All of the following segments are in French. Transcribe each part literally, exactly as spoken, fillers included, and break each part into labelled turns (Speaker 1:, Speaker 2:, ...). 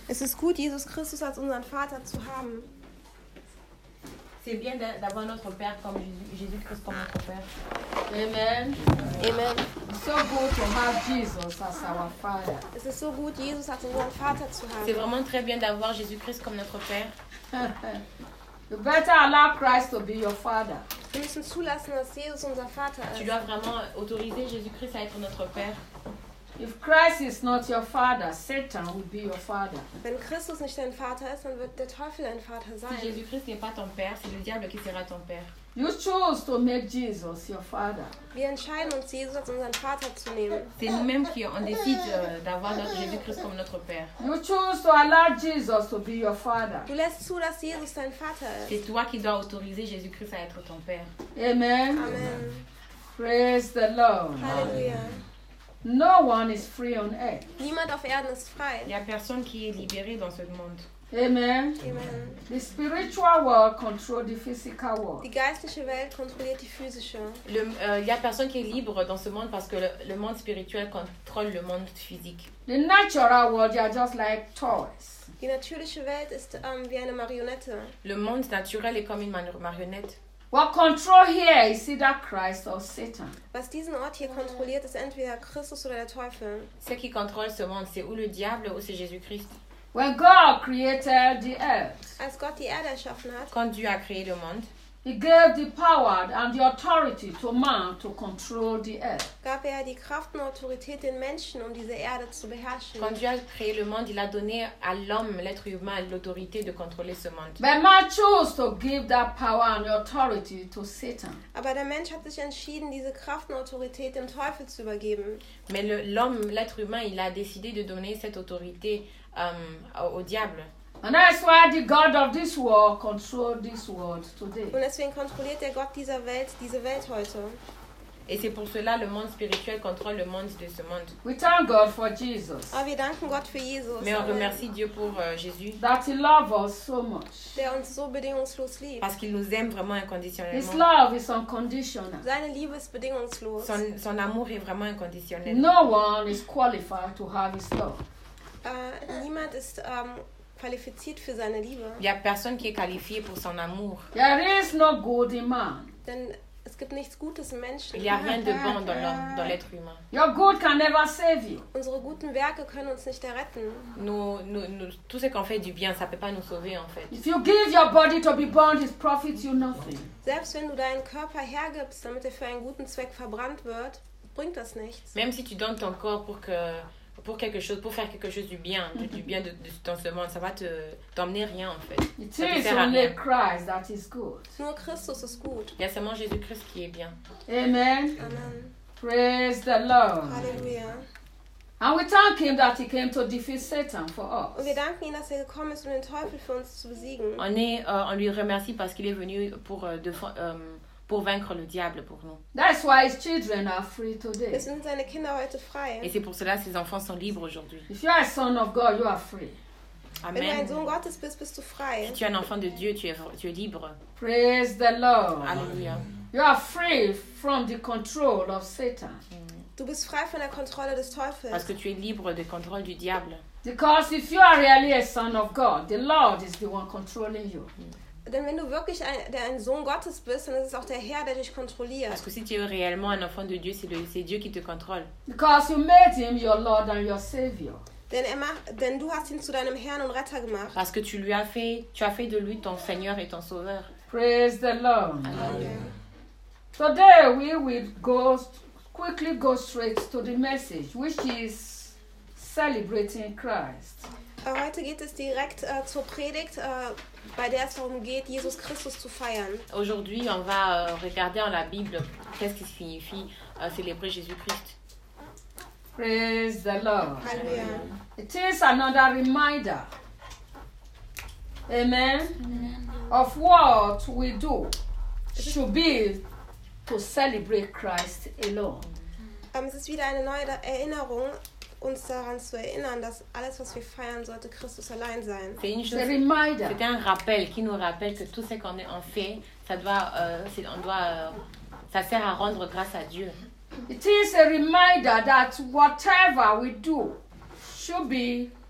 Speaker 1: Es ist gut, Jesus Christus als unseren Vater zu haben.
Speaker 2: C'est bien d'avoir notre Père comme Jésus-Christ comme notre Père.
Speaker 3: Amen.
Speaker 1: Amen.
Speaker 3: It's so good to have Jesus as our Father.
Speaker 1: Es ist so gut, Jesus als unseren Vater zu
Speaker 2: C'est
Speaker 1: haben.
Speaker 2: vraiment très bien d'avoir Jésus-Christ comme notre Père.
Speaker 3: You better allow Christ to be your Father.
Speaker 1: Wir müssen zulassen, dass Jesus unser Vater
Speaker 2: Tu
Speaker 1: ist.
Speaker 2: dois vraiment autoriser Jésus-Christ à être notre Père.
Speaker 3: If Christ is not your father, Satan will be your father.
Speaker 1: Wenn Christus nicht dein Vater ist, dann wird der Teufel dein Vater
Speaker 2: Si
Speaker 1: sein.
Speaker 2: Jésus-Christ n'est pas ton Père, c'est le diable qui sera ton Père.
Speaker 3: You choose to make Jesus your father.
Speaker 1: Wir entscheiden uns, Jesus als unseren Vater zu nehmen.
Speaker 2: C'est nous-mêmes qui on décide euh, d'avoir notre Jésus-Christ comme notre Père.
Speaker 3: You choose to allow Jesus to be your father.
Speaker 1: Du lässt zu, dass Jesus dein Vater ist.
Speaker 2: C'est toi qui dois autoriser Jésus-Christ à être ton Père.
Speaker 3: Amen.
Speaker 1: Amen.
Speaker 3: Praise the Lord.
Speaker 1: Halleluja.
Speaker 3: No one is free on earth.
Speaker 1: Niemand auf Erden ist
Speaker 2: Il
Speaker 1: frei.
Speaker 2: n'y a personne qui est libéré dans ce monde.
Speaker 3: Amen.
Speaker 1: Amen.
Speaker 3: The spiritual world controls the physical world.
Speaker 1: Die geistliche Welt kontrolliert die physische.
Speaker 2: Le, euh, il n'y a personne qui est libre dans ce monde parce que le, le monde spirituel contrôle le monde physique.
Speaker 3: The natural world, they are just like toys.
Speaker 1: Die natürliche Welt ist ähm, wie eine Marionette.
Speaker 2: Le monde naturel est comme une mari- marionnette.
Speaker 3: What control here is either Christ or Satan.
Speaker 1: Was diesen Ort hier kontrolliert, ist entweder Christus oder der Teufel.
Speaker 2: Ce qui contrôle ce monde, c'est ou le diable ou c'est Jésus-Christ.
Speaker 3: When God created the earth,
Speaker 1: Als Gott die Erde erschaffen hat,
Speaker 2: Quand Dieu a créé le monde,
Speaker 3: He gave the power and the authority to man to control the earth.
Speaker 1: gab er die Kraft und Autorität den Menschen, um diese Erde zu beherrschen.
Speaker 2: quand Dieu a créé le monde, il a donné à l'homme, l'être humain, l'autorité de contrôler ce monde.
Speaker 3: But man chose to give that power and authority to Satan.
Speaker 1: Aber der Mensch hat sich entschieden, diese Kraft und Autorität dem Teufel zu übergeben.
Speaker 2: Mais le- l'homme, l'être humain, il a décidé de donner cette autorité euh, au, au diable.
Speaker 3: And that's why the God of this world controls this world today.
Speaker 1: Und deswegen kontrolliert der Gott dieser Welt diese Welt heute.
Speaker 2: Et c'est pour cela le monde spirituel contrôle le monde de ce monde.
Speaker 3: We thank God for Jesus,
Speaker 1: Aber wir danken Gott für Jesus,
Speaker 2: Mais on
Speaker 1: Amen,
Speaker 2: remercie Dieu pour euh, Jésus
Speaker 3: that He loves us so much.
Speaker 1: der uns so bedingungslos liebt.
Speaker 2: parce qu'il nous aime vraiment
Speaker 3: His
Speaker 2: inconditionnellement.
Speaker 3: love is unconditional.
Speaker 1: Seine Liebe ist bedingungslos.
Speaker 2: Son, son amour est vraiment inconditionnel.
Speaker 3: No one is qualified to have His love.
Speaker 1: Äh, niemand ist ähm, qualifiziert für seine Liebe.
Speaker 2: Il n'y a personne qui est qualifié pour son amour.
Speaker 3: There is no good in man.
Speaker 1: Denn es gibt nichts Gutes im Menschen.
Speaker 2: Il n'y a rien de bon dans l'homme, dans l'être humain.
Speaker 3: Your good can never save you.
Speaker 1: Unsere guten Werke können uns nicht erretten.
Speaker 2: Nous, nous, nous- tout ce qu'on fait du bien, ça ne peut pas nous sauver en fait.
Speaker 3: If you give your body to be burned, it profits you nothing.
Speaker 1: Selbst wenn du deinen Körper hergibst, damit er für einen guten Zweck verbrannt wird, bringt das nichts.
Speaker 2: Même si tu donnes ton corps pour que pour quelque chose, pour faire quelque chose du bien, du, du bien de, de, dans ce monde, ça va te t'emmener rien en fait.
Speaker 3: It
Speaker 2: Ça te
Speaker 3: is
Speaker 2: sert à
Speaker 3: only
Speaker 2: rien.
Speaker 3: Christ that is good.
Speaker 1: Nur Christus ist gut.
Speaker 2: Il y a seulement Jésus-Christ qui est bien.
Speaker 3: Amen.
Speaker 1: Amen.
Speaker 3: Praise the Lord.
Speaker 1: Halleluja.
Speaker 3: And we thank Him that He came to defeat Satan for
Speaker 1: Und
Speaker 3: us.
Speaker 1: wir danken ihm, dass er gekommen ist, um den Teufel für uns zu besiegen.
Speaker 2: On, est, euh, on lui remercie parce qu'il est venu pour, euh, défend- euh, pour vaincre le diable pour nous.
Speaker 3: That's why His children are free
Speaker 1: Wir
Speaker 3: today.
Speaker 1: sind seine Kinder heute
Speaker 2: Et
Speaker 1: frei.
Speaker 2: c'est pour cela que ses enfants sont libres aujourd'hui.
Speaker 3: If you are a son of God, you are free.
Speaker 1: Wenn du ein
Speaker 2: Amen.
Speaker 1: Sohn Gottes bist, bist du frei.
Speaker 2: Si tu es un enfant de Dieu, tu es, tu es libre.
Speaker 3: Praise the Lord.
Speaker 2: Alléluia.
Speaker 3: You are free from the control of Satan.
Speaker 1: Du bist frei von der Kontrolle des
Speaker 2: Parce
Speaker 1: Teufels.
Speaker 2: que tu es libre du contrôle du diable.
Speaker 3: Because if you are really a son of God, the Lord is the one controlling you.
Speaker 1: Denn wenn du wirklich ein, der ein Sohn Gottes bist, dann ist es auch der Herr, der dich kontrolliert.
Speaker 2: Parce que si tu es réellement un enfant de Dieu, c'est le- c'est Dieu qui te contrôle.
Speaker 3: Because you made Him your Lord and your Savior.
Speaker 1: Denn, er macht, denn du hast ihn zu deinem Herrn und Retter gemacht.
Speaker 2: Parce que tu lui as fait, tu as fait de lui ton Seigneur et ton Sauveur.
Speaker 3: Praise the Lord.
Speaker 2: Alléluia.
Speaker 3: Today we will go quickly go straight to the message, which is celebrating Christ.
Speaker 1: Äh, Heute geht es direkt äh, zur Predigt, äh, bei der es darum geht, Jesus Christus zu feiern.
Speaker 2: Aujourd'hui, on va euh, regarder dans la Bible qu'est-ce qui signifie euh, célébrer Jésus-Christ.
Speaker 3: Praise the Lord.
Speaker 1: Halleluja.
Speaker 3: It is another reminder, amen, of what we do should be to celebrate Christ alone.
Speaker 1: Ähm, es ist wieder eine neue Erinnerung, uns daran zu erinnern, dass alles, was wir feiern, sollte Christus allein sein.
Speaker 2: C'est une
Speaker 3: It's
Speaker 2: chose,
Speaker 3: a reminder.
Speaker 2: c'est un rappel qui nous rappelle que tout ce qu'on est- on fait, ça doit, euh, c'est- on doit, euh, ça sert à rendre grâce à Dieu.
Speaker 3: It is a reminder that whatever we do should be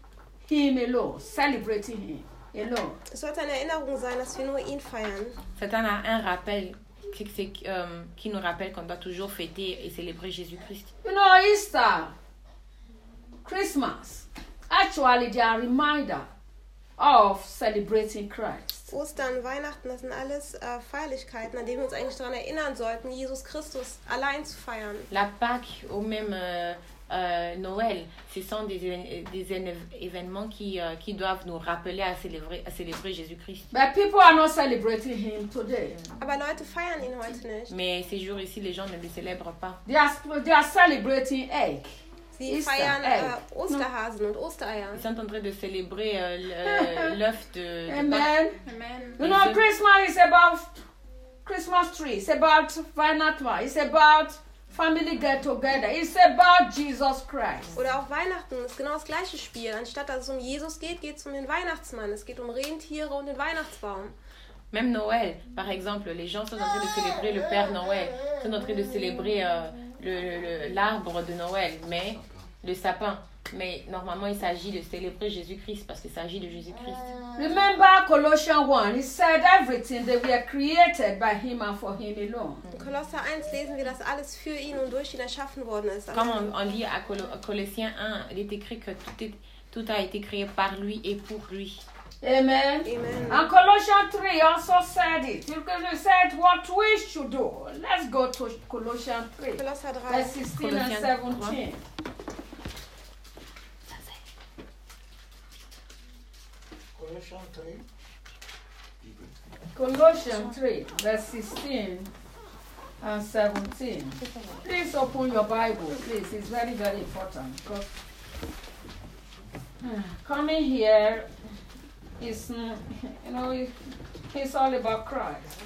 Speaker 3: him alone, celebrating him alone.
Speaker 1: Es sollte eine Erinnerung sein, dass wir nur ihn feiern.
Speaker 2: C'est un, un rappel c'est, c'est, euh, qui nous rappelle qu'on doit toujours fêter et célébrer Jésus-Christ.
Speaker 3: You know, Easter, Christmas, actually they are a reminder of celebrating Christ.
Speaker 1: Ostern, Weihnachten, das sind alles äh, Feierlichkeiten, an denen wir uns eigentlich daran erinnern sollten, Jesus Christus allein zu feiern.
Speaker 2: La Pâque ou même euh, euh, Noël, ce sont des, des événements qui, euh, qui doivent nous rappeler à célébrer, à célébrer Jésus-Christ.
Speaker 3: But people are not celebrating him today.
Speaker 1: Aber Leute feiern ihn heute nicht.
Speaker 2: Mais ces jours ici, les gens ne le célèbrent pas.
Speaker 3: They are, they are celebrating egg.
Speaker 1: Sie
Speaker 3: Easter
Speaker 1: feiern
Speaker 3: egg.
Speaker 1: äh, Osterhasen und Ostereier.
Speaker 2: Ils sont en train de célébrer euh, l'œuf de, de
Speaker 3: Amen.
Speaker 1: Amen.
Speaker 3: You know, Christmas is about Christmas tree. It's about Weihnachten. It's about family get together. It's about Jesus Christ.
Speaker 1: Oder auch Weihnachten ist genau das gleiche Spiel. Anstatt dass es um Jesus geht, geht es um den Weihnachtsmann. Es geht um Rentiere und den Weihnachtsbaum.
Speaker 2: Même Noël, par exemple, les gens sont en train de célébrer le Père Noël, sont en train de célébrer euh, le, le, l'arbre de Noël, mais le sapin. Mais normalement, il s'agit de célébrer Jésus-Christ parce qu'il s'agit de Jésus-Christ.
Speaker 3: Remember Colossians one, it said everything that we are created by him and for him alone.
Speaker 1: In Kolosser eins lesen wir, dass alles für ihn und durch ihn erschaffen worden ist.
Speaker 2: Comme on, on lit à Col- Colossiens un, il est écrit que tout, est, tout a été créé par lui et pour lui.
Speaker 3: Amen.
Speaker 1: Amen.
Speaker 3: And Colossians three also said it. You can said what we should do. Let's go to Colossians three,
Speaker 1: Kolosser drei.
Speaker 3: verse sixteen and
Speaker 2: Colossiens
Speaker 3: seventeen.
Speaker 4: Colossians three.
Speaker 3: Colossians three, verse sixteen and seventeen. Please open your Bible, please. It's very, very important. Because uh, coming here is, mm, you know, it, it's all about Christ.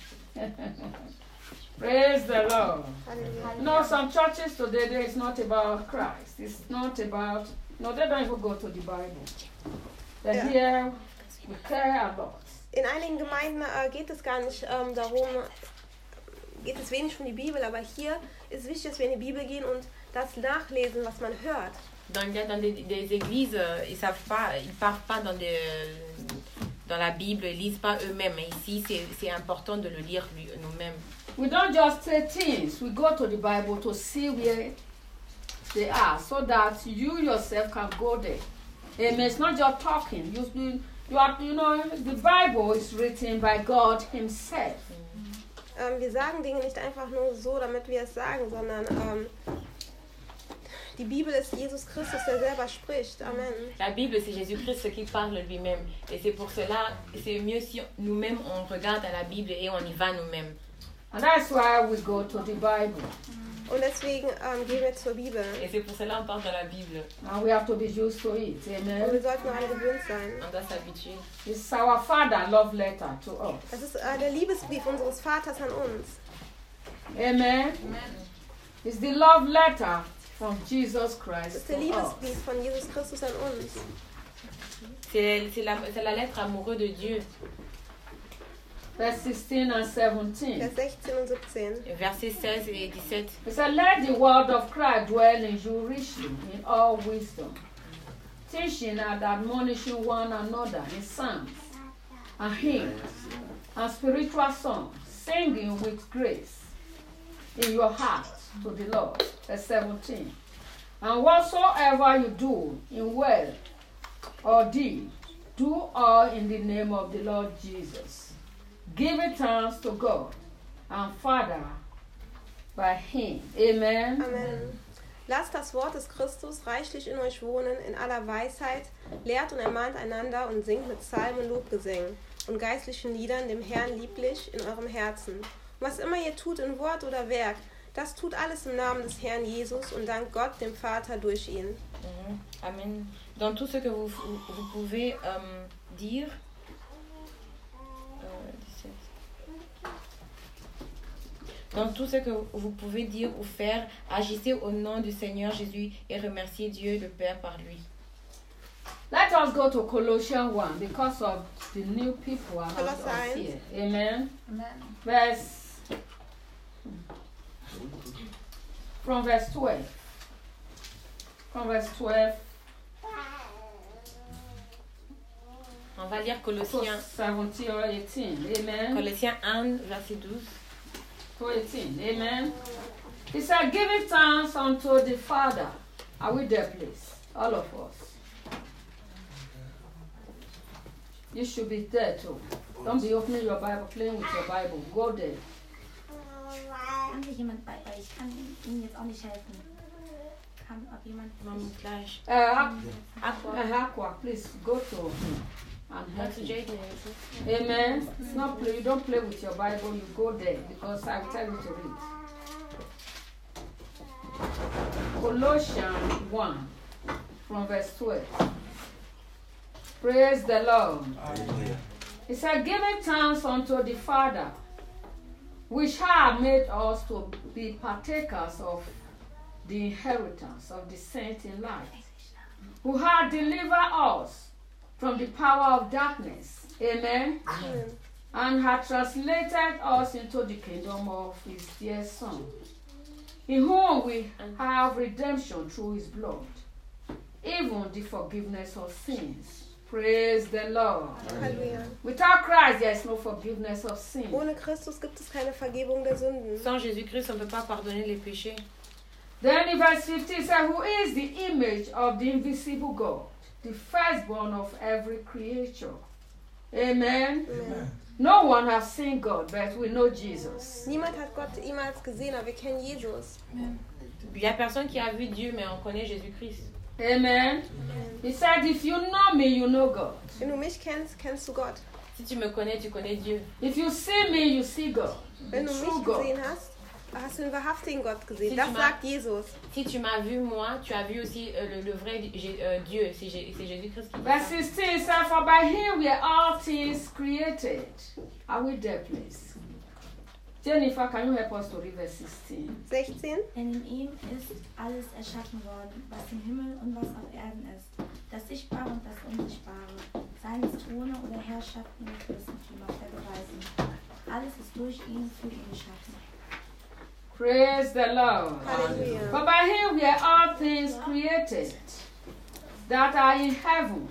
Speaker 3: Praise the Lord.
Speaker 1: Halleluja.
Speaker 3: You know, some churches today, there is not about Christ. It's not about, no, they don't even go to the Bible. But
Speaker 1: Yeah.
Speaker 3: here, we care a lot.
Speaker 1: In einigen Gemeinden äh, geht es gar nicht ähm, darum, geht es wenig um die Bibel, aber hier ist es wichtig, dass wir in die Bibel gehen und das nachlesen, was man hört.
Speaker 2: Dans, dans des, des églises, euh, ils savent pas, ils partent pas dans, des, dans la Bible, ils lisent pas eux-mêmes. Mais ici, c'est, c'est important de le lire lui, nous-mêmes.
Speaker 3: We don't just say things. We go to the Bible to see where they are, so that you yourself can go there. Amen. It's not just talking. You, you, you, are, you know, the Bible is written by God Himself.
Speaker 1: Ähm, wir sagen Dinge nicht einfach nur so, damit wir es sagen, sondern ähm, die Bibel ist Jesus Christus, der selber spricht. Amen.
Speaker 2: La Bible, c'est Jésus-Christ qui parle lui-même. Et c'est pour cela, c'est mieux si nous-mêmes, on regarde à la Bible et on y va nous-mêmes.
Speaker 3: And that's why we go to the Bible.
Speaker 1: Und deswegen ähm, gehen wir zur Bibel.
Speaker 2: Et c'est pour cela qu'on parle dans la Bible.
Speaker 3: And we have to be used to it.
Speaker 1: Und wir
Speaker 3: Amen.
Speaker 1: sollten daran gewöhnt sein.
Speaker 2: On doit s'habituer.
Speaker 3: It's our Father love letter to us.
Speaker 1: Das ist äh, der Liebesbrief unseres Vaters an uns.
Speaker 3: Amen. It's the love letter from Jesus
Speaker 1: Das
Speaker 3: Christ
Speaker 1: ist der
Speaker 3: to us.
Speaker 1: Liebesbrief von Jesus Christus an uns.
Speaker 2: C'est, c'est, la, c'est la lettre amoureuse de Dieu.
Speaker 3: Verse sixteen and seventeen.
Speaker 1: Vers sechzehn und siebzehn.
Speaker 2: Versets seize et dix-sept.
Speaker 3: It said, let the word of Christ dwell in you richly in all wisdom, teaching and admonishing one another in psalms and hymns and spiritual songs, singing with grace in your heart to the Lord. Verse seventeen. And whatsoever you do in word or deed, do all in the name of the Lord Jesus, giving thanks to God and Father by Him. Amen.
Speaker 1: Amen. Lasst das Wort des Christus reichlich in euch wohnen, in aller Weisheit, lehrt und ermahnt einander und singt mit Psalmen und Lobgesängen und geistlichen Liedern dem Herrn lieblich in eurem Herzen. Und was immer ihr tut in Wort oder Werk, das tut alles im Namen des Herrn Jesus und dankt Gott, dem Vater, durch ihn.
Speaker 2: Mhm. Amen. Dans tout ce que vous, vous, vous pouvez euh, dire, euh, dix-sept. Dans tout ce que vous pouvez dire ou faire, agissez au nom du Seigneur Jésus et remerciez Dieu le Père par lui.
Speaker 3: Let us go to Colossians one because of the new people around us
Speaker 1: Colossians.
Speaker 3: here. Amen.
Speaker 5: Amen.
Speaker 3: Verse from verse twelve. From verse twelve
Speaker 2: On va lire Colossiens,
Speaker 3: seventeen or eighteen. Amen.
Speaker 2: Colossiens un, verset douze.
Speaker 3: To eighteen. Amen. He said, giving thanks unto the Father. Are we there, please? All of us. You should be there too. Don't be opening your Bible, playing with your Bible. Go there.
Speaker 5: Kann sich jemand bei euch? Ich kann Ihnen jetzt auch nicht helfen. Kann ob jemand.
Speaker 2: Maman plage.
Speaker 3: Uh,
Speaker 2: Aqua.
Speaker 3: uh, Aqua, please go to him and help
Speaker 2: That's
Speaker 3: him.
Speaker 2: Jaden.
Speaker 3: Amen. It's not play. You don't play with your Bible. You go there because I will tell you to read. Colossians one, from verse twelve. Praise the Lord.
Speaker 4: Hallelujah.
Speaker 3: It said, giving thanks unto the Father, which hath made us to be partakers of the inheritance of the saints in light, who hath delivered us from the power of darkness. Amen.
Speaker 1: Amen.
Speaker 3: And hath translated us into the kingdom of his dear Son, in whom we have redemption through his blood, even the forgiveness of sins. Praise the Lord.
Speaker 1: Halleluja.
Speaker 3: Without Christ, there is no forgiveness of sin.
Speaker 1: Ohne Christus gibt es keine Vergebung der Sünden.
Speaker 2: Sans Jésus-Christ, on ne peut pas pardonner les péchés.
Speaker 3: Then in verse fifteen it says, who is the image of the invisible God, the firstborn of every creature. Amen.
Speaker 1: Amen.
Speaker 3: No one has seen God, but we know Jesus.
Speaker 1: Niemand hat Gott jemals gesehen, aber wir kennen Jesus.
Speaker 2: Il y a personne qui a vu Dieu, mais on connaît Jésus-Christ.
Speaker 3: Amen. He said, if you know me, you know God.
Speaker 1: Wenn du mich kennst, kennst du Gott.
Speaker 2: Si tu me connais, tu connais Dieu.
Speaker 3: If you see me, you see God.
Speaker 1: Wenn
Speaker 3: The
Speaker 1: du
Speaker 3: true
Speaker 1: mich
Speaker 3: God.
Speaker 1: gesehen hast, hast du den wahrhaftigen Gott gesehen.
Speaker 2: Si
Speaker 1: Das
Speaker 2: tu m'as-
Speaker 1: sagt Jesus.
Speaker 2: Si tu m'as vu moi, tu as vu aussi euh, le, le vrai Jé- euh, Dieu. C'est Jé- c'est Jésus-Christ qui dit
Speaker 3: Verse
Speaker 2: ça.
Speaker 3: sixteen says, for by him were all things created. Are we there, please? Jennifer, can you help us to read verse sixteen?
Speaker 1: sechzehn.
Speaker 5: Denn in ihm ist alles erschaffen worden, was im Himmel und was auf Erden ist, das Sichtbare und das Unsichtbare, seien es Throne oder Herrschaften und Fürstentümer oder Gewalten. Alles ist durch ihn für ihn geschaffen.
Speaker 3: Praise the Lord.
Speaker 1: Halleluja.
Speaker 3: For by him were all things created that are in heaven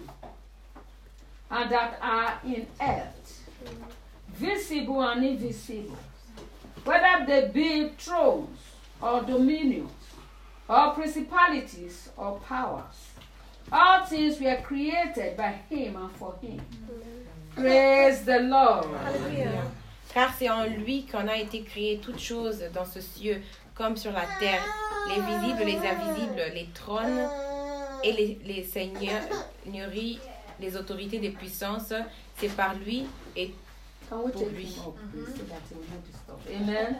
Speaker 3: and that are in earth, visible and invisible, whether they be thrones or dominions or principalities or powers. All things were created by him and for him. Praise the Lord.
Speaker 1: Halleluja.
Speaker 2: Car c'est en lui qu'on a été créé toutes choses dans ce cieux comme sur la terre, les visibles, les invisibles, les trônes et les, les seigneuries, les autorités des puissances. C'est par lui et
Speaker 3: Can we
Speaker 2: Pour
Speaker 3: take
Speaker 2: lui.
Speaker 3: him up, please, so that he will not disturb? Amen.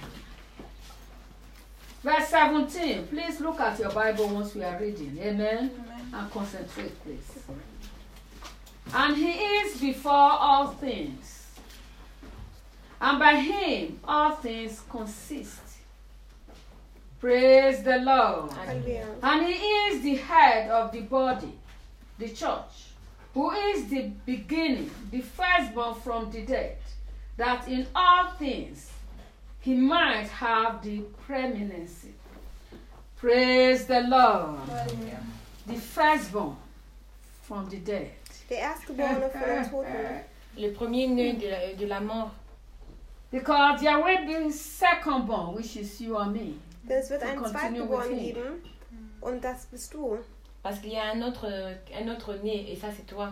Speaker 3: Verse seventeen. Please look at your Bible once we are reading. Amen. And concentrate, please. And he is before all things, and by him all things consist. Praise the Lord.
Speaker 1: Halleluja.
Speaker 3: And he is the head of the body, the church, who is the beginning, the firstborn from the dead, that in all things he might have the preeminency. Praise the Lord. The firstborn from the dead.
Speaker 1: Der Erstgeborene von den Toten.
Speaker 2: le premier-né de la, de la mort.
Speaker 3: Because there will be secondborn, which is you and me.
Speaker 1: Denn es wird
Speaker 3: To
Speaker 1: einen
Speaker 3: continue with
Speaker 1: Zweitgeborenen
Speaker 3: him.
Speaker 1: geben. Und das bist du.
Speaker 2: Parce qu'il y a un autre, un autre né, et ça c'est toi.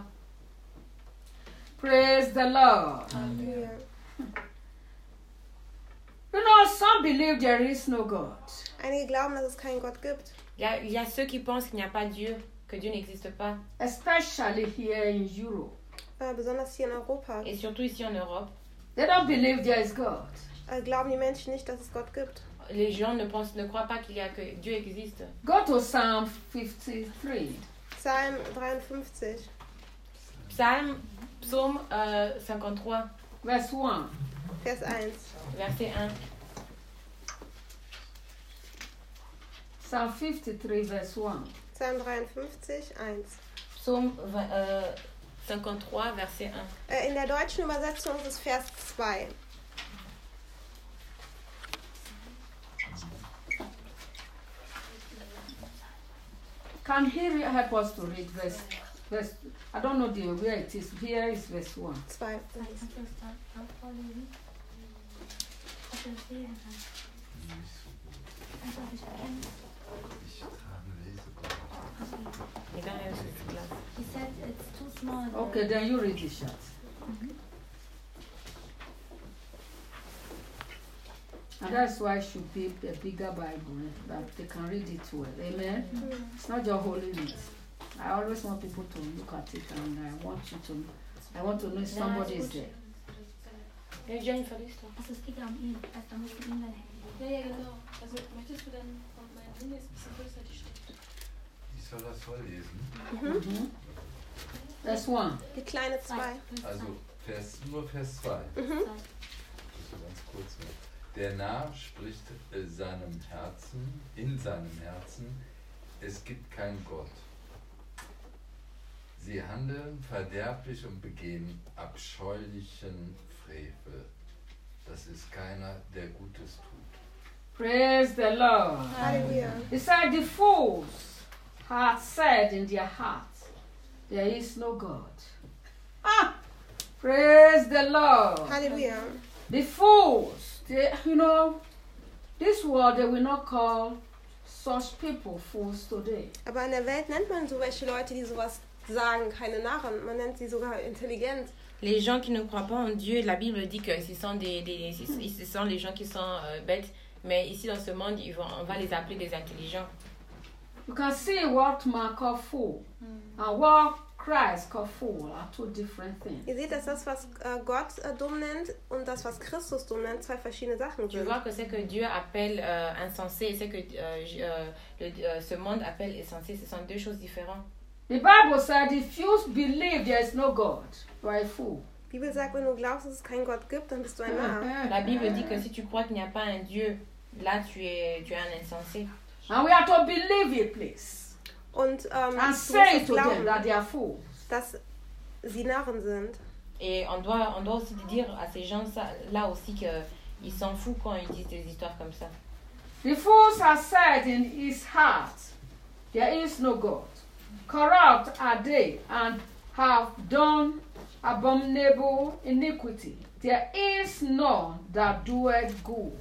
Speaker 3: Praise the Lord.
Speaker 1: Halleluja.
Speaker 3: You know, some believe there is no God.
Speaker 1: Einige glauben, dass es keinen Gott gibt.
Speaker 2: Il y a, il y a ceux qui pensent qu'il n'y a pas Dieu, que Dieu n'existe pas.
Speaker 3: Especially here in Europe.
Speaker 1: Äh, besonders hier in Europa.
Speaker 2: Et surtout ici en Europe,
Speaker 3: They don't believe there is God.
Speaker 1: Äh, glauben die Menschen nicht, dass es Gott gibt.
Speaker 2: les gens ne, pensent, ne croient pas qu'il y a que Dieu existe.
Speaker 3: Go to Psalm fifty-three.
Speaker 1: Psalm dreiundfünfzig.
Speaker 2: Psalm, psaume euh, cinquante-trois,
Speaker 3: Verse one.
Speaker 1: Vers eins.
Speaker 2: verset un.
Speaker 3: Psalm fifty-three, verse one.
Speaker 1: Psalm dreiundfünfzig, eins.
Speaker 2: Psaume euh, cinquante-trois, verset un.
Speaker 1: Äh, in der deutschen Übersetzung ist es Vers zwei.
Speaker 3: Can he re- help us to read verse verse, I don't know the, where it is. Here is verse one.
Speaker 1: zwei.
Speaker 5: Vielleicht kannst du das da auch vorlesen. Ob du das lesen kannst. Kannst du das nicht erkennen?
Speaker 6: Ich trage Lesebrille.
Speaker 2: Il va rien sur cette classe.
Speaker 5: He said it's too small.
Speaker 3: Okay, then you read it, Schatz. And that's why it should be a bigger Bible that they can read it well. Amen? It's not just holy read. I always want people to look at it and I want you to I want to know if somebody is there.
Speaker 2: Il y a déjà une fois l'histoire.
Speaker 5: Also es geht ja um ihn. Also da musst du ihm dann helfen.
Speaker 7: Ja, ja, genau. Also möchtest du dann von meinem Handy jetzt ein bisschen größer die Schrift?
Speaker 6: Ich soll das vorlesen.
Speaker 3: Mhm. That's one.
Speaker 1: Die kleine zwei.
Speaker 6: Also Vers, nur Vers zwei.
Speaker 1: Mhm.
Speaker 6: Das ist so ganz kurz. Ne? Der Narr spricht äh, seinem Herzen, in seinem Herzen, es gibt keinen Gott. Sie handeln verderblich und begehen abscheulichen Frevel. Das ist keiner, der Gutes tut.
Speaker 3: Praise the Lord.
Speaker 1: Halleluja.
Speaker 3: It said the fools had said in their hearts, there is no God. Ah! Praise the Lord.
Speaker 1: Halleluja.
Speaker 3: The fools, they, you know, this world they will not call such people fools today.
Speaker 1: Aber in der Welt nennt man so welche Leute, die sowas sagen, keine Narren. Man nennt sie sogar intelligent.
Speaker 2: Les gens qui ne croient pas en Dieu, la Bible dit que ce sont, des, des, ce sont les gens qui sont euh, bêtes, mais ici dans ce monde, ils vont, on va les appeler des intelligents.
Speaker 3: You can see what man called fool and what Christ called fool are two different things.
Speaker 1: Ihr seht, dass das, was äh, Gott äh, dumm nennt und das, was Christus dumm nennt, zwei verschiedene Sachen
Speaker 2: Tu
Speaker 1: sind.
Speaker 2: vois que c'est que Dieu appelle euh, insensé et c'est que euh, euh, le, euh, ce monde appelle insensé, ce sont deux choses différentes.
Speaker 3: The Bible said if you believe there is no God, you are a fool.
Speaker 1: Die Bibel sagt, wenn du glaubst, dass es keinen Gott gibt, dann bist du ein Narr.
Speaker 2: La Bible dit que si tu crois qu'il n'y a pas un Dieu, là tu es, tu es un insensé.
Speaker 3: And we are to believe it, please.
Speaker 1: Und ähm,
Speaker 3: And
Speaker 1: du
Speaker 3: say
Speaker 1: musst
Speaker 3: to them
Speaker 1: glauben,
Speaker 3: that they are fools.
Speaker 1: dass sie Narren sind.
Speaker 2: Et on doit, on doit aussi dire à ces gens-là aussi qu'ils s'en foutent quand ils disent des histoires comme ça.
Speaker 3: The fools have said in his heart, there is no God. Corrupt are they and have done abominable iniquity. There is none that doeth good.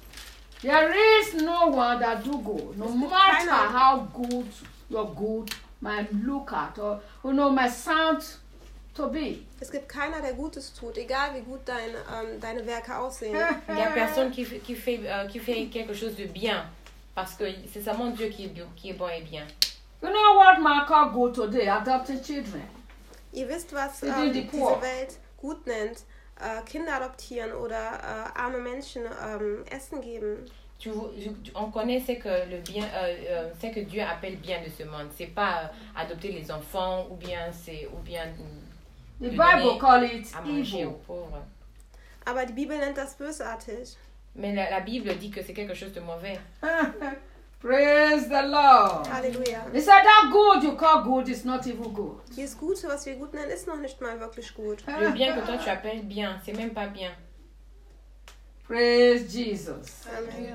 Speaker 3: There is no one that do good, no matter how good your good might look at or you know might sound to be.
Speaker 1: Es gibt keiner, der Gutes tut, egal wie gut dein, ähm, deine Werke aussehen.
Speaker 2: Il n'y a personne qui, fait- qui, fait, euh, qui fait quelque chose de bien, parce que c'est seulement Dieu qui est, bon- qui est bon et bien.
Speaker 3: You know what man call good today? Adopted children.
Speaker 1: Ihr wisst, was
Speaker 3: Die
Speaker 1: ähm,
Speaker 3: die Poor.
Speaker 1: diese Welt gut nennt. Äh, Kinder adoptieren oder äh, arme Menschen ähm, Essen geben.
Speaker 2: Tu, tu- on connaît ce que le bien, euh, euh, ce que Dieu appelle bien de ce monde. C'est pas euh, adopter les enfants ou bien c'est ou bien
Speaker 3: The
Speaker 2: de
Speaker 3: Bible
Speaker 2: donner
Speaker 3: call it
Speaker 2: à manger aux
Speaker 3: evil.
Speaker 2: pauvres.
Speaker 1: Aber die Bibel nennt das bösartig.
Speaker 2: Mais la, la Bible dit que c'est quelque chose de mauvais.
Speaker 3: Praise the Lord.
Speaker 1: Halleluja.
Speaker 3: They said that good you call good is not even good.
Speaker 1: Dieses Gute, was wir gut nennen, ist noch nicht mal wirklich gut.
Speaker 2: Le bien que toi tu appelles bien, c'est même pas bien.
Speaker 3: Praise Jesus.
Speaker 1: Amen.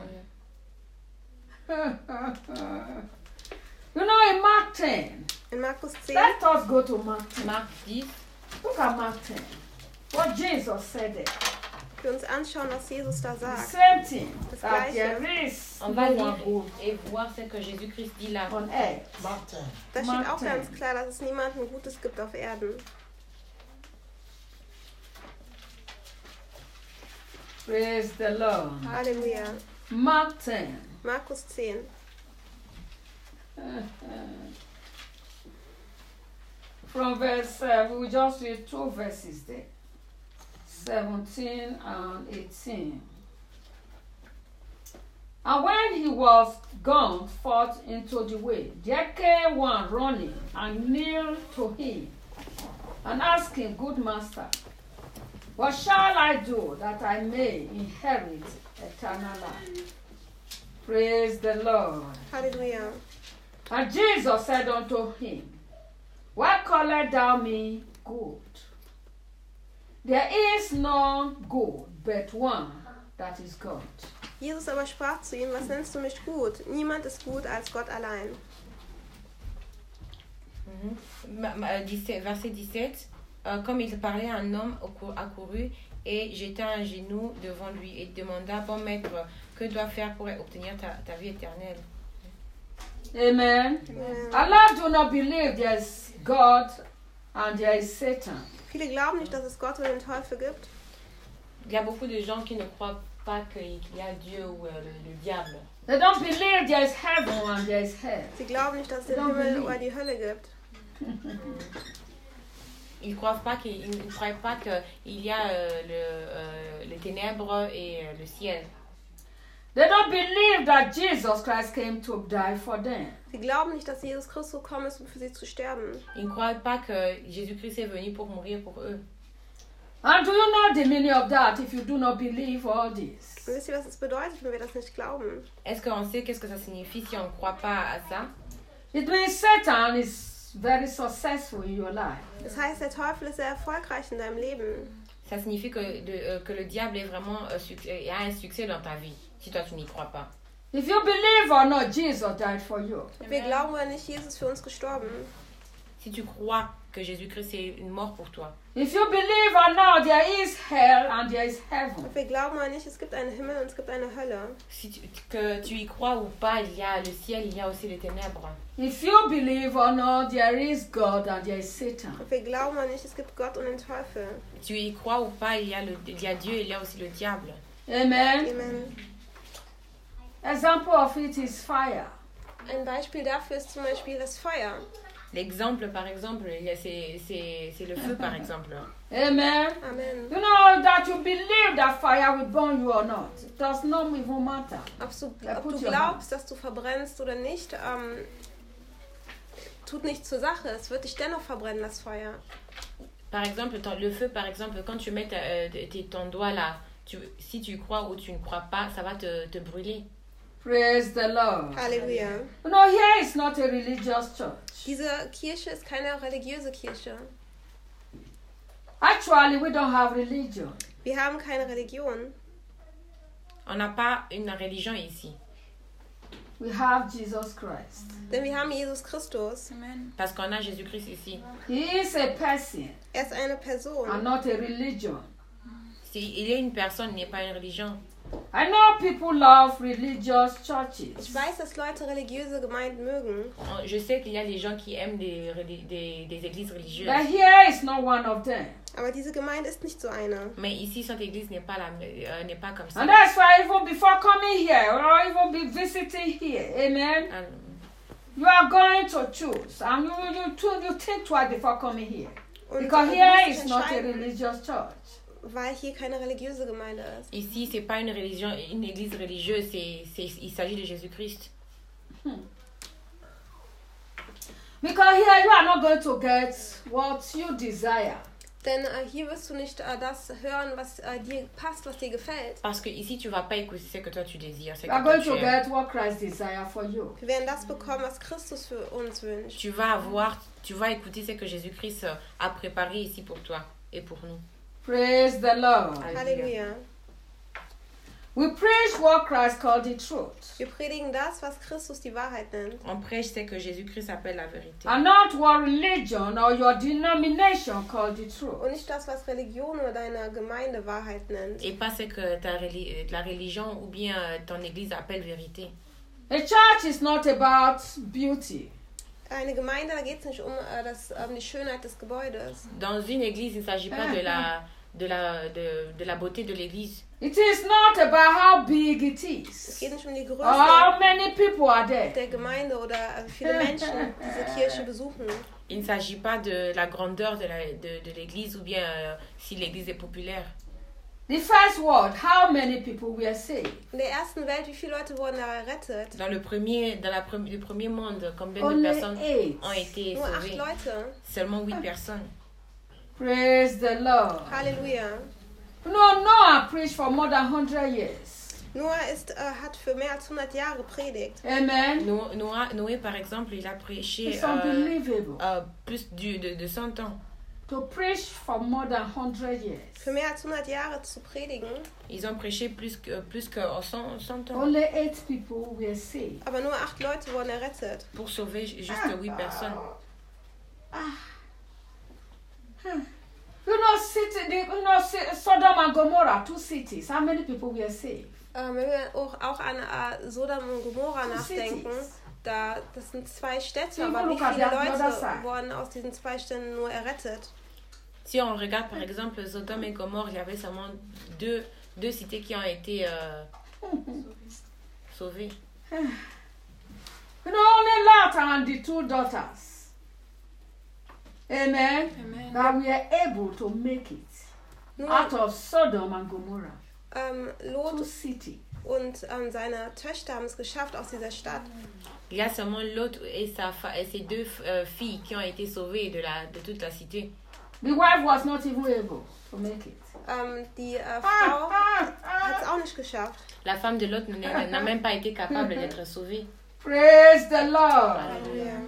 Speaker 3: You know, in Mark ten,
Speaker 1: In Markus zehn,
Speaker 3: let us go to Mark ten.
Speaker 2: Marc dix,
Speaker 3: Look at Mark ten. What Jesus said there.
Speaker 1: wir uns anschauen, was Jesus da
Speaker 3: The
Speaker 1: sagt.
Speaker 3: same thing.
Speaker 1: Das
Speaker 3: That
Speaker 1: Gleiche.
Speaker 3: there is
Speaker 2: on
Speaker 3: no
Speaker 2: va
Speaker 3: one
Speaker 2: lire
Speaker 3: good
Speaker 2: et voir ce que Jésus-Christ dit là.
Speaker 3: on earth.
Speaker 4: Martin.
Speaker 1: Da steht
Speaker 3: Mark
Speaker 1: auch
Speaker 3: zehn.
Speaker 1: ganz klar, dass es niemanden Gutes gibt auf Erden.
Speaker 3: Praise the Lord.
Speaker 1: Halleluja.
Speaker 3: Mark ten.
Speaker 1: Markus zehn.
Speaker 3: From verse, uh, we will just read two verses there. seventeen and eighteen. And when he was gone forth into the way, there came one running and kneeled to him and asked him, Good master, what shall I do that I may inherit eternal life? Praise the Lord.
Speaker 1: Halleluja.
Speaker 3: And Jesus said unto him, Why callest thou me good? There is none good but one, that is God.
Speaker 1: Jesus aber sprach zu ihm, was nennst du mich gut? Niemand ist gut als Gott allein.
Speaker 2: Hmm. Mhm. Ma- ma- dix-sept, verset dix-sept. Euh, comme il parlait, un homme accou- accourut et jeta un genou devant lui et demanda, bon maître, que dois faire pour obtenir ta, ta vie éternelle?
Speaker 3: Amen.
Speaker 1: Amen.
Speaker 3: A lot do not believe there is God and there is Satan.
Speaker 1: Viele glauben nicht, dass es Gott und den Teufel gibt.
Speaker 2: Il y a beaucoup de gens qui ne croient pas qu'il qu'il y a Dieu ou euh, le, le diable.
Speaker 3: They don't believe there is heaven and there is hell.
Speaker 1: Sie glauben nicht, dass es den
Speaker 3: Don't
Speaker 1: Himmel
Speaker 3: believe.
Speaker 1: oder die Hölle gibt.
Speaker 2: Ils ne croient pas qu'il ils ne croient pas qu'il y a euh, le, euh, les ténèbres et euh, le ciel.
Speaker 3: They don't believe that Jesus Christ came to die for them.
Speaker 1: Sie glauben nicht, dass Jesus Christus gekommen ist, um für sie zu sterben.
Speaker 2: Ils ne croient pas que Jésus-Christ est venu pour mourir pour eux.
Speaker 3: And do you know the meaning of that if you do not believe all this?
Speaker 1: Und wisst ihr, was das bedeutet, wenn wir das nicht glauben?
Speaker 2: Est-ce qu'on sait qu'est-ce que ça signifie si on ne croit pas à ça?
Speaker 3: It means Satan is very successful in your life.
Speaker 1: Das heißt, der Teufel ist sehr erfolgreich in deinem Leben.
Speaker 2: Ça signifie que, de, euh, que le diable est vraiment, euh, suc- euh, a un succès dans ta vie, si toi tu n'y crois pas.
Speaker 3: If you believe or not, Jesus died for you.
Speaker 1: Ob wir glauben oder nicht, Jesus ist für uns gestorben.
Speaker 2: Si tu crois que Jésus-Christ est une mort pour toi,
Speaker 3: If you believe or not, there is hell and there is heaven.
Speaker 1: Ob wir glauben oder nicht, es gibt einen Himmel und es gibt eine Hölle.
Speaker 2: si tu, que tu y crois ou pas, il y a le ciel, il y a aussi les ténèbres.
Speaker 3: If you believe or not, there is God and there is Satan.
Speaker 1: Ob wir glauben oder nicht, es gibt Gott und den Teufel.
Speaker 2: Tu y crois ou pas, il y a, le, il y a Dieu, il y a aussi le diable.
Speaker 3: Amen.
Speaker 1: Amen.
Speaker 3: Example of it is fire.
Speaker 1: Ein Beispiel dafür ist zum Beispiel das Feuer.
Speaker 2: L'exemple, par exemple, il y a- c'est c'est- c'est le feu, par exemple.
Speaker 3: Amen.
Speaker 1: Amen.
Speaker 3: You know that you believe that fire will burn you or not. It does not even matter.
Speaker 1: Ob du,
Speaker 3: Ja,
Speaker 1: ob
Speaker 3: put
Speaker 1: du
Speaker 3: your
Speaker 1: glaubst, dass du verbrennst oder nicht, ähm, tut nichts zur Sache. Es wird dich dennoch verbrennen, das Feuer.
Speaker 2: Par exemple, ton- le feu, par exemple, quand tu mets ta- euh, tes- ton doigt là, tu, si tu crois ou tu ne crois pas, ça va te, te brûler.
Speaker 3: Praise the Lord.
Speaker 1: Halleluja.
Speaker 3: You know, here is not a religious church.
Speaker 1: Diese Kirche ist keine religiöse Kirche.
Speaker 3: Actually, we don't have religion.
Speaker 1: Wir haben keine Religion.
Speaker 2: On n'a pas une religion ici.
Speaker 3: We have Jesus Christ.
Speaker 1: Denn wir haben Jesus Christus.
Speaker 2: Parce qu'on a Jésus-Christ ici.
Speaker 3: He is a person
Speaker 1: Er ist eine Person.
Speaker 3: and not a religion.
Speaker 2: Si, il est une personne, il n'est pas une religion.
Speaker 3: I know people love religious
Speaker 1: Ich
Speaker 3: churches.
Speaker 1: weiß, dass Leute religiöse Gemeinden mögen.
Speaker 2: On- Je sais qu'il y a des gens qui aiment des, reli- des, des églises religieuses.
Speaker 3: But here is not one of them.
Speaker 1: Aber diese Gemeinde ist nicht so eine.
Speaker 2: Mais ici, cette église n'est pas, la, euh, n'est pas comme ça.
Speaker 3: And that's why even before coming here or even be visiting here, amen,
Speaker 2: Alors,
Speaker 3: you are going to choose. And you, you, to- you think twice before coming here.
Speaker 1: Und
Speaker 3: Because
Speaker 1: du
Speaker 3: here
Speaker 1: musst dich
Speaker 3: is not a
Speaker 1: entscheiden,
Speaker 3: religious church.
Speaker 1: weil hier keine religiöse Gemeinde ist.
Speaker 2: Ici, c'est pas une religion, une église religieuse, c'est, c'est, il s'agit de Jésus-Christ.
Speaker 3: Because here you are not going to get what you desire.
Speaker 1: Denn äh, hier wirst du nicht äh, das hören, was äh, dir passt, was dir gefällt.
Speaker 2: Parce que ici, tu vas pas écouter ce que toi tu désires, ce
Speaker 3: You are
Speaker 2: que toi
Speaker 3: going
Speaker 2: tu
Speaker 3: to
Speaker 2: aimes.
Speaker 3: get what Christ desires for you.
Speaker 1: Wir werden das bekommen, was Christus für uns wünscht.
Speaker 2: Tu vas avoir, tu vas écouter ce que Jésus-Christ euh, a préparé ici pour toi et pour nous.
Speaker 3: Praise the Lord.
Speaker 1: Halleluja.
Speaker 3: We preach what Christ called the truth.
Speaker 1: Wir predigen das, was Christus die Wahrheit nennt.
Speaker 2: On prêche ce que Jésus-Christ appelle la vérité.
Speaker 3: And not what religion or your denomination called the truth.
Speaker 1: Und nicht das, was Religion oder deine Gemeinde Wahrheit nennt.
Speaker 2: Et pas ce que ta, reli- la religion ou bien euh, ton église appelle vérité.
Speaker 3: A church is not about beauty.
Speaker 1: Eine Gemeinde, da geht es nicht um, äh, das, um die Schönheit des Gebäudes.
Speaker 2: Dans une église, il ne s'agit pas de la, de, la, de, de la beauté de l'église.
Speaker 3: It is not about how big it
Speaker 1: Es
Speaker 3: is.
Speaker 1: geht nicht um die
Speaker 3: Or
Speaker 1: Größe
Speaker 3: how many people are there.
Speaker 1: der Gemeinde oder äh, wie viele Menschen diese Kirche besuchen.
Speaker 2: Il ne s'agit pas de la grandeur de, la, de, de l'église ou bien euh, si l'église est populaire.
Speaker 3: The first word, how many people were saved?
Speaker 1: In der ersten Welt, wie viele Leute wurden da errettet?
Speaker 2: Dans le premier, dans la pre- le premier monde, combien de
Speaker 3: Only
Speaker 2: personnes
Speaker 3: eight.
Speaker 2: ont été
Speaker 1: Nur acht
Speaker 2: sauvées?
Speaker 1: Leute.
Speaker 2: Seulement huit personnes.
Speaker 3: Praise the Lord.
Speaker 1: Halleluja.
Speaker 3: You know, Noah preached for more than one hundred years.
Speaker 1: Noah ist, äh, hat für mehr als hundert Jahre predigt.
Speaker 3: Amen.
Speaker 2: No- Noah- Noé, par exemple, il a prêché
Speaker 3: It's
Speaker 2: euh,
Speaker 3: unbelievable.
Speaker 2: euh, plus du- de, de cent ans.
Speaker 3: To preach for more than one hundred years.
Speaker 1: Für mehr als hundert Jahre zu predigen.
Speaker 2: Ils ont prêché plus que, plus que cent, cent ans
Speaker 3: Only eight people were saved.
Speaker 1: Aber nur acht Leute wurden errettet.
Speaker 2: pour sauver ju- juste huit personnes.
Speaker 3: Ah. Hmm. You know, city, the, you know, Sodom and Gomorrah, two cities. How many people were saved?
Speaker 1: Ähm, wenn wir auch, auch an äh, Sodom und Gomorra
Speaker 3: Two
Speaker 1: nachdenken,
Speaker 3: cities.
Speaker 1: da, das sind zwei Städte,
Speaker 3: Even
Speaker 1: aber wie
Speaker 3: look at
Speaker 1: viele
Speaker 3: the other
Speaker 1: Leute
Speaker 3: side.
Speaker 1: wurden aus diesen zwei Städten nur errettet?
Speaker 2: Si on regarde par exemple Sodome et Gomorre, il y avait seulement deux, deux cités qui ont été euh, sauvées.
Speaker 3: You know, only Lot and the two daughters. Amen.
Speaker 7: Amen.
Speaker 3: That we are able to make it
Speaker 1: Nur
Speaker 3: out of Sodom and Gomorrah.
Speaker 1: ähm,
Speaker 3: Two
Speaker 1: Lot
Speaker 3: cities.
Speaker 1: und ähm, seine Töchter haben es geschafft aus dieser Stadt.
Speaker 2: Il y a seulement Lot et, sa fa- et ses deux euh, filles qui ont été sauvées de, la, de toute la cité.
Speaker 3: The wife was not even able to make it.
Speaker 1: Ähm, die äh,
Speaker 3: Ah,
Speaker 1: Frau
Speaker 3: ah,
Speaker 1: hat es
Speaker 3: ah.
Speaker 1: auch nicht geschafft.
Speaker 2: La femme de Lot n'a n'a même pas été capable d'être sauvée.
Speaker 3: Praise the Lord.
Speaker 2: Alléluia.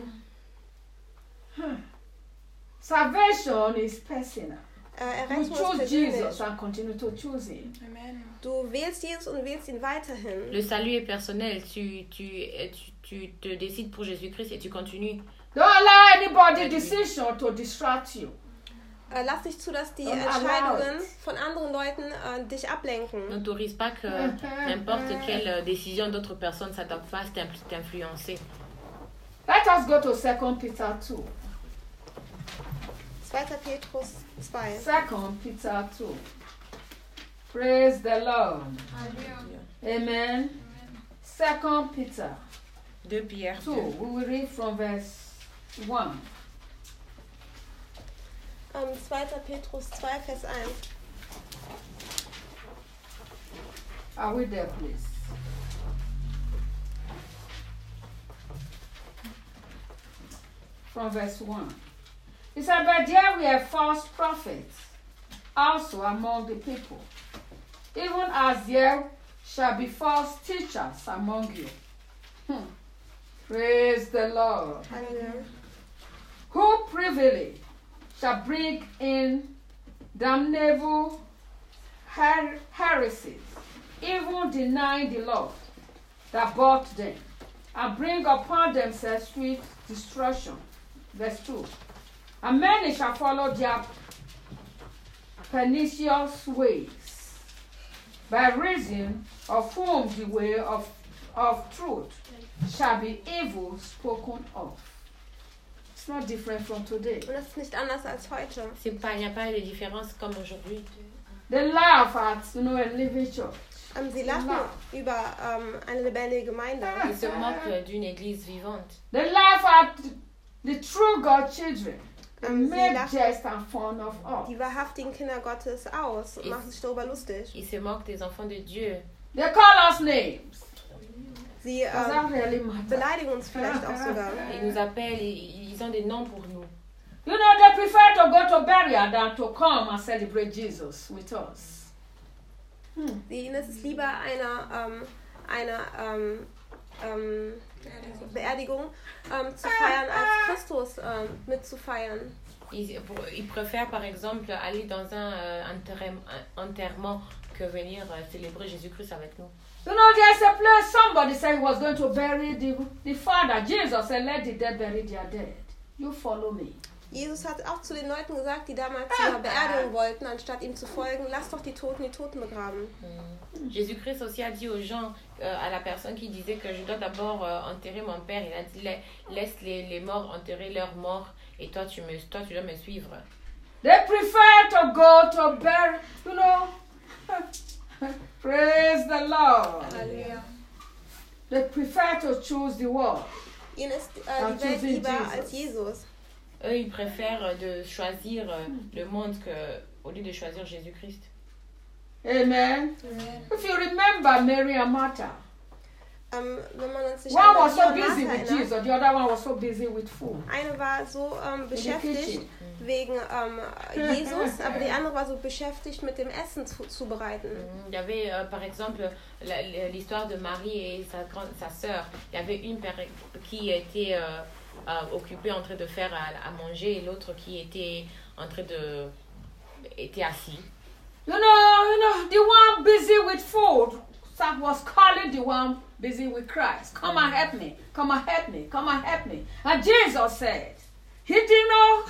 Speaker 3: Salvation is personal.
Speaker 1: Äh,
Speaker 3: You
Speaker 1: Errettung ist
Speaker 3: choose
Speaker 1: persönlich.
Speaker 3: Jesus and continue to choose him.
Speaker 7: Amen.
Speaker 1: Du wählst Jesus und wählst ihn weiterhin.
Speaker 2: Le salut est personnel. Tu, tu, tu, tu te décides pour Jésus-Christ et tu continues.
Speaker 3: Don't allow anybody's decision to distract you.
Speaker 1: Äh, lass nicht zu, dass die
Speaker 3: Und
Speaker 1: Entscheidungen
Speaker 3: allow it.
Speaker 1: von anderen Leuten äh, dich ablenken.
Speaker 2: N'autorise pas que n'importe quelle décision d'autres personnes ça te fasse t'influ- t'influencer.
Speaker 3: Let us go to Second Peter two.
Speaker 1: zweiter Petrus zwei.
Speaker 3: Second Peter two. Praise the Lord.
Speaker 7: Hallelujah.
Speaker 3: Amen. Second Peter
Speaker 2: deux Pierre
Speaker 3: two.
Speaker 2: deux.
Speaker 3: We will read from verse one.
Speaker 1: Ähm, zweiter Petrus zwei, Vers eins.
Speaker 3: Are we there, please? From verse one. He said, but there were false prophets also among the people, even as there shall be false teachers among you. Hmm. Praise the Lord.
Speaker 1: Halleluja.
Speaker 3: Who privily shall bring in damnable her- heresies, even denying the Lord that bought them, and bring upon themselves swift destruction. Verse two. And many shall follow their pernicious ways, by reason of whom the way of, of truth shall be evil spoken of. It's not different from today.
Speaker 1: Und das ist nicht anders als heute.
Speaker 2: C'est pas, il n'y a pas de différence comme aujourd'hui.
Speaker 3: They laugh at, you know, a living church.
Speaker 1: Ähm, sie lachen über ähm, eine lebendige Gemeinde.
Speaker 2: Ils se moquent d'une église vivante.
Speaker 3: They laugh at the true God children
Speaker 1: Ähm,
Speaker 3: and
Speaker 1: sie
Speaker 3: make
Speaker 1: lachen
Speaker 3: jest and fun of us.
Speaker 1: die wahrhaftigen Kinder Gottes aus und
Speaker 2: Ich-
Speaker 1: machen sich darüber lustig.
Speaker 2: Ils se moquent des enfants de Dieu.
Speaker 3: They call us names.
Speaker 1: Sie
Speaker 3: Does
Speaker 1: ähm,
Speaker 3: that really matter?
Speaker 1: beleidigen uns vielleicht auch sogar.
Speaker 2: Ils nous appellent, ils, ils ont des noms pour nous.
Speaker 3: You know, they prefer to go to burial than to come and celebrate Jesus with us. Hmm.
Speaker 1: Ihnen ist es lieber einer, ähm, einer ähm, ähm, Beerdigung ähm, zu feiern, als Christus ähm, mitzufeiern.
Speaker 2: Ils, pour- ils préfèrent par exemple aller dans un euh, enterrem- un enterrement que venir euh, célébrer Jésus-Christ avec nous.
Speaker 3: You know, there's a place somebody said he was going to bury the, the father. Jesus said, let the dead bury their dead. You follow me.
Speaker 1: Jesus hat auch zu den Leuten gesagt, die damals zu einer Beerdigung wollten, anstatt ihm zu folgen, lass doch die Toten die Toten begraben.
Speaker 2: Mm. Jésus-Christ aussi a dit aux gens, euh, à la personne qui disait que je dois d'abord euh, enterrer mon père, il a dit La- laisse les, les morts enterrer leurs morts et toi tu, me, toi tu dois me suivre.
Speaker 3: They prefer to go to bury, you know. Praise the Lord.
Speaker 1: Halleluja.
Speaker 3: They prefer to choose the world.
Speaker 1: Ihnen ist äh,
Speaker 3: I'm
Speaker 1: die Welt
Speaker 3: choosing
Speaker 1: lieber
Speaker 3: Jesus.
Speaker 1: als Jesus.
Speaker 2: Eux, ils préfèrent de choisir euh, le monde que, au lieu de choisir Jésus-Christ.
Speaker 3: Amen. If you remember Mary and Martha,
Speaker 1: Ähm, wenn man uns sich
Speaker 3: one
Speaker 1: an
Speaker 3: was so
Speaker 1: Maria und
Speaker 3: busy
Speaker 1: Martha
Speaker 3: with
Speaker 1: erinnert,
Speaker 3: Jesus, the other one was so busy with food.
Speaker 1: eine war so ähm,
Speaker 3: In the
Speaker 1: beschäftigt
Speaker 3: kitchen.
Speaker 1: wegen ähm, Jesus, aber die andere war so beschäftigt mit dem Essen zu, zubereiten.
Speaker 2: Mm, Il y avait euh, par exemple la- la- l'histoire de Marie et sa, grande, sa sœur. Il y avait une per- qui était euh, euh, occupée en train de faire à, à manger et l'autre qui était en train de était assis.
Speaker 3: You know, you know, the one busy with food that was calling the one busy with Christ. Come and help me. Come and help me. Come and help me. And Jesus said, he didn't know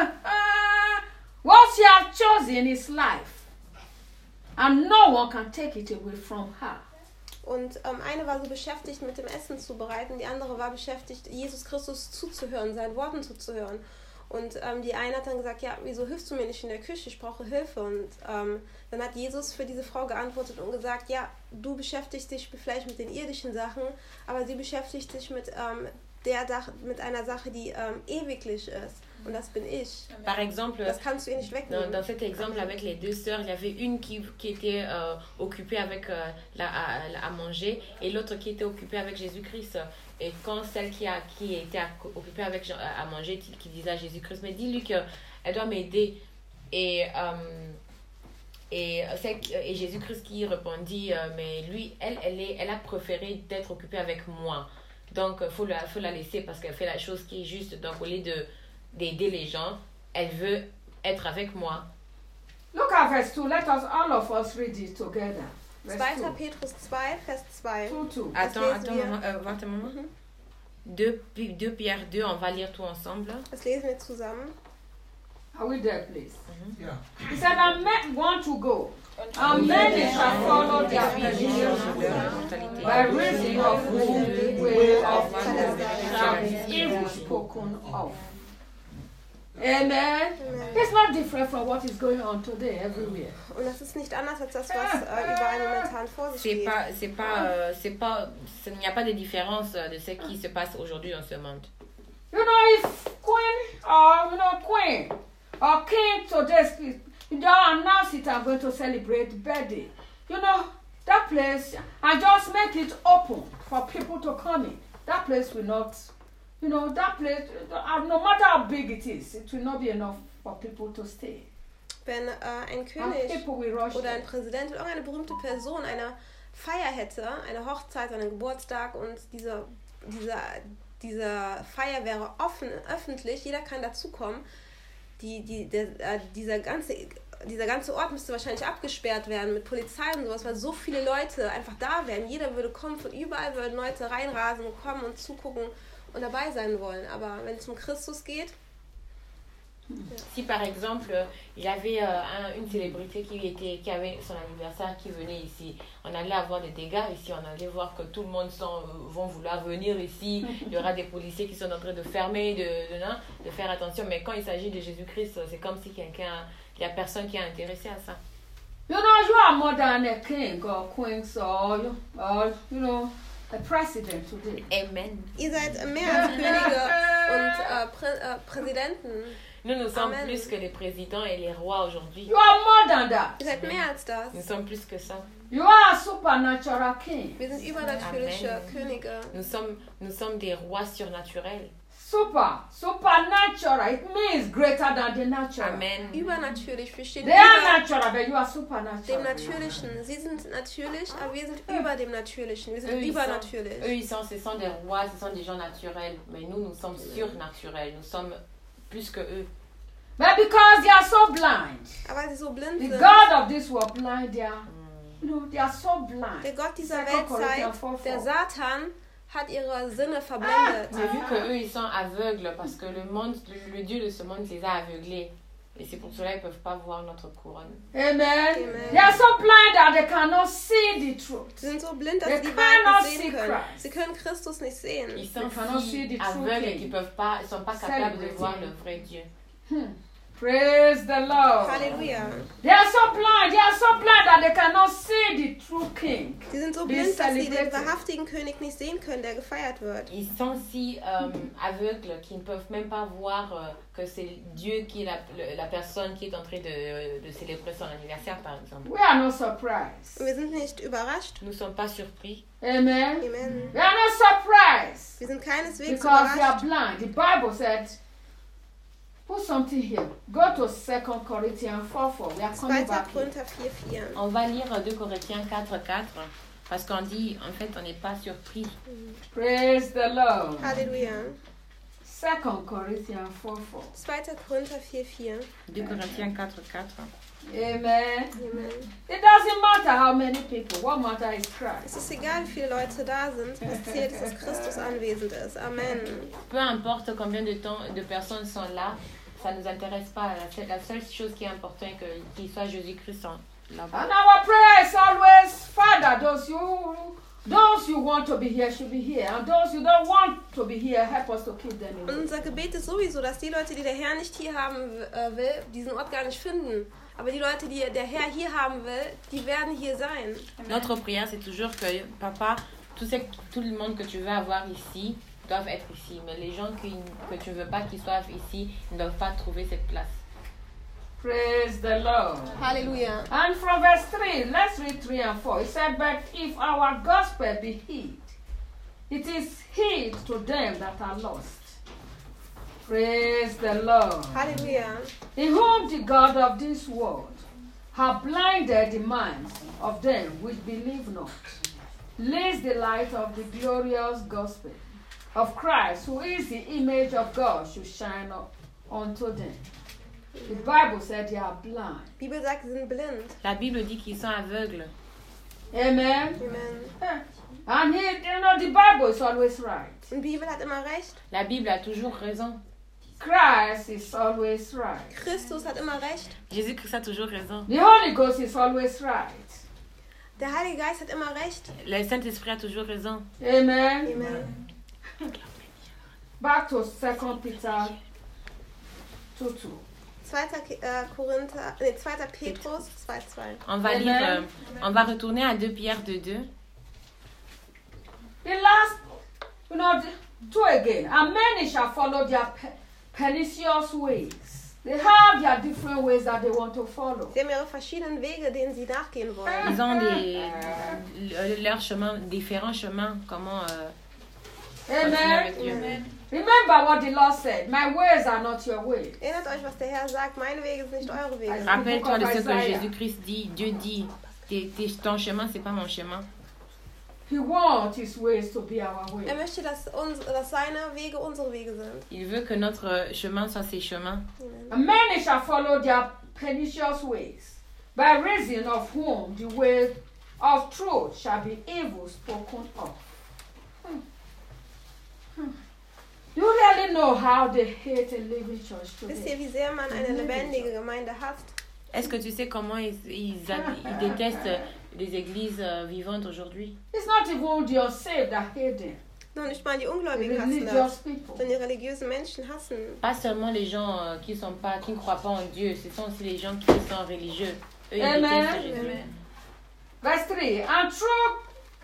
Speaker 3: what she had chosen in his life. And no one can take it away from her.
Speaker 1: Und ähm, eine war so beschäftigt mit dem Essen zubereiten, die andere war beschäftigt, Jesus Christus zuzuhören, seinen Worten zuzuhören. Und ähm, die eine hat dann gesagt, ja, wieso hilfst du mir nicht in der Küche, ich brauche Hilfe. Und ähm, dann hat Jesus für diese Frau geantwortet und gesagt, ja, du beschäftigst dich vielleicht mit den irdischen Sachen, aber sie beschäftigt sich mit, ähm, der Sache, mit einer Sache, die ähm, ewiglich ist. Und das bin ich.
Speaker 2: Par exemple,
Speaker 1: das kannst du ihr nicht wegnehmen.
Speaker 2: Dans, dans cet exemple avec les deux sœurs, il y avait une qui, qui était euh, occupée avec euh, la, à, à manger et l'autre qui était occupée avec Jésus-Christ. Et quand celle qui, a, qui était à, occupée avec à manger, qui disait à Jésus-Christ, mais dis-lui qu'elle doit m'aider. Et, euh, et, et Jésus-Christ qui répondit, euh, mais lui, elle, elle, est, elle a préféré d'être occupée avec moi. Donc, il faut la, faut la laisser parce qu'elle fait la chose qui est juste. Donc, au lieu de d'aider les gens, elle veut être avec moi.
Speaker 3: Look at verse two. Let us all of us read it together.
Speaker 1: zweiter Petrus zwei, Vers zwei.
Speaker 3: two, two.
Speaker 2: Attends, attends, maman, euh, warte, maman. Mm-hmm. deux Pierre deux, on va lire tout ensemble.
Speaker 1: Das lesen wir zusammen.
Speaker 3: Are we there, please?
Speaker 4: Mm-hmm. Yeah.
Speaker 3: He said, and men want to go, and many shall follow their perdition, by reason of whom the way of life shall be evil spoken of. Amen. Amen. It's not different from what is going on today everywhere.
Speaker 1: Und das ist nicht anders als das, was äh, überall momentan vor sich geht.
Speaker 2: Pas, c'est pas, euh, c'est pas, il n'y a pas de différence de ce qui se passe aujourd'hui dans ce monde.
Speaker 3: You know, if queen or you know queen or king today, you don't announce it, I'm going to celebrate birthday. You know that place, and just make it open for people to come in. That place will not. You know, that place, no matter how big it is, it will not be enough for people to stay.
Speaker 1: Wenn äh, ein König oder ein Präsident oder irgendeine berühmte Person eine Feier hätte, eine Hochzeit, einen Geburtstag und diese, diese, diese Feier wäre offen, öffentlich, jeder kann dazukommen, die, die, der, äh, dieser, ganze, dieser ganze Ort müsste wahrscheinlich abgesperrt werden mit Polizei und sowas, weil so viele Leute einfach da wären. Jeder würde kommen, von überall würden Leute reinrasen und kommen und zugucken und dabei sein wollen. Aber wenn es um Christus geht...
Speaker 2: Ja. Si par exemple, il y avait euh, un, une célébrité qui, était, qui avait son anniversaire qui venait ici, on allait avoir des dégâts ici, on allait voir que tout le monde sont, vont vouloir venir ici, il y aura des policiers qui sont en train de fermer, de, de, de faire attention, mais quand il s'agit de Jésus-Christ, c'est comme si quelqu'un, il n'y a personne qui est intéressé à ça.
Speaker 3: You know, you are more than a king or queen or, or you know, a president today.
Speaker 2: Amen.
Speaker 1: Ihr seid mehr als Könige und äh, Prä äh, Präsidenten.
Speaker 2: Nous, nous sommes Amen. Plus que les présidents et les rois aujourd'hui.
Speaker 3: You are more than that.
Speaker 1: Ihr seid mehr als das.
Speaker 2: Nous sommes plus que ça.
Speaker 3: You are a supernatural king.
Speaker 1: Wir sind übernatürliche
Speaker 2: Amen.
Speaker 1: Könige.
Speaker 2: Nous sommes, nous sommes des rois surnaturels.
Speaker 3: Super, supernatural. It means greater than the natural.
Speaker 2: Amen.
Speaker 1: Übernatürlich. Wir stehen
Speaker 3: They are
Speaker 1: über
Speaker 3: natural, but you are supernatural.
Speaker 1: dem Natürlichen. Sie sind natürlich, aber wir sind über dem Natürlichen. Wir sind
Speaker 2: eux,
Speaker 1: übernatürlich.
Speaker 2: Sont, eux, ils sont, ce sont des rois, ce sont des gens naturels. Mais nous, nous sommes surnaturels. Nous sommes plus que eux.
Speaker 3: But because they are so blind.
Speaker 1: Aber sie so blind
Speaker 3: The
Speaker 1: sind.
Speaker 3: God of this world blind, they are, you know, they are so blind.
Speaker 1: Der Gott dieser
Speaker 3: Second
Speaker 1: Weltzeit,
Speaker 3: Corinthians four,
Speaker 1: der
Speaker 3: four.
Speaker 1: Satan, hat ihre Sinne verblendet.
Speaker 2: J'ai vu qu'eux, ils sont aveugles parce que le monde, le, le Dieu de ce monde les a aveuglés. Et c'est pour cela qu'ils ne peuvent pas voir notre couronne.
Speaker 3: Amen.
Speaker 1: Amen.
Speaker 3: They are so blind that they cannot see the truth.
Speaker 1: Sie sind so blind, dass
Speaker 3: They
Speaker 1: sie die
Speaker 3: cannot
Speaker 1: Wahrheit nicht
Speaker 3: see
Speaker 1: sehen können.
Speaker 3: Christ.
Speaker 1: Sie können Christus nicht sehen.
Speaker 2: Ils sont
Speaker 3: cannot see
Speaker 2: si
Speaker 3: the true
Speaker 2: aveugles
Speaker 3: king.
Speaker 2: qu'ils ne sont pas capables de
Speaker 3: Celebrating.
Speaker 2: voir le vrai Dieu.
Speaker 3: Hmm. Praise the Lord.
Speaker 1: Halleluja.
Speaker 3: They are so blind. They are so blind that they cannot see the true king.
Speaker 1: Sie sind so
Speaker 3: Be
Speaker 1: blind, dass sie den
Speaker 3: celebrated.
Speaker 1: wahrhaftigen König nicht sehen können, der gefeiert wird.
Speaker 2: Ils sont si euh, aveugles qu'ils ne peuvent même pas voir euh, que c'est Dieu qui est la, le- la personne qui est en train de, de célébrer son anniversaire, par exemple.
Speaker 3: We are not surprised.
Speaker 1: Und wir sind nicht überrascht.
Speaker 2: Nous ne sommes pas surpris.
Speaker 3: Amen.
Speaker 1: Amen.
Speaker 3: We are not surprised
Speaker 1: Wir sind keineswegs
Speaker 3: because they are
Speaker 1: überrascht.
Speaker 3: blind. The Bible said, put something here. Go to Second Corinthians four four. We are coming
Speaker 1: zweiter
Speaker 3: back here.
Speaker 1: Korinther vier vier.
Speaker 2: On va lire deux Corinthiens quatre quatre parce qu'on dit, en fait, on n'est pas surpris.
Speaker 3: Praise the Lord.
Speaker 1: Halleluja.
Speaker 3: Second Corinthians four four.
Speaker 1: zweiter Korinther vier vier.
Speaker 2: deux Corinthiens quatre quatre.
Speaker 3: Amen.
Speaker 1: Amen.
Speaker 3: It doesn't matter how many people. What matters is Christ.
Speaker 1: Es ist egal, wie viele Leute da sind. Was zählt, ist, dass Christus anwesend ist. Amen.
Speaker 2: Peu importe combien de temps de personnes sont là, ça ne nous intéresse pas. La, la seule chose qui est importante est que- qu'il soit Jésus-Christ en- là-bas.
Speaker 3: And our prayer is always, Father, those you those you want to be here should be here. And those you don't want to be here, help us to keep them
Speaker 1: Und
Speaker 3: away.
Speaker 1: unser Gebet ist sowieso, dass die Leute, die der Herr nicht hier haben äh, will, diesen Ort gar nicht finden. Aber die Leute, die der Herr hier haben will, die werden hier sein.
Speaker 2: Notre prière, c'est toujours que, papa, tout, ce- tout le monde que tu veux avoir ici doivent être ici. Mais les gens qui, que tu ne veux pas qu'ils soient ici ne doivent pas trouver cette place.
Speaker 3: Praise the Lord.
Speaker 1: Halleluja.
Speaker 3: And from verse three, let's read three and four. It said, But if our gospel be hid, it is hid to them that are lost. Praise the Lord.
Speaker 1: Halleluja.
Speaker 3: In whom the God of this world have blinded the minds of them which believe not, lest the light of the glorious gospel of Christ, who is the image of God, should shine up unto them. The Bible said they are blind.
Speaker 1: Die Bibel sagt, sie sind blind.
Speaker 2: La Bible dit qu'ils sont aveugles.
Speaker 3: Amen.
Speaker 1: Amen.
Speaker 3: And he, you know, the Bible is always right.
Speaker 1: Und die Bibel hat immer recht.
Speaker 2: La Bible a toujours raison.
Speaker 3: Christ is always right.
Speaker 1: Christus hat immer recht.
Speaker 2: Jésus-Christ a toujours raison.
Speaker 3: The Holy Ghost is always right.
Speaker 1: Der Heilige Geist hat immer recht.
Speaker 2: Le Saint-Esprit a toujours raison.
Speaker 3: Amen.
Speaker 1: Amen.
Speaker 3: Back to Second Peter two two.
Speaker 1: zweiter Ki- äh, Korinther, nee, zweiter Petrus zwei zwei.
Speaker 2: On va
Speaker 3: Amen.
Speaker 2: lire, euh, on va retourner à deux Pierre deux deux.
Speaker 3: The last, you know, the, two again. And many shall follow their pe- pernicious ways. They have their different ways that they want to follow.
Speaker 1: Sie haben ihre verschiedenen Wege, denen sie nachgehen wollen.
Speaker 2: Ils ont des, le- leurs chemins, différents chemins, comment euh, continuer
Speaker 3: Amen.
Speaker 2: avec Dieu.
Speaker 3: Remember what the Lord said. My ways are not your ways.
Speaker 1: Erinnert euch, was der Herr sagt. Meine Wege sind nicht eure Wege.
Speaker 2: Rappelle-toi de ce que
Speaker 3: Isaiah.
Speaker 2: Jésus-Christ dit. Dieu dit, tes- tes- ton chemin, c'est pas mon chemin.
Speaker 3: He wants his ways to be our
Speaker 1: Er
Speaker 3: ways.
Speaker 1: möchte, dass, uns, dass seine Wege unsere Wege sind.
Speaker 2: Il veut que notre chemin soit ses chemins.
Speaker 3: And many shall follow their pernicious ways, by reason of whom the way of truth shall be evil spoken of. Hmm. Hmm. You really know how they hate a living church
Speaker 1: Wisst
Speaker 3: today.
Speaker 1: ihr, wie sehr man eine lebendige Gemeinde hasst?
Speaker 2: Est-ce que tu sais comment ils, ils, ad- ils détestent les églises euh, vivantes aujourd'hui?
Speaker 3: It's not even the unsaved that hate them.
Speaker 1: Noch nicht mal die
Speaker 3: The
Speaker 1: Ungläubigen hassen
Speaker 3: religious
Speaker 1: das.
Speaker 3: people.
Speaker 1: Sondern die religiösen Menschen hassen.
Speaker 2: Pas seulement les gens euh, qui sont pas, qui ne croient pas en Dieu, ce sont aussi les gens qui sont religieux. Eux, ils
Speaker 3: Amen.
Speaker 2: détestent Jésus.
Speaker 1: Amen.
Speaker 3: Verse three. And through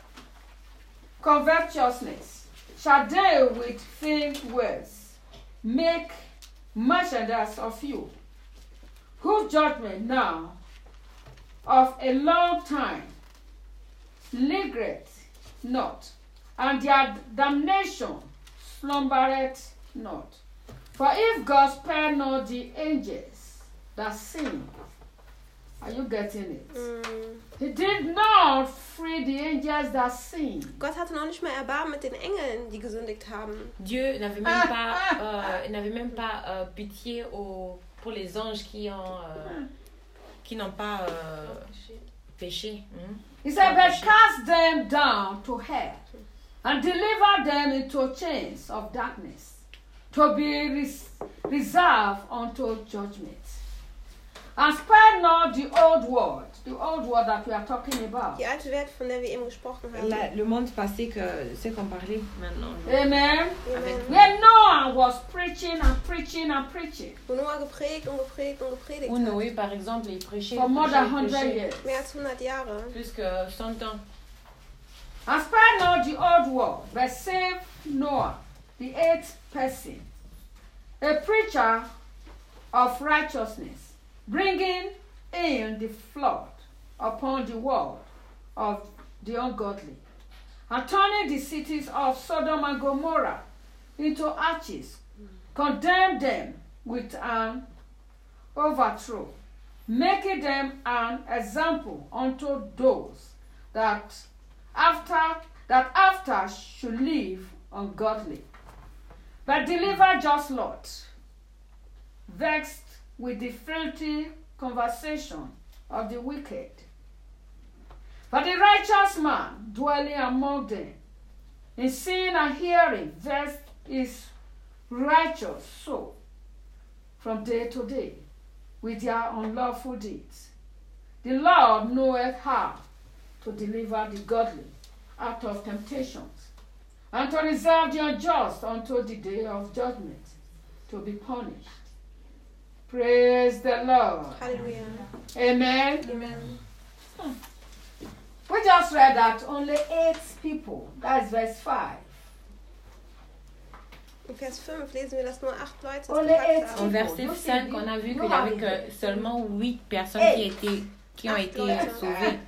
Speaker 3: covetousness shall they with vain words make merchandise of you, whose judgment now of a long time lingereth not, and their damnation slumbereth not. For if God spare not the angels that sin, are you getting it?
Speaker 1: Mm.
Speaker 3: He did not free the angels that sin.
Speaker 1: Gott hatte noch nicht mal Erbarmen mit den Engeln, die gesündigt haben.
Speaker 2: Dieu n'avait même pas, euh, n'avait même pas euh, pitié au, pour les anges qui ont, euh, qui n'ont pas euh, péché. hein.
Speaker 3: He said, but cast them down to hell and deliver them into chains of darkness to be res- reserved unto judgment. And spare not the old world, the old world that we are talking about.
Speaker 1: Die alte Welt, von der wir eben gesprochen haben.
Speaker 2: La- le monde passé, que c'est qu'on parlait maintenant.
Speaker 3: Amen.
Speaker 1: Amen.
Speaker 3: When Noah was preaching and preaching and preaching
Speaker 1: Wo Noah geprägt und geprägt und gepredigt
Speaker 2: Ou
Speaker 1: hat.
Speaker 2: Noé, par exemple, il prêchait,
Speaker 3: for
Speaker 2: il
Speaker 3: more
Speaker 2: prêchait,
Speaker 3: than
Speaker 2: il
Speaker 3: one hundred
Speaker 2: prêchait
Speaker 3: years.
Speaker 1: Mehr als hundert Jahre.
Speaker 2: plus que cent ans.
Speaker 3: And spare not the old world, but save Noah, the eighth person, a preacher of righteousness, bringing in the flood upon the world of the ungodly, and turning the cities of Sodom and Gomorrah into ashes, condemned them with an overthrow, making them an example unto those that after that after should live ungodly. But deliver just Lot, vexed with the filthy conversation of the wicked. For the righteous man dwelling among them, in seeing and hearing, vexed is righteous soul from day to day with their unlawful deeds. The Lord knoweth how to deliver the godly out of temptations, and to reserve the unjust unto the day of judgment, to be punished. Praise the Lord.
Speaker 1: Halleluja.
Speaker 3: Amen.
Speaker 1: Amen.
Speaker 3: Hmm. We just read that only eight people, that's verse five.
Speaker 1: In Vers fünf lesen wir, dass nur acht Leute es
Speaker 3: Only
Speaker 1: gepackt
Speaker 3: eight
Speaker 1: haben.
Speaker 2: En verset cinq, on a vu qu'il n'y avait que seulement huit personnes qui, étaient, qui ont été sauvées.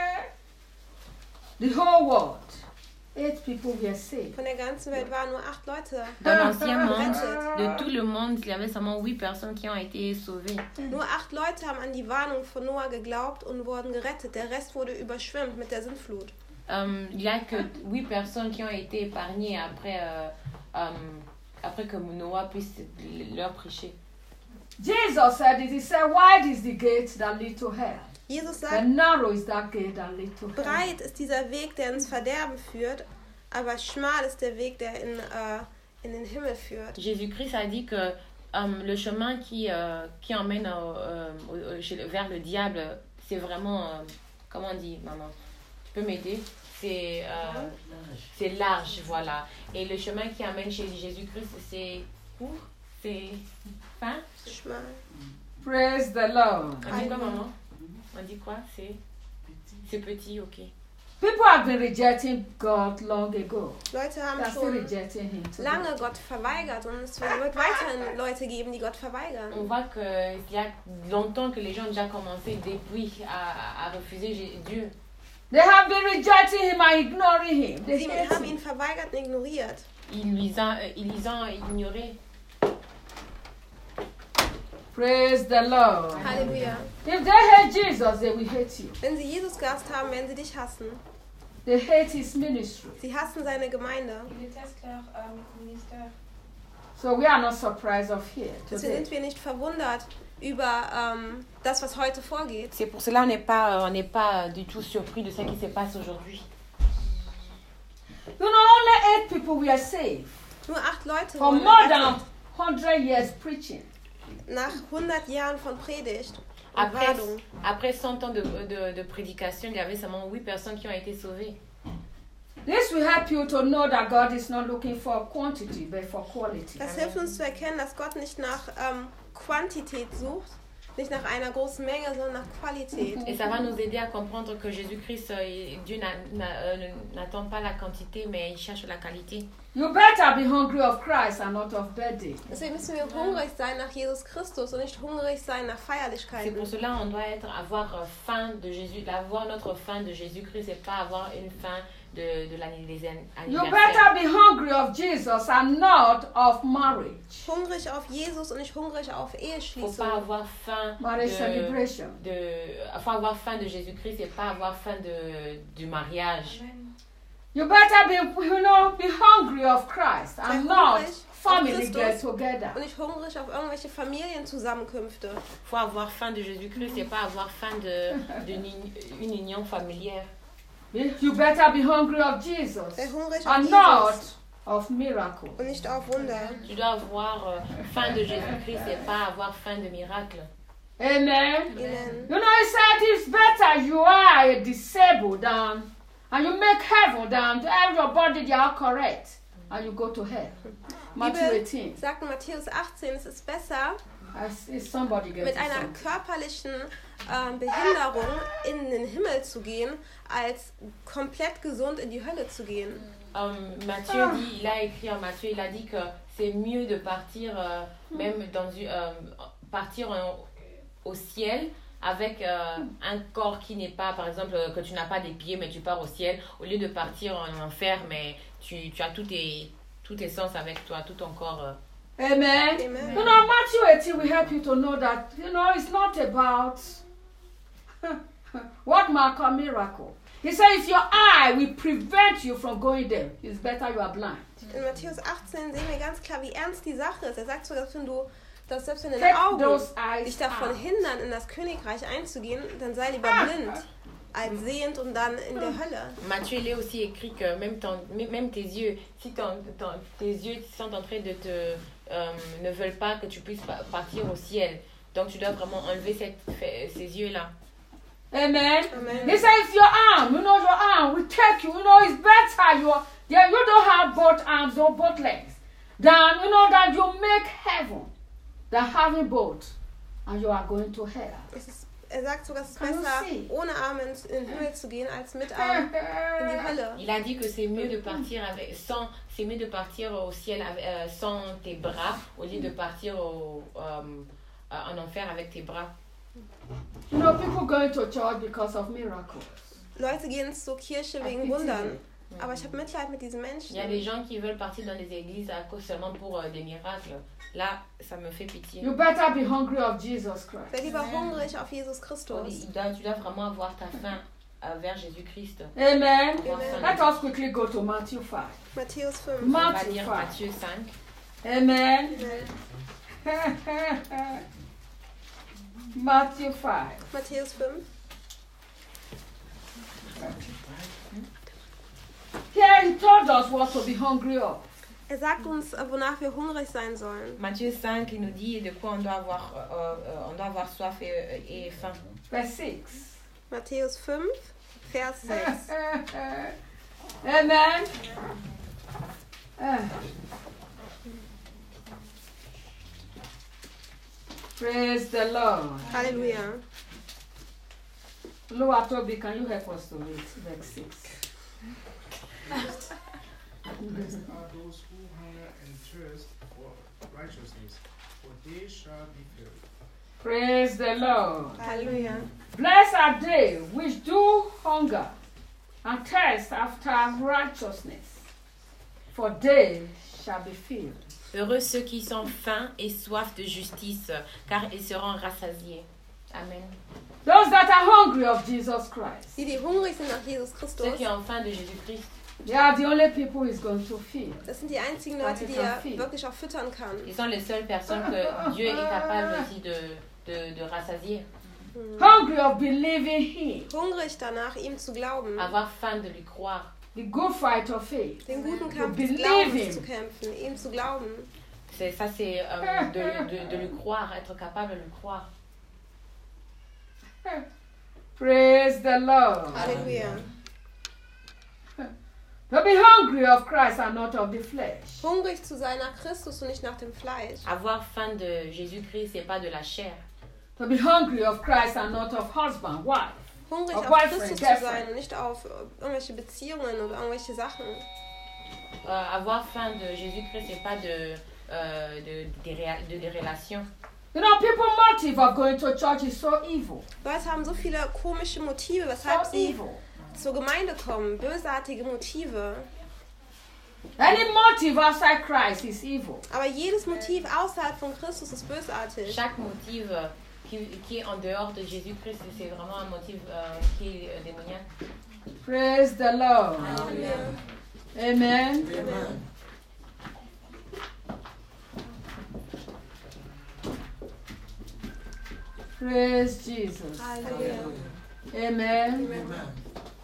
Speaker 3: The whole world, eight people were saved.
Speaker 1: Von der ganzen Welt waren nur acht Leute
Speaker 2: Dans l'ancien monde,
Speaker 1: gerettet.
Speaker 2: de tout le monde, il y avait seulement huit personnes qui ont été sauvées.
Speaker 1: Nur acht Leute haben an die Warnung von Noah geglaubt und wurden gerettet. Der Rest wurde überschwemmt mit der Sintflut.
Speaker 2: Um, il n'y a que huit personnes qui ont été épargnées après, euh, um, après que Noah puisse leur prêcher.
Speaker 3: Jesus said it, he said, wide is the gate that lead to hell.
Speaker 1: Jesus
Speaker 3: And
Speaker 1: sagt,
Speaker 3: narrow is that gate that lead to hell.
Speaker 1: breit ist dieser Weg, der ins Verderben führt, aber schmal ist der Weg, der in, äh, in den Himmel führt.
Speaker 2: Jésus-Christ a dit que um, le chemin qui, euh, qui emmène au, euh, au, chez le- vers le diable, c'est vraiment, euh, comment on dit, maman, tu peux m'aider? C'est euh, c'est large, voilà. Et le chemin qui amène chez Jésus-Christ, c'est court, c'est fin.
Speaker 1: Schmal.
Speaker 3: Praise the Lord.
Speaker 2: On dit quoi, maman? On dit quoi? C'est c'est petit, ok.
Speaker 3: People have been rejecting God long ago.
Speaker 1: Leute haben
Speaker 3: They're still
Speaker 1: schon
Speaker 3: rejecting Him today.
Speaker 1: lange Gott verweigert und es wird weiterhin Leute geben, die Gott verweigern.
Speaker 2: On voit qu'il y a longtemps que les gens ont déjà commencé depuis à, à refuser Jé- Dieu.
Speaker 3: They have been rejecting Him and ignoring Him. They
Speaker 1: Sie
Speaker 3: hate
Speaker 1: haben
Speaker 3: Him.
Speaker 1: ihn verweigert und ignoriert.
Speaker 2: Ils les ont, euh, ils les ont ignorés.
Speaker 3: Praise the Lord.
Speaker 1: Halleluja.
Speaker 3: If they hate Jesus, they will hate you.
Speaker 1: Wenn sie Jesus gehasst haben, werden sie dich hassen.
Speaker 3: They hate His ministry.
Speaker 1: Sie hassen seine Gemeinde.
Speaker 7: Il déteste leur euh, ministère.
Speaker 3: So we are not surprised of here
Speaker 1: Deswegen
Speaker 3: today.
Speaker 1: sind wir nicht verwundert über ähm, das, was heute vorgeht.
Speaker 2: C'est pour cela qu'on n'est pas, on n'est pas du tout surpris de ce qui se passe aujourd'hui.
Speaker 3: You know, only eight people were saved
Speaker 1: Nur acht Leute
Speaker 3: for
Speaker 1: wurden
Speaker 3: more than
Speaker 1: gerettet.
Speaker 3: one hundred years preaching.
Speaker 1: Nach hundert Jahren von Predigt und
Speaker 2: Après,
Speaker 1: Warnung.
Speaker 2: après cent ans de, de, de prédication, il y avait seulement huit personnes qui ont été sauvées.
Speaker 3: This will help you to know that God is not looking for quantity, but for quality.
Speaker 1: Das hilft uns zu erkennen, dass Gott nicht nach ähm, Quantität sucht, nicht nach einer großen Menge, sondern nach Qualität.
Speaker 2: Et ça va nous aider à comprendre que Jésus-Christ, euh, Dieu n'a- n'a- euh, n'attend pas la quantité, mais il cherche la qualité.
Speaker 3: You better be hungry of Christ and not of birthday.
Speaker 1: Deswegen müssen wir hungrig sein nach Jesus Christus und nicht hungrig sein nach
Speaker 2: C'est
Speaker 1: Feierlichkeiten.
Speaker 2: pour cela qu'on doit être, avoir euh, faim de Jésus, avoir notre faim de Jésus-Christ et pas avoir une faim de, de l'anniversaire.
Speaker 3: You better be hungry of Jesus and not of marriage.
Speaker 1: Hungrig auf Jesus und nicht hungrig auf
Speaker 2: Il ne faut
Speaker 1: Eheschließung.
Speaker 2: pas avoir faim
Speaker 3: Marriage
Speaker 2: de,
Speaker 3: celebration.
Speaker 2: de, faut avoir faim de Jésus-Christ et pas avoir faim de, du mariage.
Speaker 7: Amen.
Speaker 3: You better be, you know, be hungry of Christ
Speaker 1: Sei
Speaker 3: and not
Speaker 1: hungrig auf
Speaker 3: family
Speaker 1: Christus
Speaker 3: get together.
Speaker 1: und nicht hungrig auf irgendwelche Familienzusammenkünfte.
Speaker 2: Il faut avoir faim de Jésus-Christ et pas avoir faim de, d'une uni- une union familière.
Speaker 3: You better be hungry of Jesus
Speaker 1: Sei hungrig auf
Speaker 3: and not
Speaker 1: Jesus
Speaker 3: of miracle.
Speaker 1: und nicht auf Wunder.
Speaker 2: Tu dois avoir euh, faim de Jésus-Christ et pas avoir faim de miracle.
Speaker 3: Amen.
Speaker 1: Amen.
Speaker 3: You know, he said it's better you are disabled than, and you make heaven than have your body they are correct and you go to hell. Matthew
Speaker 1: Bibel
Speaker 3: eighteen.
Speaker 1: sagt in Matthäus achtzehn, es ist besser,
Speaker 3: As if somebody gets
Speaker 1: mit einer
Speaker 3: something.
Speaker 1: körperlichen ähm, Behinderung in den Himmel zu gehen, als komplett gesund in die Hölle zu gehen.
Speaker 2: Euh, Matthieu dit, il a écrit en Matthieu, il a dit que c'est mieux de partir euh, même dans une, euh, partir en- au ciel avec euh, un corps qui n'est pas, par exemple, euh, que tu n'as pas des pieds mais tu pars au ciel, au lieu de partir en enfer mais tu, tu as tous tes, tous tes sens avec toi, tout ton corps. euh.
Speaker 3: Amen.
Speaker 1: Amen.
Speaker 3: You know, Matthew eighteen will help you to know that, you know, it's not about what man call miracle. He said, if your eye will prevent you from going there, it's better you are blind.
Speaker 1: In Matthäus achtzehn sehen wir ganz klar, wie ernst die Sache ist. Er sagt sogar, dass wenn du, dass selbst wenn
Speaker 3: Take
Speaker 1: deine Augen
Speaker 3: those eyes
Speaker 1: dich davon
Speaker 3: out.
Speaker 1: hindern, in das Königreich einzugehen, dann sei lieber blind als sehend und dann in der Hölle.
Speaker 2: Matthieu, il est aussi écrit que même, ton, même tes yeux, si ton, ton, tes yeux sont en train de te, euh, ne veulent pas que tu puisses pa- partir au ciel, donc tu dois vraiment enlever cette, fait- ces yeux-là.
Speaker 3: Amen.
Speaker 1: Amen.
Speaker 3: He said, if your arm, you know, your arm will take you, you know, it's better you are, yeah, you don't have both arms or both legs. Then, you know, that you make heaven than having both, and you are going to hell.
Speaker 1: Es ist, er sagt sogar, es ist
Speaker 3: Can you
Speaker 1: besser,
Speaker 3: see?
Speaker 1: ohne Arme ins- in den Himmel zu gehen, als mit Armen in die Hölle.
Speaker 2: Il a dit que c'est mieux de partir avec, sans, c'est mieux de partir au ciel avec, euh, sans tes bras au lieu de partir au, euh, en enfer avec tes bras.
Speaker 3: You know, people going to church because of miracles.
Speaker 1: Leute gehen zur Kirche wegen Wundern. Aber ich habe Mitleid mit diesen Menschen.
Speaker 2: Il y a des gens qui veulent partir dans les églises à cause seulement pour euh, des miracles. Là, ça me fait pitié.
Speaker 3: You better be hungry of Jesus
Speaker 1: Sei
Speaker 3: Christ.
Speaker 1: lieber hungrig auf Jesus
Speaker 2: On
Speaker 1: Christus.
Speaker 2: dit, il doit- tu dois vraiment avoir ta faim euh, vers Jésus-Christ.
Speaker 3: Amen.
Speaker 2: Amen.
Speaker 3: Let us quickly go to Matthew five.
Speaker 1: Matthäus fünf.
Speaker 2: On va
Speaker 3: Matthew
Speaker 2: lire
Speaker 3: five.
Speaker 2: Matthieu cinq.
Speaker 3: Amen. Matthew five.
Speaker 1: Matthäus fünf.
Speaker 3: Here he told us what to be hungry of.
Speaker 1: Er sagt uns, äh, wonach wir hungrig sein sollen.
Speaker 2: Matthieu cinq, il nous dit de quoi on doit avoir, euh, euh, on doit avoir soif et, et faim.
Speaker 3: Verse six.
Speaker 1: Matthäus fünf, Vers sechs.
Speaker 3: Amen. Ah. Praise the Lord.
Speaker 1: Halleluja.
Speaker 3: Lua Toby, can you help us to read verse six?
Speaker 8: Blessed are those who hunger and thirst for righteousness, for they shall be filled.
Speaker 3: Praise the Lord.
Speaker 1: Halleluja.
Speaker 3: Blessed are they which do hunger and thirst after righteousness, for they shall be filled.
Speaker 2: Heureux ceux qui sont faim et soif de justice, car ils seront rassasiés. Amen.
Speaker 3: Those that are hungry of Jesus Christ,
Speaker 1: Die, die hungrig sind nach Jesus
Speaker 2: Ceux
Speaker 1: Christus,
Speaker 2: qui ont faim de Jésus-Christ,
Speaker 3: they are the only people he's going to feed.
Speaker 1: das sind die einzigen Leute, die er wirklich auch füttern kann.
Speaker 2: ils sont les seules personnes que Dieu est capable aussi de, de, de rassasier.
Speaker 3: Hungry of believing him,
Speaker 1: Hungrig danach, ihm zu glauben.
Speaker 2: Avoir faim de lui croire.
Speaker 3: the good fight of faith.
Speaker 1: Den guten
Speaker 3: To
Speaker 1: Kampf des
Speaker 3: believe
Speaker 1: Glaubens
Speaker 3: him.
Speaker 1: zu kämpfen, ihm zu glauben.
Speaker 2: C'est, ça, c'est euh, de, de, de lui croire, être capable de lui croire.
Speaker 3: Praise the Lord.
Speaker 1: Halleluja.
Speaker 3: To be hungry of Christ and not of the flesh.
Speaker 1: Hungrig zu sein nach Christus und nicht nach dem Fleisch.
Speaker 2: Avoir faim de Jésus-Christ, c'est pas de la chair.
Speaker 3: To be hungry of Christ and not of husband, wife.
Speaker 1: Hungrig
Speaker 3: Auf
Speaker 1: auf
Speaker 3: Boyfriend,
Speaker 1: Christus zu
Speaker 3: Girlfriend.
Speaker 1: sein und nicht auf äh, irgendwelche Beziehungen oder irgendwelche Sachen.
Speaker 2: Euh, avoir faim de Jésus-Christ, c'est pas de, euh, de, des réa- de, des relations.
Speaker 3: You know, people's motive of going to church is so evil.
Speaker 1: Leute haben so viele komische Motive, weshalb
Speaker 3: So
Speaker 1: sie
Speaker 3: evil.
Speaker 1: zur Gemeinde kommen. Bösartige Motive.
Speaker 3: Any motive outside Christ is evil.
Speaker 1: Aber jedes Motiv außerhalb von Christus ist bösartig.
Speaker 2: Chaque motif euh, qui, qui est en dehors de Jésus-Christ, c'est vraiment un motif euh, qui est euh, démoniaque.
Speaker 3: Praise the Lord.
Speaker 1: Halleluja.
Speaker 3: Amen.
Speaker 4: Amen.
Speaker 3: Praise Jesus.
Speaker 1: Halleluja.
Speaker 3: Amen.
Speaker 4: Amen.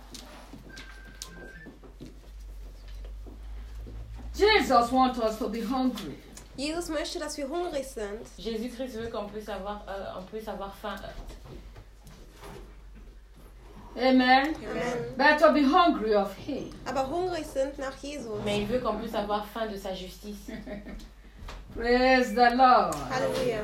Speaker 3: Jesus wants us to be hungry.
Speaker 1: Jesus möchte, dass wir hungrig sind.
Speaker 2: Jésus-Christ veut qu'on puisse avoir, euh, on puisse avoir faim.
Speaker 3: Amen.
Speaker 1: Amen.
Speaker 3: But to be hungry of Him.
Speaker 1: Aber hungrig sind nach Jesus.
Speaker 2: Mais il veut qu'on puisse avoir faim de sa justice.
Speaker 3: Praise the Lord.
Speaker 1: Halleluja.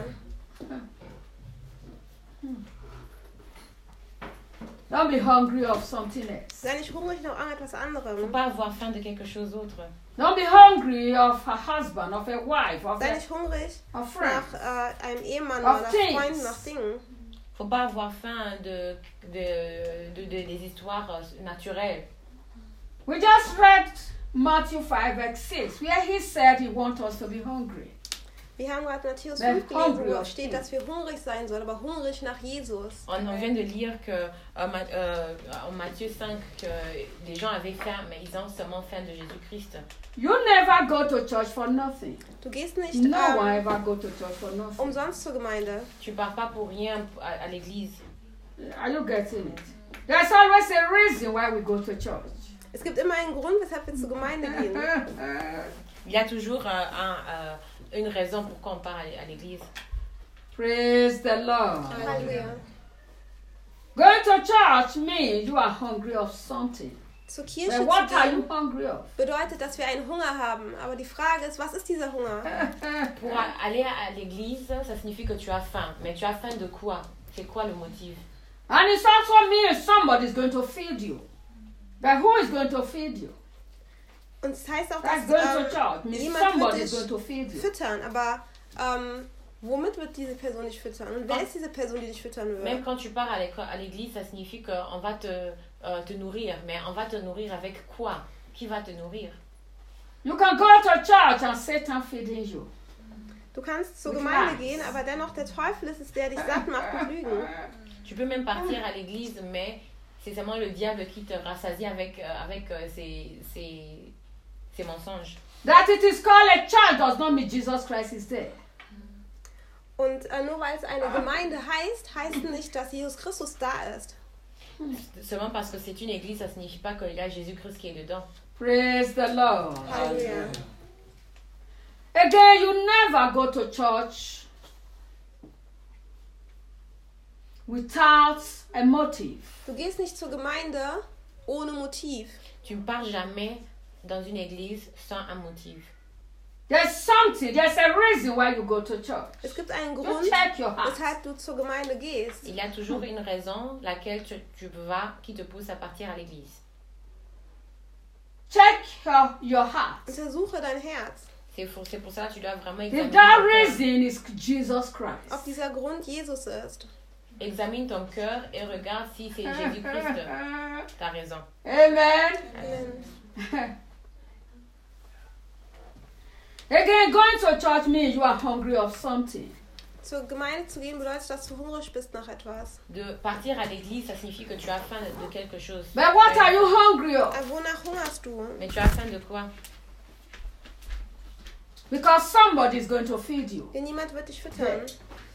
Speaker 3: Don't be hungry of something else.
Speaker 1: Sei nicht hungrig nach irgendetwas
Speaker 2: Faut
Speaker 1: anderem.
Speaker 2: pas avoir faim de quelque chose d'autre.
Speaker 3: Don't be hungry of a husband, of a wife, of
Speaker 1: Sei
Speaker 3: a,
Speaker 1: nicht hungrig
Speaker 3: a friend.
Speaker 1: nach äh, einem Ehemann
Speaker 3: Of
Speaker 1: oder
Speaker 3: things.
Speaker 1: Freunden, nach Dingen.
Speaker 2: Faut pas avoir faim de, de, de, de- des histoires euh, naturelles.
Speaker 3: We just read Matthew five, verse six, where He said He wants us to be hungry.
Speaker 1: Wir haben gerade Matthäus
Speaker 3: They're
Speaker 1: fünf gelesen,
Speaker 3: hungry
Speaker 1: wo
Speaker 3: of
Speaker 1: steht,
Speaker 3: him.
Speaker 1: dass wir hungrig sein sollen, aber hungrig nach Jesus.
Speaker 2: On, on vient de lire que euh, Ma- euh, en Matthieu cinq que les gens avaient faim, mais ils ont seulement faim de Jésus-Christ.
Speaker 3: You never go to church for nothing.
Speaker 1: Du gehst nicht
Speaker 3: No one
Speaker 1: ähm,
Speaker 3: ever go to church for nothing.
Speaker 1: umsonst zur Gemeinde.
Speaker 2: Tu pars pas pour rien à, à l'église.
Speaker 3: Are you getting it? There's always a reason why we go to church.
Speaker 1: Es gibt immer einen Grund, weshalb wir zur Gemeinde gehen.
Speaker 2: Il y a toujours euh, un, euh, une raison pourquoi on part à, à l'église.
Speaker 3: Praise the Lord.
Speaker 1: Halleluja.
Speaker 3: Going to church means you are hungry of something.
Speaker 1: Zur
Speaker 3: But
Speaker 1: Kirche zu
Speaker 3: what are you
Speaker 1: gehen
Speaker 3: hungry of?
Speaker 1: bedeutet, dass wir einen Hunger haben. Aber die Frage ist, was ist dieser Hunger?
Speaker 2: Pour a- aller à l'église, ça signifie que tu as faim. Mais tu as faim de quoi? C'est quoi le motif?
Speaker 3: And it also means somebody is going to feed you. But who is going to feed you?
Speaker 1: Und es heißt auch,
Speaker 3: That's
Speaker 1: dass
Speaker 3: going to
Speaker 1: ähm,
Speaker 3: church means
Speaker 1: jemand wird
Speaker 3: somebody is going
Speaker 1: dich
Speaker 3: to feed you.
Speaker 1: füttern. Aber ähm, womit wird diese Person dich füttern? Und wer
Speaker 2: Ah.
Speaker 1: ist diese Person, die dich füttern
Speaker 2: Même
Speaker 1: will?
Speaker 2: quand tu pars à l'éco- à l'église, ça signifie qu'on va te, euh, te nourrir. Mais on va te nourrir avec quoi? Qui va te nourrir?
Speaker 3: You can go to church and Satan feeding you.
Speaker 1: Du kannst zur
Speaker 3: Mit
Speaker 1: Gemeinde
Speaker 3: Lies.
Speaker 1: gehen, aber dennoch der Teufel ist es, der dich satt macht mit Lügen.
Speaker 2: Tu peux même partir à l'église, mais c'est seulement le diable qui te rassasie avec, euh, avec euh, ses, ses, ses mensonges.
Speaker 3: That it is called a church does not mean Jesus Christ is there.
Speaker 1: Und äh, nur weil es eine Gemeinde heißt, heißt nicht, dass Jesus Christus da ist.
Speaker 2: Seulement parce que c'est une église, ça signifie pas qu'il y a Jésus-Christ qui est dedans.
Speaker 3: Praise the Lord.
Speaker 1: Halleluja.
Speaker 3: Again, you never go to church without a motive.
Speaker 1: Du gehst nicht zur Gemeinde ohne Motiv.
Speaker 2: Tu ne pars jamais dans une église sans un motif.
Speaker 3: There's something, there's a reason why you go to church.
Speaker 1: Es gibt einen
Speaker 3: You
Speaker 1: Grund,
Speaker 3: check your heart.
Speaker 1: weshalb du zur Gemeinde gehst.
Speaker 2: Il y a toujours une raison laquelle tu, tu vas, qui te pousse à partir à l'église.
Speaker 3: Check your, your heart.
Speaker 1: Untersuche dein Herz.
Speaker 2: C'est pour, c'est pour ça que tu dois vraiment
Speaker 3: If
Speaker 2: examiner
Speaker 3: that
Speaker 2: ton cœur.
Speaker 3: reason is Jesus
Speaker 1: Ob
Speaker 3: Christ.
Speaker 1: dieser Grund Jesus ist.
Speaker 2: Examine ton cœur et regarde si c'est Jésus-Christ. T'as raison.
Speaker 3: Amen.
Speaker 1: Amen.
Speaker 3: Again, going to church means you are hungry of something.
Speaker 1: Zur Gemeinde zu gehen bedeutet, dass du hungrig bist nach etwas.
Speaker 2: De partir à l'église, ça signifie que tu as faim de, de quelque chose.
Speaker 3: But what are you hungry of?
Speaker 1: Aber wonach hungerst du?
Speaker 2: Mais tu as faim de quoi?
Speaker 3: Because somebody is going to feed you.
Speaker 1: Denn niemand wird dich füttern.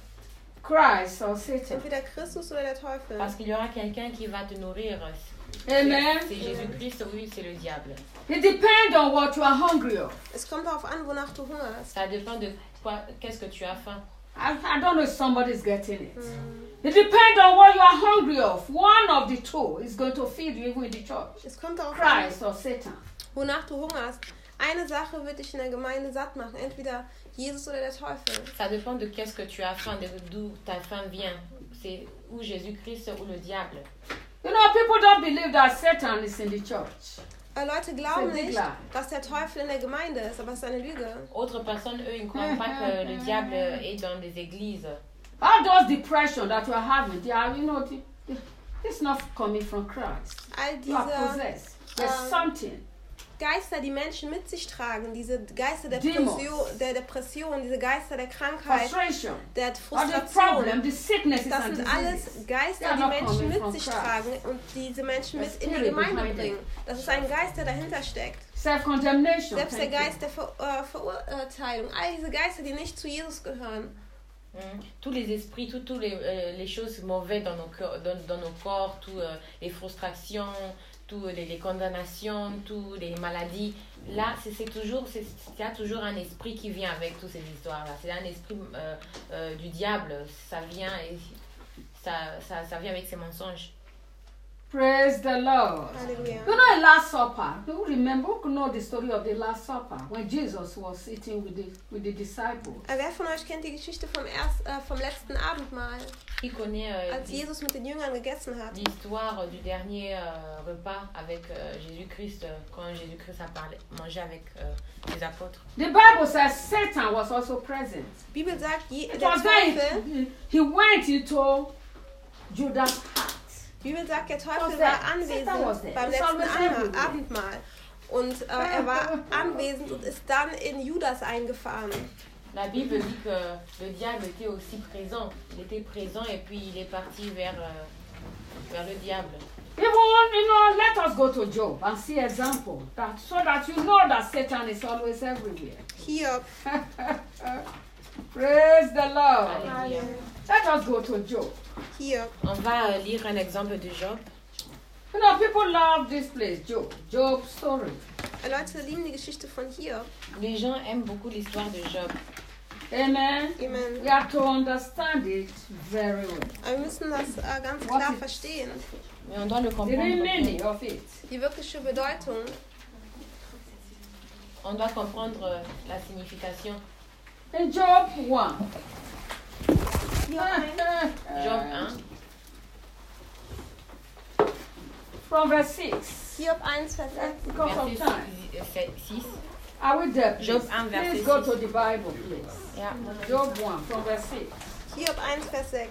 Speaker 3: Christ or Satan.
Speaker 1: Entweder Christus oder der Teufel.
Speaker 2: Parce qu'il y aura quelqu'un qui va te nourrir.
Speaker 3: Amen.
Speaker 2: C'est Jésus-Christ, oui, c'est le diable.
Speaker 3: It depends on what you are hungry of.
Speaker 1: Es kommt darauf an, wonach du hungerst.
Speaker 2: Ça dépend de quoi, qu'est-ce que tu as faim.
Speaker 3: I, I don't know if somebody's getting it. It depends on what you are hungry of. One of the two is going to feed you even in the church.
Speaker 1: Es kommt darauf an,
Speaker 3: Christ or Satan.
Speaker 1: wonach du hungerst. Eine Sache wird dich in der Gemeinde satt machen. Entweder Jesus oder der Teufel.
Speaker 2: Ça dépend de qu'est-ce que tu as faim, de d'où ta faim vient. C'est ou Jésus-Christ ou le diable.
Speaker 3: You know, people don't believe that Satan is in the church.
Speaker 1: Äh, Leute glauben
Speaker 3: C'est big
Speaker 1: nicht,
Speaker 3: lie.
Speaker 1: dass der Teufel in der Gemeinde ist, aber es ist eine Lüge.
Speaker 2: Autres personnes, eux, ils ne croient pas que le diable est dans des églises.
Speaker 3: All those depression that you are having, they are, you know, the, the, it's not coming from Christ.
Speaker 1: All
Speaker 3: You are
Speaker 1: diese
Speaker 3: possessed. There's
Speaker 1: ähm,
Speaker 3: something.
Speaker 1: Geister, die Menschen mit sich tragen, diese Geister der
Speaker 3: Demons.
Speaker 1: Depression, der Depression, diese Geister der Krankheit,
Speaker 3: Frustration.
Speaker 1: der
Speaker 3: Or the
Speaker 1: Frustration,
Speaker 3: problem, the sicknesses
Speaker 1: das
Speaker 3: and
Speaker 1: sind
Speaker 3: diseases.
Speaker 1: alles Geister,
Speaker 3: They are
Speaker 1: die
Speaker 3: not
Speaker 1: Menschen
Speaker 3: coming
Speaker 1: mit
Speaker 3: from
Speaker 1: sich
Speaker 3: Christ.
Speaker 1: tragen und diese Menschen
Speaker 3: The
Speaker 1: mit in die
Speaker 3: spirit
Speaker 1: Gemeinde
Speaker 3: behind
Speaker 1: bringen.
Speaker 3: them.
Speaker 1: Das ist ein Geist, der dahinter steckt.
Speaker 3: Self-condemnation.
Speaker 1: Selbst der
Speaker 3: Thank you.
Speaker 1: Geist der Ver äh, Verurteilung, all diese Geister, die nicht zu Jesus gehören.
Speaker 2: Mm. Tous les esprits, toutes tout les, euh, les choses mauvaises dans nos, cœurs- dans, dans nos corps, toutes euh, les frustrations, toutes les, les condamnations, toutes les maladies. Là, c'est c'est toujours, c'est- il y a toujours un esprit qui vient avec toutes ces histoires-là. C'est un esprit euh, euh, du diable. Ça vient et ça, ça, ça vient avec ses mensonges.
Speaker 3: Praise the Lord.
Speaker 1: Halleluja.
Speaker 3: You know, in Last Supper, you remember, you know the story of the Last Supper when Jesus was eating with the with the disciples.
Speaker 1: Äh, Wer von euch kennt die Geschichte vom, erst, äh, vom letzten Abendmahl,
Speaker 2: Qui connaît euh,
Speaker 1: als Jesus mit den Jüngern gegessen hat?
Speaker 2: l'histoire du dernier euh, repas avec euh, Jésus-Christ, euh, quand Jésus-Christ a parlé, mangé avec euh, les apôtres?
Speaker 3: The Bible says Satan was also present.
Speaker 1: Die Bibel sagt, je,
Speaker 3: It
Speaker 1: der
Speaker 3: was
Speaker 1: Teufel,
Speaker 3: then he went into Judas' heart.
Speaker 1: die Bibel sagt, der Teufel
Speaker 3: Was
Speaker 1: war
Speaker 3: that? Satan was
Speaker 1: anwesend
Speaker 3: there.
Speaker 1: beim
Speaker 3: It's
Speaker 1: letzten
Speaker 3: always
Speaker 1: Abendmahl.
Speaker 3: everywhere.
Speaker 1: Abendmahl. Und äh, er war anwesend und ist dann in Judas eingefahren.
Speaker 2: La Bible dit que le diable était aussi présent. Il était présent et puis il est parti vers, euh, vers le diable.
Speaker 3: Even, you know, let us go to Job and see example, that, so that you know that Satan is always everywhere.
Speaker 1: Hiob.
Speaker 3: Praise the Lord.
Speaker 2: Alléluia.
Speaker 3: Let us go to Job.
Speaker 1: Hiob.
Speaker 2: On va euh, lire un exemple de Job.
Speaker 3: You know, people love this place, Job. Job's story.
Speaker 1: Leute lieben die Geschichte von Hiob.
Speaker 2: Les gens aiment beaucoup l'histoire de Job.
Speaker 3: Amen.
Speaker 1: Amen.
Speaker 3: We have to understand it very well.
Speaker 1: Aber wir müssen das äh, ganz
Speaker 3: What
Speaker 1: klar
Speaker 3: is-
Speaker 1: verstehen.
Speaker 2: Mais on doit le
Speaker 3: The
Speaker 2: comprendre.
Speaker 3: real
Speaker 2: bien.
Speaker 3: meaning of it.
Speaker 1: Die wirkliche Bedeutung.
Speaker 2: On doit comprendre euh, la signification.
Speaker 3: In Job one.
Speaker 2: Job un,
Speaker 3: From verse six.
Speaker 1: Hiob eins, Vers sechs.
Speaker 3: Because of
Speaker 2: verset
Speaker 3: time.
Speaker 2: six.
Speaker 3: Are we there, please?
Speaker 2: Job one, verset
Speaker 3: Please go
Speaker 2: six.
Speaker 3: to the Bible, please.
Speaker 2: Ja.
Speaker 3: Job one, from verse six.
Speaker 1: Hiob eins, Vers sechs.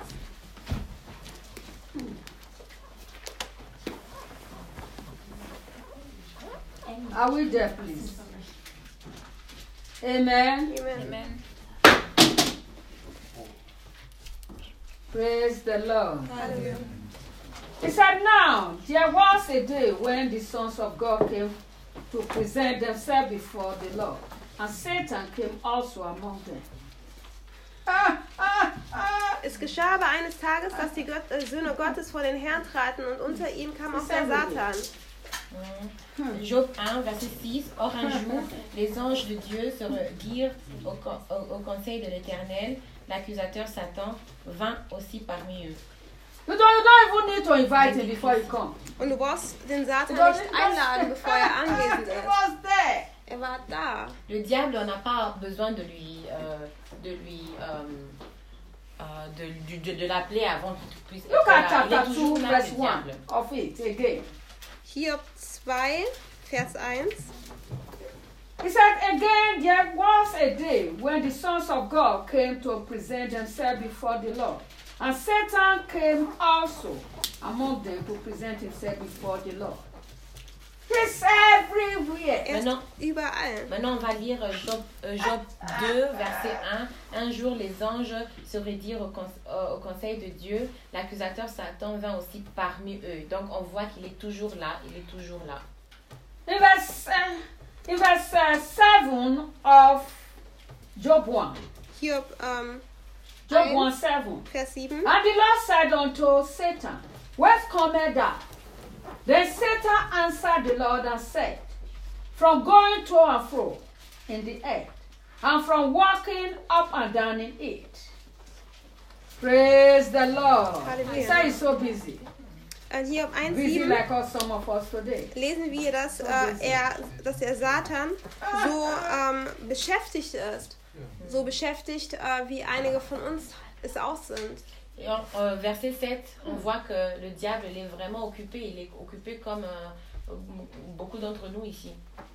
Speaker 3: Are we there, please? Amen.
Speaker 1: Amen.
Speaker 2: Amen.
Speaker 3: Praise the Lord.
Speaker 1: Halleluja.
Speaker 3: He said, now, there was a day when the sons of God came to present themselves before the Lord, and Satan came also among them. Ah, ah, ah.
Speaker 1: Es geschah aber eines Tages, dass die Gott, äh, Söhne Gottes vor den Herrn traten und unter ihnen kam auch der Satan.
Speaker 2: Job un, verset six. Or un jour, les anges de Dieu se dirent au, con- au- au conseil de l'Éternel, l'accusateur Satan vint aussi parmi eux.
Speaker 3: You don't, you don't even need to invite him before he comes.
Speaker 1: Und du brauchst den Satan
Speaker 3: You don't
Speaker 1: nicht
Speaker 3: need-
Speaker 1: einladen, bevor er anwesend
Speaker 3: He
Speaker 1: ist.
Speaker 3: was there.
Speaker 1: Er war da.
Speaker 2: Le diable, on n'a pas besoin de lui, euh, de lui, euh, euh, de, de, de, de l'appeler avant qu'il puisse
Speaker 3: Look
Speaker 2: être
Speaker 3: at
Speaker 2: là. Il est
Speaker 3: chapter
Speaker 2: toujours
Speaker 3: two,
Speaker 2: là,
Speaker 3: verse
Speaker 2: le
Speaker 3: one
Speaker 2: diable.
Speaker 3: of it again.
Speaker 1: Hiob zwei, Vers eins.
Speaker 3: He said, again, there was a day when the sons of God came to present themselves before the Lord. And Satan came also among them to present himself before the Lord. He's everywhere.
Speaker 1: Er ist
Speaker 2: Maintenant,
Speaker 1: überall.
Speaker 2: maintenant, on va lire Job, euh, Job deux, verset un. Un jour, les anges se rédirent au, con- euh, au conseil de Dieu. L'accusateur Satan vint aussi parmi eux. Donc, on voit qu'il est toujours là. Il est toujours là.
Speaker 3: In verse, uh, in verse uh, seven of Job one.
Speaker 1: Hiob ähm,
Speaker 3: Job
Speaker 1: Eins.
Speaker 3: one seven.
Speaker 1: Vers sieben.
Speaker 3: And the Lord said unto Satan, whence cometh thou? Then Satan answered the Lord and said, from going to and fro in the earth, and from walking up and down in it. Praise the Lord.
Speaker 1: Hallelujah.
Speaker 3: Satan is so busy.
Speaker 1: Äh, Hiob eins,
Speaker 3: Busy
Speaker 1: sieben.
Speaker 3: like us, some of us today.
Speaker 1: Lesen wir, dass, äh, er, dass der Satan so ähm, beschäftigt ist. So beschäftigt, äh, wie einige von uns es auch sind.
Speaker 2: Et en euh, verset sept, on voit que le diable il est vraiment occupé. Il est occupé comme euh, beaucoup d'entre nous ici.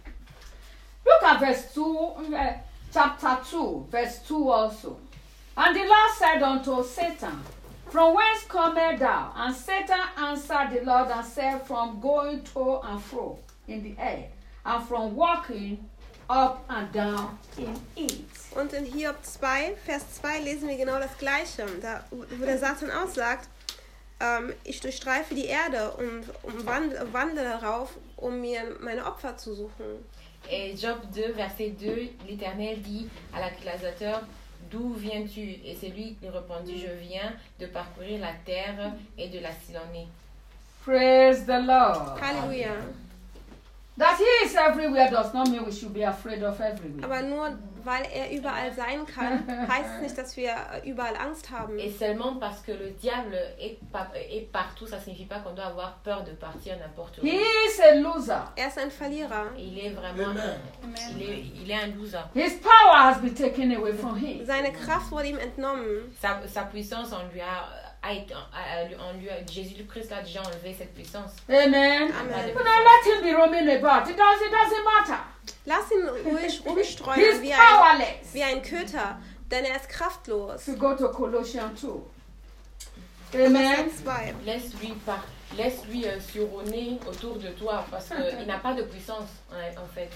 Speaker 3: Look at verse two, uh, chapter two, verse two also. And the Lord said unto Satan, from whence comest thou? And Satan answered the Lord and said, from going to and fro in the air, and from walking up and down in it.
Speaker 1: Und in Hiob zwei, Vers zwei lesen wir genau das Gleiche. Da, wo der Satan auch sagt, ähm, ich durchstreife die Erde und um wandle, wandle darauf, um mir meine Opfer zu suchen.
Speaker 2: Et Job deux, verset deux, l'Éternel dit à l'accusateur, d'où viens-tu? Et c'est lui qui répondit, je viens de parcourir la terre et de la sillonner.
Speaker 3: Praise the Lord.
Speaker 1: Halleluja.
Speaker 3: That he is everywhere does not mean we should be afraid of everywhere.
Speaker 1: Aber nur weil er überall sein kann, heißt es nicht, dass wir überall Angst haben.
Speaker 2: Et seulement parce que le diable est, pa- est partout, ça signifie pas qu'on doit avoir peur de partir n'importe où.
Speaker 3: He is a loser.
Speaker 1: Er ist ein Verlierer.
Speaker 2: Il est vraiment,
Speaker 4: Amen.
Speaker 2: il est, il est un loser.
Speaker 3: His power has been taken away from him.
Speaker 1: Seine Kraft wurde ihm entnommen.
Speaker 2: Sa, sa puissance, on lui a, a été- a- a- on lui a, Jésus-Christ a déjà enlevé cette puissance.
Speaker 3: Amen.
Speaker 1: Amen.
Speaker 3: You know, let him be roaming about. It doesn't, it doesn't matter.
Speaker 1: Lass ihn ruhig rumstreuen
Speaker 3: He's
Speaker 1: wie ein,
Speaker 3: powerless.
Speaker 1: wie ein Köter, denn er ist kraftlos.
Speaker 3: If you go to Colossians two.
Speaker 1: Kolosser
Speaker 3: Amen.
Speaker 1: zwei.
Speaker 2: Laisse-lui par, laisse-lui euh, suronner autour de toi parce qu'il n'a pas de puissance en, en fait.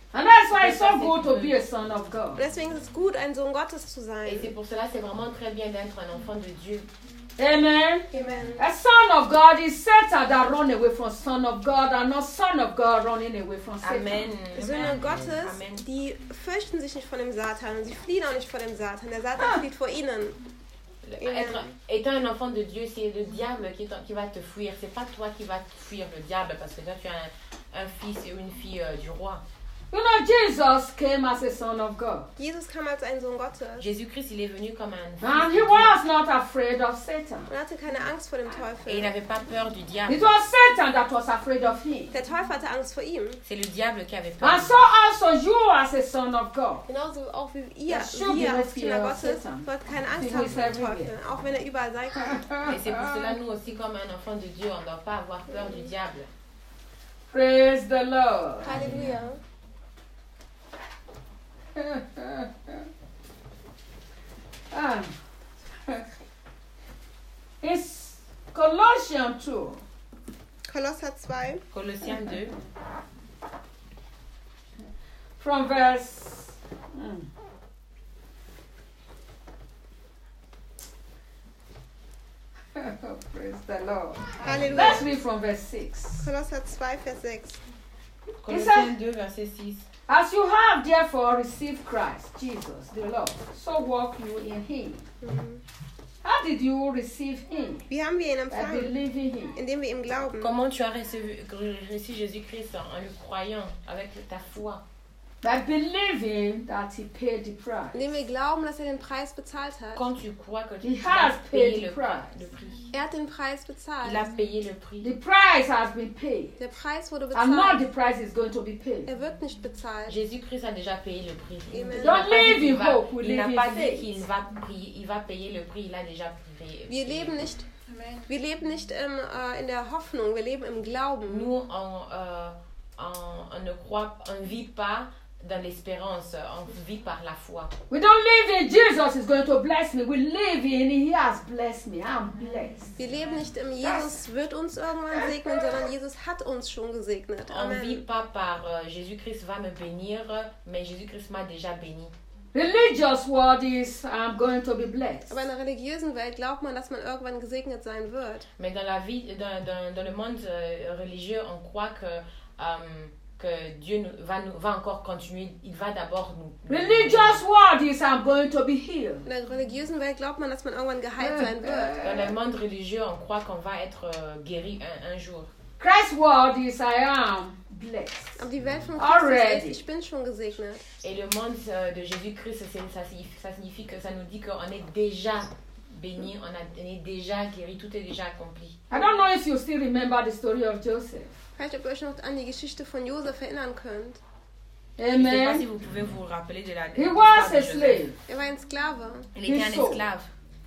Speaker 3: And that's why it's so good to be a son of
Speaker 1: Und
Speaker 3: God.
Speaker 1: deswegen ist es gut, ein Sohn Gottes zu
Speaker 2: Et
Speaker 1: sein.
Speaker 2: c'est pour cela c'est vraiment très bien d'être un enfant de Dieu.
Speaker 3: Amen.
Speaker 1: Amen.
Speaker 3: A son of God is Satan that run away from son of God, and not son of God running away from Satan.
Speaker 2: Amen.
Speaker 1: Söhne Gottes,
Speaker 2: Amen.
Speaker 1: die fürchten sich nicht vor dem Satan und sie fliehen auch nicht vor dem Satan. Der Satan
Speaker 3: Ah.
Speaker 1: flieht vor ihnen.
Speaker 2: Être, étant un enfant de Dieu, c'est le diable qui, est- qui va te fuir. C'est pas toi qui vas fuir le diable parce que toi tu es un, un fils et une fille euh, du roi.
Speaker 3: You know, Jesus came as a son of God.
Speaker 1: Jesus kam als ein Sohn Gottes
Speaker 2: Jésus-Christ, il est venu comme un fils
Speaker 3: And
Speaker 2: de
Speaker 3: he
Speaker 2: Dieu.
Speaker 3: was not afraid of Satan.
Speaker 1: und hatte keine Angst vor dem
Speaker 2: Et il
Speaker 1: Teufel.
Speaker 2: n'avait pas peur du diable.
Speaker 3: It was Satan that was afraid of him.
Speaker 1: Der Teufel hatte Angst vor ihm.
Speaker 2: C'est le diable qui avait peur.
Speaker 3: And so also you as a son of God.
Speaker 1: Genauso auch wie ihr,
Speaker 3: Das stimmt,
Speaker 1: wir
Speaker 3: das
Speaker 1: als
Speaker 3: hier
Speaker 1: Kinder
Speaker 3: aus
Speaker 1: Gottes,
Speaker 3: Satan.
Speaker 1: sollt keine Angst
Speaker 3: Die
Speaker 1: haben
Speaker 3: ist
Speaker 1: vor dem
Speaker 3: everywhere.
Speaker 1: Teufel, auch wenn er überall sein kann.
Speaker 2: Et c'est pour cela, nous aussi, comme un enfant de Dieu, on ne doit pas avoir peur du diable.
Speaker 3: Praise the Lord.
Speaker 1: Halleluja.
Speaker 3: Ah. It's Colossians two.
Speaker 1: Kolosser zwei,
Speaker 2: Colossiens deux,
Speaker 3: From verse. mm. Praise the Lord.
Speaker 1: Halleluja.
Speaker 3: Let's read from verse six.
Speaker 1: Kolosser zwei, Vers sechs.
Speaker 2: Colossiens deux, verset six.
Speaker 3: As you have therefore received Christ, Jesus, the Lord, so walk you in him.
Speaker 1: Mhm.
Speaker 3: How did you receive him?
Speaker 1: Wie haben wir ihn
Speaker 3: By
Speaker 1: empfangen?
Speaker 3: believing him.
Speaker 1: Indem wir ihm glauben.
Speaker 2: Comment tu as reçu, reçu Jésus-Christ en le croyant avec ta foi?
Speaker 3: By believing that he paid the price.
Speaker 1: Indem wir glauben, dass er den Preis bezahlt hat.
Speaker 2: Quand tu crois que
Speaker 3: He
Speaker 2: tu
Speaker 3: has
Speaker 2: as
Speaker 3: paid
Speaker 2: payé
Speaker 3: the
Speaker 2: le,
Speaker 3: price.
Speaker 2: le prix.
Speaker 1: Er hat den Preis bezahlt.
Speaker 2: Il a payé le prix.
Speaker 3: The price has been paid.
Speaker 1: Der Preis wurde
Speaker 3: And now the
Speaker 1: bezahlt.
Speaker 3: price is going to be paid.
Speaker 1: Er wird nicht bezahlt.
Speaker 2: Jésus-Christ a déjà payé le prix. Il
Speaker 1: Amen.
Speaker 2: n'a
Speaker 3: Don't
Speaker 2: pas dit
Speaker 3: live
Speaker 2: qu'il
Speaker 3: in
Speaker 2: va-
Speaker 3: hope, we
Speaker 2: il n'a
Speaker 3: live
Speaker 2: pas
Speaker 3: in
Speaker 2: dit
Speaker 3: faith.
Speaker 2: qu'il va, payer- il va payer le prix, il a déjà payé.
Speaker 1: Wir leben nicht, wir leben nicht im, äh, in der Hoffnung, wir leben im Glauben.
Speaker 2: Nous, on, euh, on, on ne croit, on ne vit pas dans l'espérance, on vit par la foi.
Speaker 3: We don't live in Jesus is going to bless me. We live in he has blessed me. I'm blessed.
Speaker 1: Wir leben nicht im Jesus wird uns irgendwann segnen, sondern Jesus hat uns schon gesegnet.
Speaker 2: On ne vit
Speaker 1: Amen.
Speaker 2: pas par euh, Jésus-Christ va me bénir, mais Jésus-Christ m'a déjà béni.
Speaker 3: Religious word is I'm going to be blessed.
Speaker 1: Aber in der religiösen Welt glaubt man, dass man irgendwann gesegnet sein wird.
Speaker 2: Mais dans la vie, dans, dans, dans le monde euh, religieux, on croit que, euh, que Dieu nous, va, nous, va encore continuer. Il va d'abord nous.
Speaker 3: Religious word is I'm going to be healed.
Speaker 1: In der religiösen Welt glaubt man, dass man irgendwann geheilt sein wird.
Speaker 2: Dans le monde religieux, on croit qu'on va être euh, guéri un, un jour.
Speaker 3: Christ's word is I am blessed.
Speaker 1: Aber die Welt von Christus
Speaker 3: Already.
Speaker 1: ist, ich bin schon gesegnet.
Speaker 2: Et le monde euh, de Jésus-Christ, c'est- ça, signifie- ça signifie que ça nous dit qu'on est déjà béni, on, a, on est déjà guéri, tout est déjà accompli.
Speaker 3: I don't know if you still remember the story of Joseph.
Speaker 1: Vielleicht, ob ihr euch noch an die Geschichte von Josef erinnern könnt.
Speaker 2: Je ne sais pas si
Speaker 3: Amen.
Speaker 2: vous pouvez vous rappeler de la de
Speaker 3: He
Speaker 2: l'histoire
Speaker 3: was
Speaker 2: de
Speaker 3: a
Speaker 2: Joseph.
Speaker 3: slave.
Speaker 1: Er war ein Sklave
Speaker 2: Il était un
Speaker 3: He sold.
Speaker 2: esclave.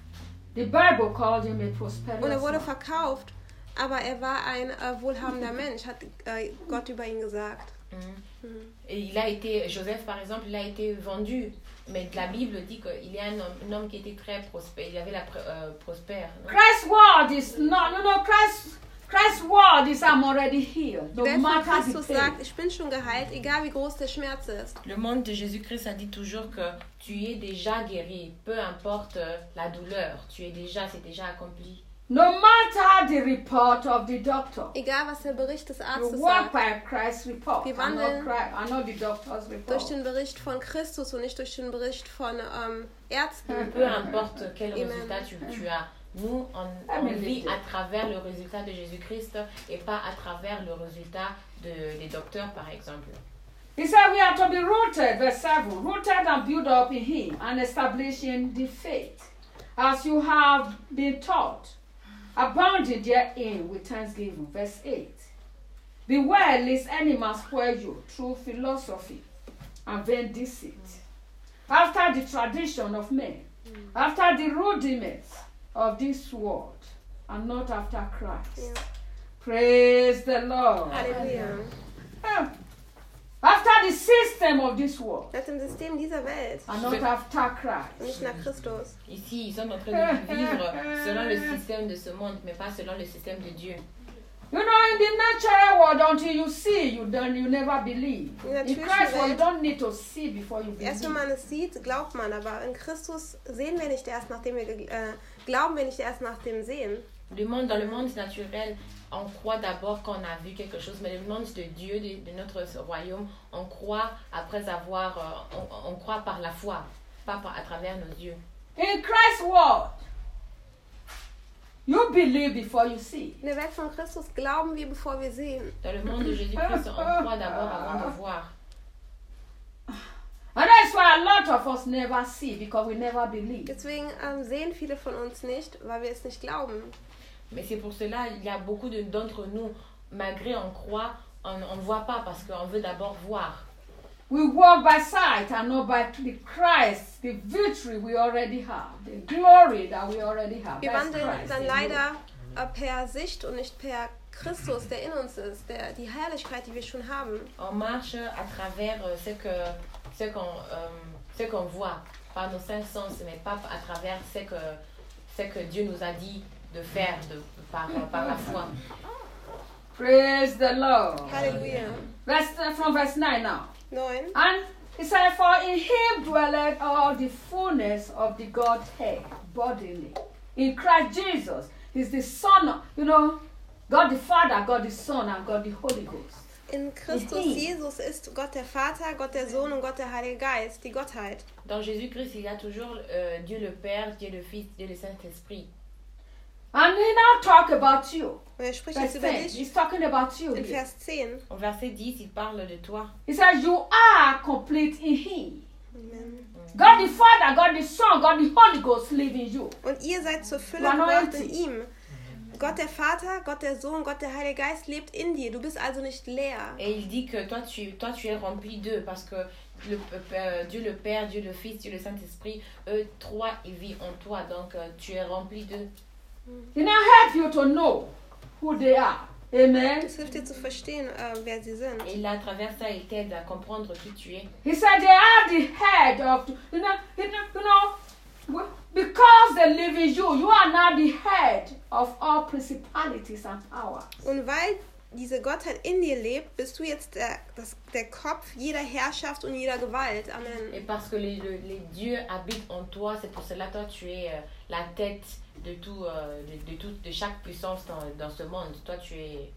Speaker 3: The Bible called him a
Speaker 1: und er
Speaker 3: prosperous
Speaker 1: wurde
Speaker 3: man.
Speaker 1: verkauft, aber er war ein äh, wohlhabender Mensch, hat äh, Gott über ihn gesagt.
Speaker 2: Mhm.
Speaker 1: Mhm.
Speaker 2: Et il a été, Joseph par exemple, il a été vendu. Mais la Bible dit qu'il y a un homme, un homme qui était très prospère. Il avait la pr- euh, prospère. non?
Speaker 3: Christ's word is not, you know, Christ, Christ's word is I'm already healed.
Speaker 1: Die
Speaker 3: No
Speaker 1: Welt von
Speaker 3: matter the
Speaker 1: Christus
Speaker 3: pain.
Speaker 1: sagt, ich bin schon geheilt, egal wie groß der Schmerz ist.
Speaker 2: Le monde de Jésus-Christ a dit toujours que tu es déjà guéri, peu importe euh, la douleur, tu es déjà, c'est déjà accompli.
Speaker 3: No matter the report of the doctor.
Speaker 1: Egal was der Bericht des
Speaker 3: You
Speaker 1: Arztes
Speaker 3: walk
Speaker 1: sagt,
Speaker 3: by Christ's report.
Speaker 1: Wir
Speaker 3: I know,
Speaker 1: wandeln
Speaker 3: Christ, I know the doctor's
Speaker 1: durch
Speaker 3: report.
Speaker 1: den Bericht von Christus und nicht durch den Bericht von ähm, Ärzten.
Speaker 2: Peu importe quel
Speaker 1: Amen.
Speaker 2: résultat tu, tu as, nous, on, on
Speaker 3: Amen.
Speaker 2: vit à travers le résultat de Jésus-Christ et pas à travers le résultat de, des docteurs, par exemple.
Speaker 3: He said we are to be rooted, verse seven, rooted and built up in him and establishing the faith as you have been taught, abounding therein with thanksgiving. Verse eight. Beware lest any man spoil you through philosophy and vain deceit, after the tradition of men, after the rudiments of this world, and not after Christ.
Speaker 1: Ja.
Speaker 3: Praise the Lord.
Speaker 1: Halleluja.
Speaker 3: Ah. After the system of this world,
Speaker 1: Nach dem System dieser Welt
Speaker 3: and not after
Speaker 1: und
Speaker 3: Christ.
Speaker 1: nicht nach Christus.
Speaker 2: Ici, ils sont en train de vivre selon le système de ce monde, mais pas selon le système de Dieu.
Speaker 3: You know, in the natural world, until you see, you don't, you never believe.
Speaker 1: In der
Speaker 3: In
Speaker 1: natürlichen
Speaker 3: Christ, world, you
Speaker 1: Welt,
Speaker 3: don't need to see before you
Speaker 1: erst wenn
Speaker 3: believe.
Speaker 1: man es sieht, glaubt man. Aber in Christus sehen wir nicht erst, nachdem wir ge- äh, glauben wir nicht erst nach dem Sehen.
Speaker 2: Le monde, dans le monde naturel, on croit d'abord qu'on a vu quelque chose, mais le monde de Dieu, de, de notre royaume, on croit après avoir, euh, on, on croit par la foi, pas par, à travers nos yeux.
Speaker 3: In Christ's world, you believe before you see.
Speaker 1: In der Welt von Christus glauben wir, bevor wir sehen.
Speaker 2: Dans le monde de Jésus-Christ, on croit d'abord avant de voir.
Speaker 3: And that's why a lot of us never see, because we never believe.
Speaker 1: Deswegen ähm, sehen viele von uns nicht, weil wir es nicht glauben.
Speaker 2: Mais c'est pour cela, il y a beaucoup de- d'entre nous, malgré on croit, on ne voit pas parce qu'on veut d'abord voir.
Speaker 3: We walk by sight and not by the Christ, the victory we already have, the glory that we already have.
Speaker 1: Wir
Speaker 3: That's
Speaker 1: wandeln
Speaker 3: Christ.
Speaker 1: dann
Speaker 3: in
Speaker 1: leider äh, per Sicht und nicht per Christus, der in uns ist, der, die Herrlichkeit, die wir schon haben.
Speaker 2: On marche à travers euh, ce que ce qu'on euh, ce qu'on voit par nos cinq sens, mais pas à travers ce que ce que Dieu nous a dit de faire de, par par la foi.
Speaker 3: you. Praise the Lord.
Speaker 1: Halleluja.
Speaker 3: Verse, from verse nine now.
Speaker 1: neun.
Speaker 3: And he said, for in him dwelleth all the fullness of the Godhead bodily. In Christ Jesus, he's the Son of, you know, God the Father, God the Son, and God the Holy Ghost.
Speaker 1: In Christus
Speaker 3: Mhm.
Speaker 1: Jesus ist Gott der Vater, Gott der Sohn und Gott der Heilige Geist, die Gottheit.
Speaker 2: Dans Jésus-Christ, il y a toujours euh, Dieu le Père, Dieu le Fils, Dieu le Saint-Esprit.
Speaker 3: And he now talk about you.
Speaker 1: Und er spricht
Speaker 3: Verse
Speaker 1: jetzt über
Speaker 3: ten.
Speaker 1: dich
Speaker 3: He's talking about you.
Speaker 1: in
Speaker 3: here.
Speaker 1: Vers zehn.
Speaker 2: Au verset dix, il parle de toi.
Speaker 3: He says, you are complete in him.
Speaker 1: Amen.
Speaker 3: God the Father, God the Son, God the Holy Ghost live in you.
Speaker 1: Und ihr seid zur Fülle
Speaker 3: War
Speaker 1: gebracht
Speaker 3: neunzig.
Speaker 1: in ihm. Gott der Vater, Gott der Sohn, Gott der Heilige Geist lebt in dir. Du bist also nicht leer.
Speaker 2: Et il dit que toi tu, toi, tu es rempli d'eux parce que le, euh, Dieu le Père, Dieu le Fils, Dieu le Saint-Esprit, eux trois, ils vivent en toi. Donc euh, tu es rempli d'eux.
Speaker 3: He now help you to know who they are. Amen.
Speaker 1: Es hilft dir zu verstehen, äh, wer sie sind.
Speaker 2: Et là, à travers ça, il t'aide à comprendre qui tu es.
Speaker 3: He said they are the head of, you know, you know, you know, because they live in you, you are now the head of all principalities and powers.
Speaker 1: Und weil diese Gottheit in dir lebt, bist du jetzt der, das, der Kopf jeder Herrschaft und jeder Gewalt. Amen.
Speaker 2: Et parce que les, le- les dieux habitent en toi, c'est pour cela toi tu es euh, la tête de tout, euh, de, de tout, de chaque puissance dans, dans ce monde. Toi tu es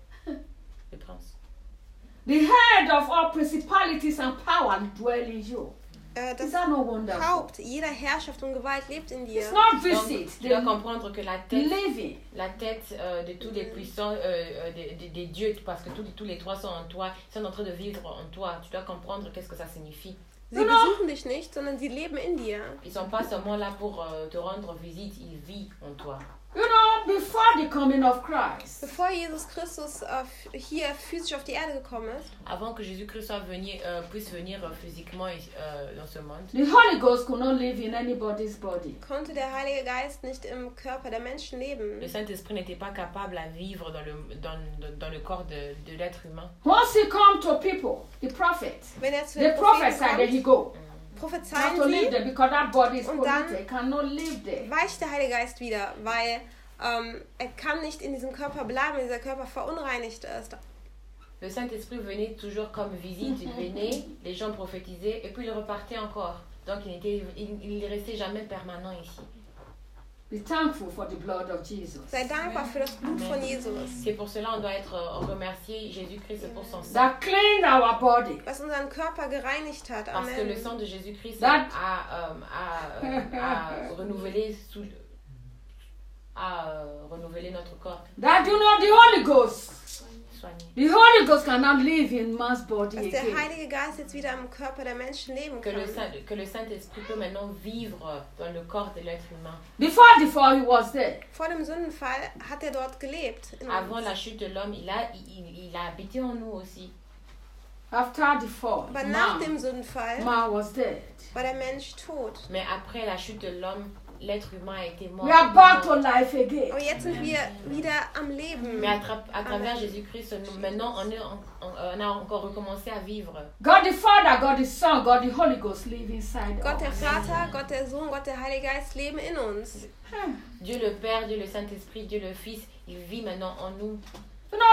Speaker 2: le prince.
Speaker 3: The head of all principalities and powers dwell in you.
Speaker 1: Äh,
Speaker 3: Is
Speaker 1: das
Speaker 3: that not wonderful?
Speaker 1: Haupt jeder Herrschaft und Gewalt lebt in dir.
Speaker 3: It's not
Speaker 2: Donc,
Speaker 3: visit,
Speaker 2: tu dois
Speaker 3: the
Speaker 2: comprendre que la tête,
Speaker 3: living.
Speaker 2: la tête euh, de tous les puissants, euh, euh, des, des- des dieux, parce que tous, tous les trois sont en toi, ils sont en train de vivre en toi. Tu dois comprendre qu'est-ce que ça signifie.
Speaker 1: Sie besuchen dich nicht, sondern sie leben in dir.
Speaker 2: Ils sont pas seulement là pour euh, te rendre visite, ils vivent en toi.
Speaker 3: You know, before the coming of Christ,
Speaker 1: Bevor Jesus Christus äh, f- hier physisch auf die Erde gekommen ist,
Speaker 2: Avant que Jésus-Christ soit venu, euh, puisse venir euh, physiquement euh, dans ce monde,
Speaker 3: the Holy Ghost could not live in anybody's body.
Speaker 1: konnte der Heilige Geist nicht im Körper der Menschen leben.
Speaker 2: le Saint-Esprit n'était pas capable à vivre dans le, dans, dans le corps de, de l'être humain.
Speaker 3: Once he come to people, the prophets,
Speaker 1: Wenn er zu
Speaker 3: the
Speaker 1: den Propheten
Speaker 3: prophesy, there he
Speaker 1: kommt,
Speaker 3: go. Not
Speaker 1: prophezeien
Speaker 3: to live
Speaker 1: sie,
Speaker 3: there because that body is
Speaker 1: Und
Speaker 3: polluted.
Speaker 1: dann-
Speaker 3: He cannot live there.
Speaker 1: weicht der Heilige Geist wieder, weil ähm, er kann nicht in diesem Körper bleiben, wenn dieser Körper verunreinigt ist.
Speaker 2: Le Saint-Esprit venait toujours comme visite, il venait, les gens prophétisaient et puis il repartait encore. Donc il n'était il, il restait jamais permanent ici.
Speaker 3: Be thankful for the blood of Jesus.
Speaker 1: Sei dankbar für das Blut von Jesus,
Speaker 2: C'est pour cela on doit être euh, remercié Jésus-Christ pour son sang.
Speaker 3: That cleaned our body.
Speaker 1: was unseren Körper gereinigt hat.
Speaker 2: Parce que le
Speaker 1: Amen.
Speaker 2: sang de Jésus-Christ
Speaker 3: That-
Speaker 2: a, euh, a, euh, a renouvelé sous, a euh, renouvelé notre corps.
Speaker 3: That you know the Holy Ghost.
Speaker 2: Soigné.
Speaker 3: The Holy Ghost cannot live in man's body
Speaker 1: Dass der
Speaker 3: again.
Speaker 1: Heilige Geist jetzt wieder im Körper der Menschen leben
Speaker 2: Que
Speaker 1: kann.
Speaker 2: le, Saint, que le Saint-Esprit peut maintenant vivre dans le corps de l'être humain.
Speaker 3: Before the fall, he was there.
Speaker 1: Vor dem Sündenfall hat er dort gelebt. In
Speaker 2: Avant
Speaker 1: uns.
Speaker 2: la chute de l'homme, il a, il, il a habité en nous aussi.
Speaker 3: After the fall,
Speaker 1: Aber nach
Speaker 3: man,
Speaker 1: dem Sündenfall
Speaker 3: man was dead.
Speaker 1: war der Mensch tot.
Speaker 2: Mais après la chute de l'homme, l'être humain a été mort.
Speaker 3: We are back to life again.
Speaker 1: Aber jetzt sind wir wieder am Leben.
Speaker 2: Mais à, tra- à travers Jésus-Christ, nous, maintenant, on, est en- on, on a encore recommencé à vivre.
Speaker 3: God the Father, God the Son, God the Holy Ghost live inside
Speaker 1: Gott der
Speaker 3: us.
Speaker 1: Vater, Gott der Sohn, Gott der Heilige Geist leben in uns.
Speaker 2: Dieu le Père, Dieu le Saint-Esprit, Dieu le Fils, il vit maintenant en nous.
Speaker 3: You know,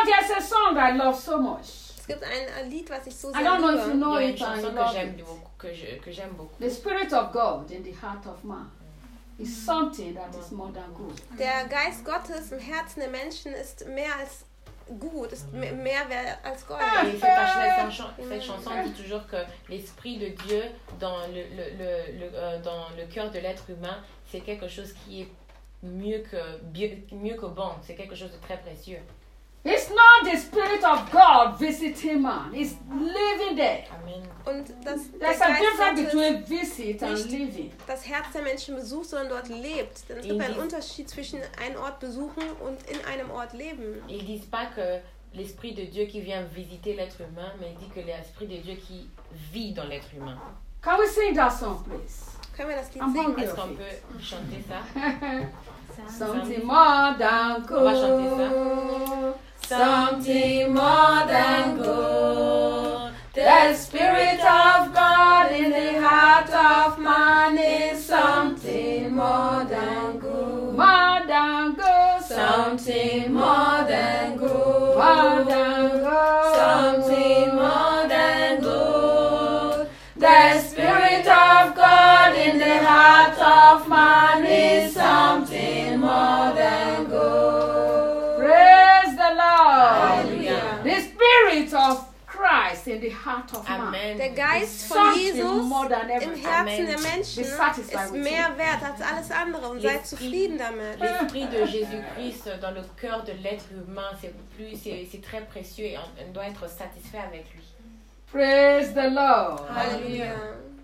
Speaker 3: there's a song I love so much.
Speaker 1: Es gibt ein ein Lied, was ich so
Speaker 3: I
Speaker 1: sehr
Speaker 3: don't know if you
Speaker 1: liebe.
Speaker 3: know
Speaker 2: Il y a une
Speaker 3: it and you
Speaker 2: chanson que
Speaker 3: love
Speaker 2: j'aime
Speaker 3: it.
Speaker 2: beaucoup, que je- que j'aime beaucoup.
Speaker 3: The Spirit of God in the heart of man is something that is more than good.
Speaker 1: Der Geist Gottes im Herzen der Menschen ist mehr als gut, ist me- mehr wert als Gold.
Speaker 2: Et cette, ch- cette chan- cette chanson dit toujours que l'esprit de Dieu dans le, le, le, le, euh, dans le cœur de l'être humain, c'est quelque chose qui est mieux que, mieux, mieux que bon. C'est quelque chose de très précieux.
Speaker 3: It's not the Spirit of God visiting man, it's living there.
Speaker 2: Amen.
Speaker 1: Und das, der
Speaker 3: There's a
Speaker 1: Geist
Speaker 3: difference
Speaker 1: Gottes
Speaker 3: between visit and
Speaker 1: Nicht-
Speaker 3: living.
Speaker 1: das Herz der Menschen besucht, sondern dort lebt. Denn es gibt einen Unterschied zwischen einen Ort besuchen und in einem Ort leben.
Speaker 2: Ils disent pas que l'esprit de Dieu qui vient visiter l'être humain, mais il dit que l'esprit de Dieu qui vit dans l'être humain.
Speaker 3: Can we sing that song, please?
Speaker 1: Können wir das Lied
Speaker 3: I'm
Speaker 1: singen?
Speaker 3: hungry.
Speaker 2: Est-ce qu'on peut chanter ça?
Speaker 3: Something more than
Speaker 2: On va chanter
Speaker 3: good.
Speaker 2: Something more than good. The Spirit of God in the heart of man is something more than good.
Speaker 3: More than good.
Speaker 2: Something more than good.
Speaker 3: More than good.
Speaker 2: Something more than good. The Spirit of God in the heart of man is something more than good.
Speaker 3: Praise the Lord.
Speaker 2: Hallelujah.
Speaker 3: The Spirit of Christ in the heart of man.
Speaker 2: Amen.
Speaker 1: Der Geist von
Speaker 3: Something
Speaker 1: Jesus
Speaker 3: more than
Speaker 1: im
Speaker 3: everything.
Speaker 1: Herzen der
Speaker 2: Amen.
Speaker 1: Menschen
Speaker 3: Be satisfied
Speaker 1: ist
Speaker 3: with
Speaker 1: mehr
Speaker 3: it.
Speaker 1: wert als alles andere und seid zufrieden damit.
Speaker 2: L'esprit de Jésus-Christ dans le cœur de l'être humain, c'est plus, c'est, c'est très précieux et on, on doit être satisfait avec lui.
Speaker 3: Praise the Lord.
Speaker 1: Halleluja.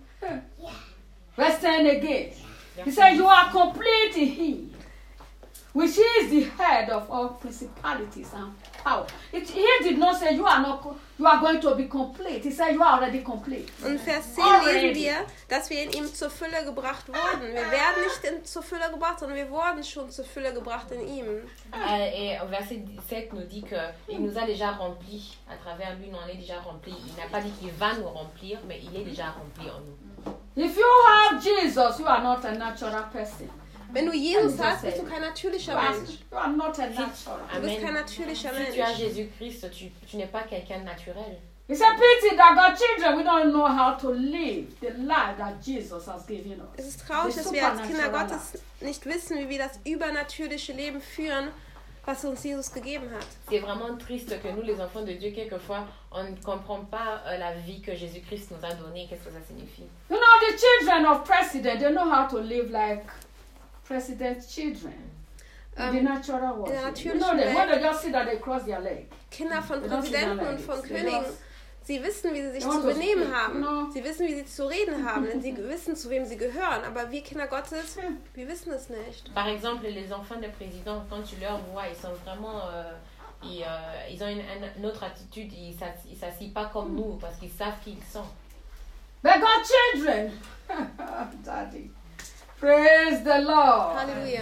Speaker 3: Verse ten again. He said, you are complete in him, which is the head of all principalities and power. It, he did not say you are not co- you are going to be complete. He said you are already complete.
Speaker 1: Und Vers zehn
Speaker 3: Already.
Speaker 1: lesen wir, dass wir in ihm zur Fülle gebracht wurden. Wir werden nicht in, zur Fülle gebracht, sondern wir wurden schon zur Fülle gebracht in ihm.
Speaker 2: Euh, et au verset sept nous dit qu'il nous a déjà remplis. À travers lui, nous on est déjà remplis. Il n'a pas dit qu'il va nous remplir, mais il est déjà rempli en nous.
Speaker 3: If you have Jesus, you are not a natural person.
Speaker 1: Wenn du Jesus hast, bist du kein natürlicher
Speaker 3: You are,
Speaker 1: Mensch.
Speaker 3: you are not a natural.
Speaker 1: Du bist
Speaker 2: Amen.
Speaker 1: kein natürlicher
Speaker 2: Si tu as
Speaker 1: Mensch.
Speaker 2: Jésus-Christ, tu, tu n'es pas quelqu'un de naturel.
Speaker 3: It's a pity that God children we don't know how to live the life that Jesus has given us.
Speaker 1: Es ist traurig,
Speaker 3: The
Speaker 1: dass wir als Kinder
Speaker 3: supernatural
Speaker 1: Gottes nicht wissen, wie wir das übernatürliche Leben führen, was uns Jesus gegeben hat.
Speaker 2: C'est vraiment triste que nous, les enfants de Dieu, quelquefois, on ne comprend pas euh, la vie que Jésus-Christ nous a donnée. Qu'est-ce que ça signifie?
Speaker 3: You know, the children of president, they know how to live like president's children. In the
Speaker 1: Ähm,
Speaker 3: natural world.
Speaker 1: in der
Speaker 3: You know
Speaker 1: natürlichen
Speaker 3: them, when
Speaker 1: Welt-
Speaker 3: they just sit and they cross their leg.
Speaker 1: Kinder von
Speaker 3: They don't sit down
Speaker 1: Präsidenten
Speaker 3: like
Speaker 1: und von
Speaker 3: this. They
Speaker 1: Königen,
Speaker 3: just-
Speaker 1: sie wissen, wie sie sich
Speaker 3: They want
Speaker 1: zu
Speaker 3: to
Speaker 1: benehmen
Speaker 3: speak,
Speaker 1: haben.
Speaker 3: you know.
Speaker 1: Sie wissen, wie sie zu reden haben, denn sie wissen, zu wem sie gehören. Aber wir Kinder Gottes, wir wissen es nicht.
Speaker 2: Par exemple, les enfants des présidents, quand tu leur vois, ils sont vraiment... euh, ils, euh, ils ont une, une autre attitude, ils ne s'assient pas comme nous parce qu'ils savent qui ils sont.
Speaker 3: But God children, Daddy, praise the Lord.
Speaker 1: Halleluja.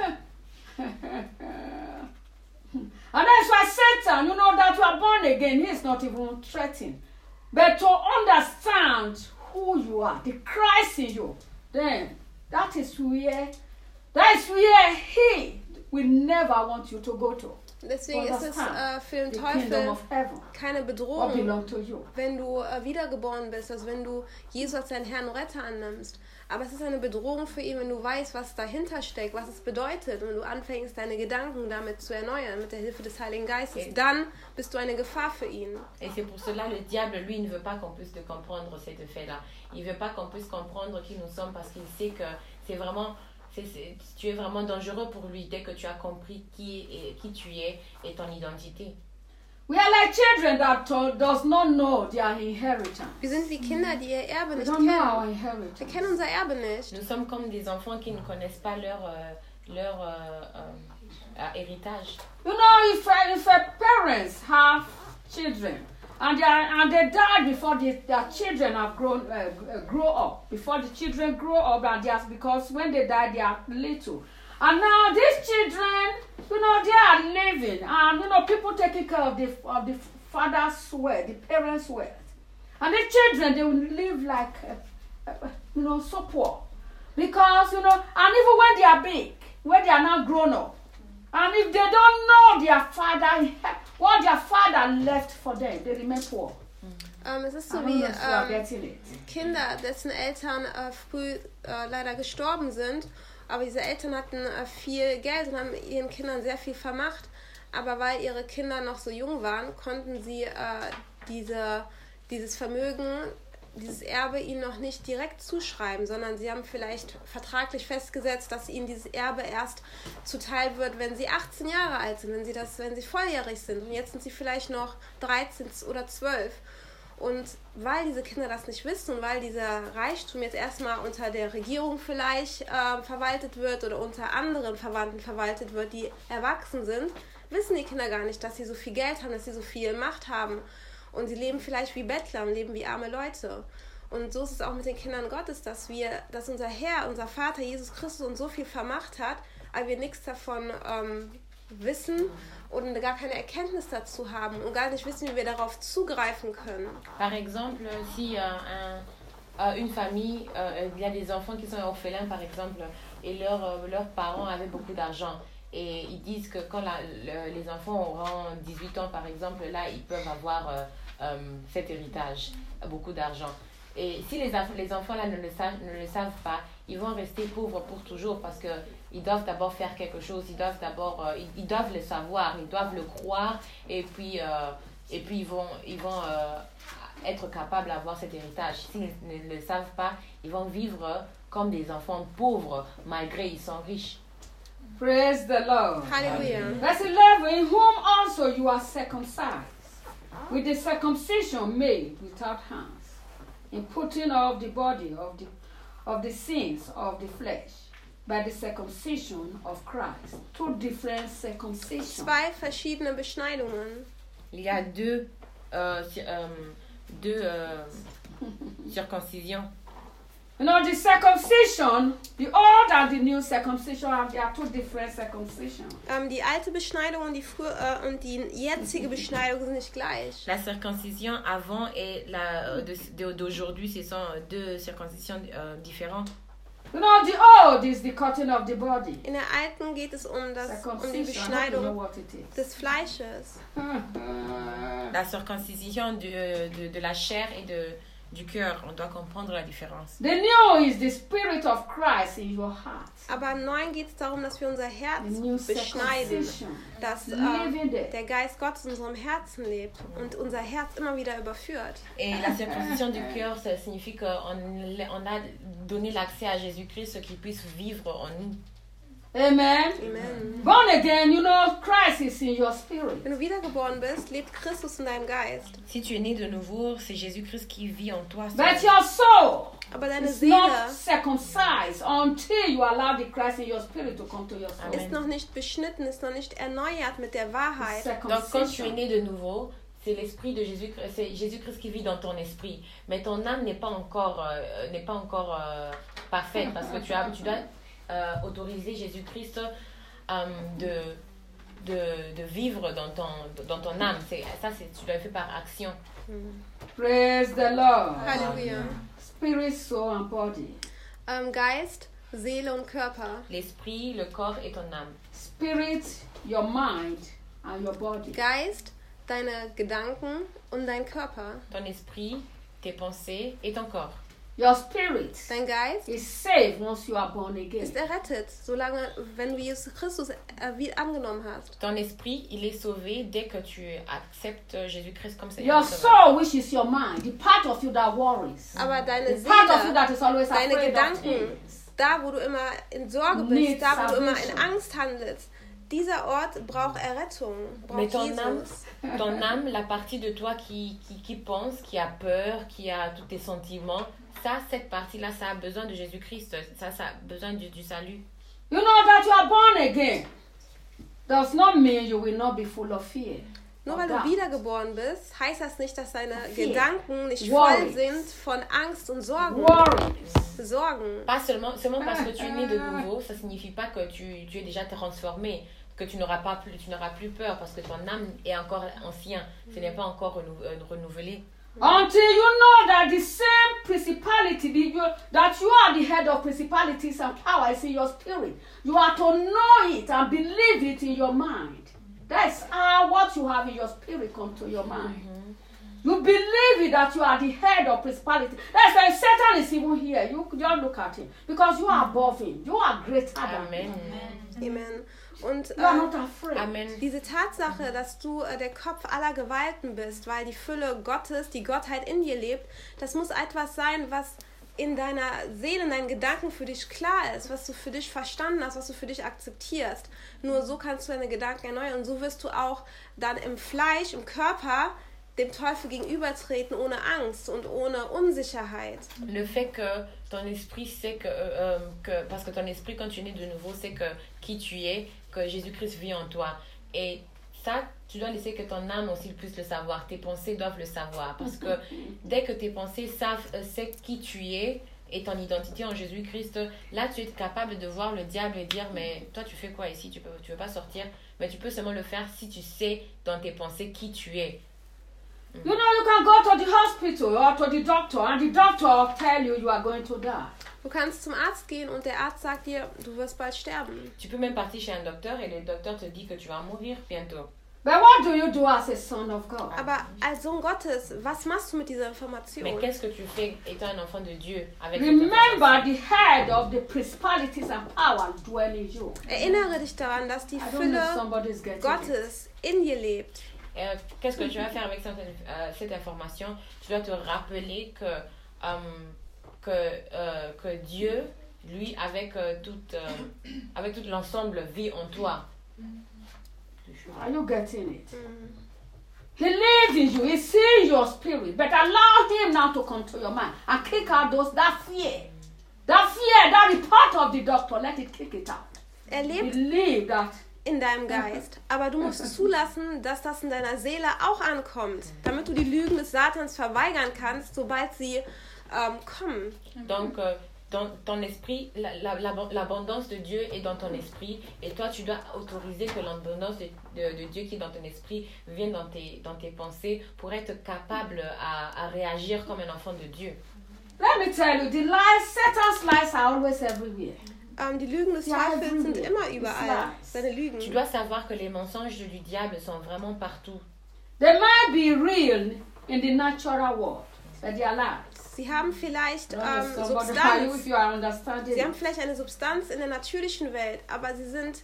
Speaker 3: And that's why Satan, you know that you are born again, he's not even threatening. But to understand who you are, the Christ in you, then that is where, that is where he will never want you to go to.
Speaker 1: Deswegen ist es äh, für den
Speaker 3: The kingdom
Speaker 1: Teufel
Speaker 3: of heaven
Speaker 1: keine
Speaker 3: or
Speaker 1: Bedrohung,
Speaker 3: belong to you.
Speaker 1: wenn du äh, wiedergeboren bist, also wenn du Jesus als deinen Herrn und Retter annimmst. Aber es ist eine Bedrohung für ihn, wenn du weißt, was dahinter steckt, was es bedeutet. Und wenn du anfängst, deine Gedanken damit zu erneuern, mit der Hilfe des Heiligen Geistes,
Speaker 2: Okay.
Speaker 1: dann bist du eine Gefahr für ihn.
Speaker 2: Et c'est pour cela le diable, lui, ne veut pas qu'on puisse de comprendre cet effet-là. Il ne veut pas qu'on puisse comprendre qui nous sommes parce qu'il sait que c'est vraiment... C'est, c'est, tu es vraiment dangereux pour lui dès que tu as compris qui, est, qui tu es et ton identité.
Speaker 3: We are like children that to, does not know their inheritance.
Speaker 1: Wir sind wie Kinder, die ihr Erbe
Speaker 3: We
Speaker 1: nicht
Speaker 3: don't know our
Speaker 1: kennen.
Speaker 3: inheritance.
Speaker 1: Wir kennen unser Erbe nicht.
Speaker 2: Nous sommes comme des enfants qui ne connaissent pas leur, euh, leur euh, euh, euh, héritage.
Speaker 3: You know, if uh, if uh, parents have children and they are, and they die before the, their children have grown uh, uh, grow up, before the children grow up, and they are, because when they die they are little, and now these children, you know, they are living, and you know, people taking care of the of the father's wealth, the parents' wealth, and the children they will live like uh, uh, you know, so poor, because you know, and even when they are big, when they are now grown up. And if they don't know their father, what their left for them. They remain poor.
Speaker 1: Ähm, es ist
Speaker 3: I
Speaker 1: so
Speaker 3: don't
Speaker 1: wie
Speaker 3: know if you are
Speaker 1: ähm,
Speaker 3: getting it.
Speaker 1: Kinder, dessen Eltern äh, früh äh, leider gestorben sind, aber diese Eltern hatten äh, viel Geld und haben ihren Kindern sehr viel vermacht, aber weil ihre Kinder noch so jung waren, konnten sie äh, diese, dieses Vermögen, dieses Erbe ihnen noch nicht direkt zuschreiben, sondern sie haben vielleicht vertraglich festgesetzt, dass ihnen dieses Erbe erst zuteil wird, wenn sie achtzehn Jahre alt sind, wenn sie, das, wenn sie volljährig sind. Und jetzt sind sie vielleicht noch dreizehn oder zwölf. Und weil diese Kinder das nicht wissen und weil dieser Reichtum jetzt erstmal unter der Regierung vielleicht äh, verwaltet wird oder unter anderen Verwandten verwaltet wird, die erwachsen sind, wissen die Kinder gar nicht, dass sie so viel Geld haben, dass sie so viel Macht haben. Und sie leben vielleicht wie Bettler und leben wie arme Leute. Und so ist es auch mit den Kindern Gottes, dass wir, dass unser Herr, unser Vater Jesus Christus uns so viel vermacht hat, aber wir nichts davon ähm, wissen und gar keine Erkenntnis dazu haben und gar nicht wissen, wie wir darauf zugreifen können.
Speaker 2: Par exemple, si euh, un, euh, une famille, euh, il y a des enfants qui sont orphelins par exemple, et leur, euh, leurs parents avaient beaucoup d'argent. Et ils disent que quand la, le, les enfants auront dix-huit ans par exemple, là ils peuvent avoir euh, euh, cet héritage, beaucoup d'argent. Et si les, les enfants là ne le, savent, ne le savent pas, ils vont rester pauvres pour toujours parce qu'ils doivent d'abord faire quelque chose, ils doivent d'abord, euh, ils, ils doivent le savoir, ils doivent le croire et puis, euh, et puis ils vont, ils vont euh, être capables d'avoir cet héritage. S'ils ne le savent pas, ils vont vivre comme des enfants pauvres malgré ils sont riches.
Speaker 3: Praise the Lord.
Speaker 1: Halleluja.
Speaker 3: Verse eleven, in whom also you are circumcised, with the circumcision made without hands, in putting off the body of the, of the sins of the flesh, by the circumcision of Christ. Two different circumcisions.
Speaker 1: Zwei verschiedene Beschneidungen.
Speaker 2: Il y a deux, euh, euh, deux euh, circoncisions.
Speaker 3: You know, the circumcision, the old and the new circumcision, there are two different circumcisions.
Speaker 1: Ähm, die alte Beschneidung und die, frühe, äh, und die jetzige Beschneidung sind nicht gleich.
Speaker 2: La circoncision avant et la de, de, d'aujourd'hui, ce sont deux circoncisions euh, différentes.
Speaker 3: You know, the old is the cutting of the body.
Speaker 1: In der alten geht es um, das, um die
Speaker 3: Circumcision, I don't know
Speaker 1: Beschneidung
Speaker 3: what it is.
Speaker 1: des Fleisches.
Speaker 2: La circoncision de, de, de la chair et de, du cœur, on doit comprendre la différence.
Speaker 3: The new is the spirit of Christ in your heart.
Speaker 1: Aber im Neuen geht es darum, dass wir unser Herz
Speaker 3: The new
Speaker 1: beschneiden,
Speaker 3: circumcision.
Speaker 1: dass
Speaker 3: Living
Speaker 1: äh,
Speaker 3: there.
Speaker 1: der Geist Gottes in unserem Herzen lebt und unser Herz immer wieder überführt.
Speaker 2: Et la circoncision du cœur, ça signifie qu'on on a donné l'accès à Jésus-Christ, ce qu'il puisse vivre en nous.
Speaker 3: Amen.
Speaker 1: Amen.
Speaker 3: Born again, you know, Christ is in your spirit.
Speaker 1: Wenn du wiedergeboren bist, lebt Christus in deinem Geist.
Speaker 2: Si tu es né de nouveau, c'est Jésus-Christ qui vit en toi.
Speaker 3: But your soul
Speaker 1: Aber deine
Speaker 3: is
Speaker 1: Seele
Speaker 3: not circumcised until you allow the Christ in your spirit to come to your soul.
Speaker 1: ist noch nicht beschnitten, ist noch nicht erneuert mit der Wahrheit.
Speaker 2: Donc quand tu es né de nouveau, c'est l'esprit de Jésus-Christ, c'est Jésus-Christ qui vit dans ton esprit. Mais ton âme n'est pas encore, euh, n'est pas encore euh, parfaite parce que tu, as, tu dois euh, autoriser Jésus-Christ euh, de, de, de vivre dans ton, dans ton âme. C'est, ça, c'est, tu l'as fait par action.
Speaker 3: Praise the Lord.
Speaker 1: Halleluja.
Speaker 3: Spirit, soul, and body.
Speaker 1: Ähm, Geist, Seele und Körper.
Speaker 2: L'esprit, le corps et ton âme.
Speaker 3: Spirit, your mind, and your body.
Speaker 1: Geist, deine Gedanken und dein Körper.
Speaker 2: Ton esprit, tes pensées et ton corps.
Speaker 3: Your spirit
Speaker 1: Dein Geist
Speaker 3: is saved once you are born again.
Speaker 1: ist errettet, solange, wenn du Jesus Christus äh, wie angenommen hast.
Speaker 2: Ton esprit, il est sauvé dès que tu acceptes Jésus-Christ comme Seigneur.
Speaker 3: Your soul, which is your mind, the part of you that worries,
Speaker 1: Aber deine
Speaker 3: the part of you
Speaker 1: Seele,
Speaker 3: that is always
Speaker 1: deine
Speaker 3: afraid of
Speaker 1: Gedanken,
Speaker 3: things,
Speaker 1: da wo du immer in Sorge
Speaker 3: Needs
Speaker 1: bist, da wo du immer in
Speaker 3: salvation.
Speaker 1: Angst handelst, dieser Ort braucht Errettung,
Speaker 2: Mais
Speaker 1: braucht
Speaker 2: ton âme,
Speaker 1: Jesus.
Speaker 2: ton âme, la partie de toi qui, qui, qui pense, qui a peur, qui a tous tes sentiments, ça, cette partie-là, ça a besoin de Jésus-Christ. Ça, ça a besoin du, du salut.
Speaker 3: you know that you are born again does not mean you will not be full of fear.
Speaker 1: Nur
Speaker 3: of
Speaker 1: weil du
Speaker 3: doubt.
Speaker 1: wiedergeboren bist, heißt das nicht, dass deine
Speaker 3: Fear.
Speaker 1: Gedanken nicht
Speaker 3: Worries.
Speaker 1: voll sind von Angst und Sorgen.
Speaker 3: Worries.
Speaker 1: Sorgen.
Speaker 2: Pas seulement, seulement parce que tu es né de nouveau, ça signifie pas que tu, tu es déjà transformé, que tu n'auras pas plus, tu n'auras plus peur parce que ton âme est encore ancien, ce n'est pas encore renou, euh, renouvelé.
Speaker 3: Until you know that the same principality, the, you, that you are the head of principalities and powers in your spirit. You are to know it and believe it in your mind. That's how what what you have in your spirit come to your mind. You believe it that you are the head of principality. That's why Satan is even here. You just look at him. Because you are above him. You are greater than him.
Speaker 1: Amen. Und
Speaker 3: You are
Speaker 1: äh,
Speaker 3: not afraid.
Speaker 2: Amen.
Speaker 1: diese Tatsache, dass du äh, der Kopf aller Gewalten bist, weil die Fülle Gottes, die Gottheit in dir lebt, das muss etwas sein, was in deiner Seele, in deinen Gedanken für dich klar ist, was du für dich verstanden hast, was du für dich akzeptierst. Nur so kannst du deine Gedanken erneuern und so wirst du auch dann im Fleisch, im Körper dem Teufel gegenübertreten ohne Angst und ohne Unsicherheit.
Speaker 2: Le fait que ton esprit sait que, euh, que parce que ton esprit quand tu es né de nouveau sait que qui tu es, que Jésus-Christ vit en toi, et ça tu dois laisser que ton âme aussi puisse le savoir, tes pensées doivent le savoir, parce que dès que tes pensées savent euh, c'est qui tu es et ton identité en Jésus-Christ, là tu es capable de voir le diable et dire mais toi tu fais quoi ici, tu peux tu veux pas sortir, mais tu peux seulement le faire si tu sais dans tes pensées qui tu es.
Speaker 3: You know, you can go to the hospital or to the doctor, and the doctor will tell you you are going to die.
Speaker 1: Du kannst zum Arzt gehen und der Arzt sagt dir, du wirst bald sterben.
Speaker 2: Tu peux même partir chez un docteur et le docteur te dit que tu vas mourir bientôt.
Speaker 3: But what do you do as a son of God?
Speaker 1: Aber als Sohn Gottes, was machst du mit dieser
Speaker 2: Mais
Speaker 1: Information?
Speaker 2: qu'est-ce que tu fais étant un enfant de Dieu avec cette
Speaker 3: Remember,
Speaker 2: information?
Speaker 3: the head of the principalities and powers dwell in you.
Speaker 1: Erinnere dich daran, dass die
Speaker 3: I don't know if
Speaker 1: Fülle
Speaker 3: somebody's getting it.
Speaker 1: Gottes in dir lebt.
Speaker 2: Euh, qu'est-ce que tu vas faire avec cette, euh, cette information? Tu dois te rappeler que, euh, que, euh, que Dieu, lui, avec, euh, tout, euh, avec tout l'ensemble, vit en toi.
Speaker 3: Are you getting it? He lives in you. He sees your spirit. But allow him now to come to your mind and kick out those that fear. That fear, that report of the doctor, let it kick it out.
Speaker 1: Er lebt
Speaker 3: Believe that.
Speaker 1: in deinem Geist, aber du musst zulassen, dass das in deiner Seele auch ankommt, damit du die Lügen des Satans verweigern kannst, sobald sie ähm, kommen.
Speaker 2: Donc, euh, dans ton esprit, la- la- la- l'abondance de Dieu est dans ton esprit, et toi, tu dois autoriser que l'abondance de, de, de Dieu qui est dans ton esprit vienne dans tes, dans tes pensées pour être capable à, à réagir comme un enfant de Dieu.
Speaker 3: Let me tell you, the lies, Satan's lies are always everywhere.
Speaker 1: Ähm, die Lügen des
Speaker 3: Ja,
Speaker 1: Teufels sind
Speaker 3: everywhere.
Speaker 1: immer überall,
Speaker 3: It's
Speaker 1: seine Lügen.
Speaker 2: Tu dois savoir que les mensonges du diable sont vraiment partout.
Speaker 3: They might be real in the natural world, but they are lies.
Speaker 1: Sie haben vielleicht
Speaker 3: Don't
Speaker 1: ähm,
Speaker 3: know somebody how you, if
Speaker 1: Substanz,
Speaker 3: you are understanding
Speaker 1: sie haben
Speaker 3: it.
Speaker 1: vielleicht eine Substanz in der natürlichen Welt, aber sie sind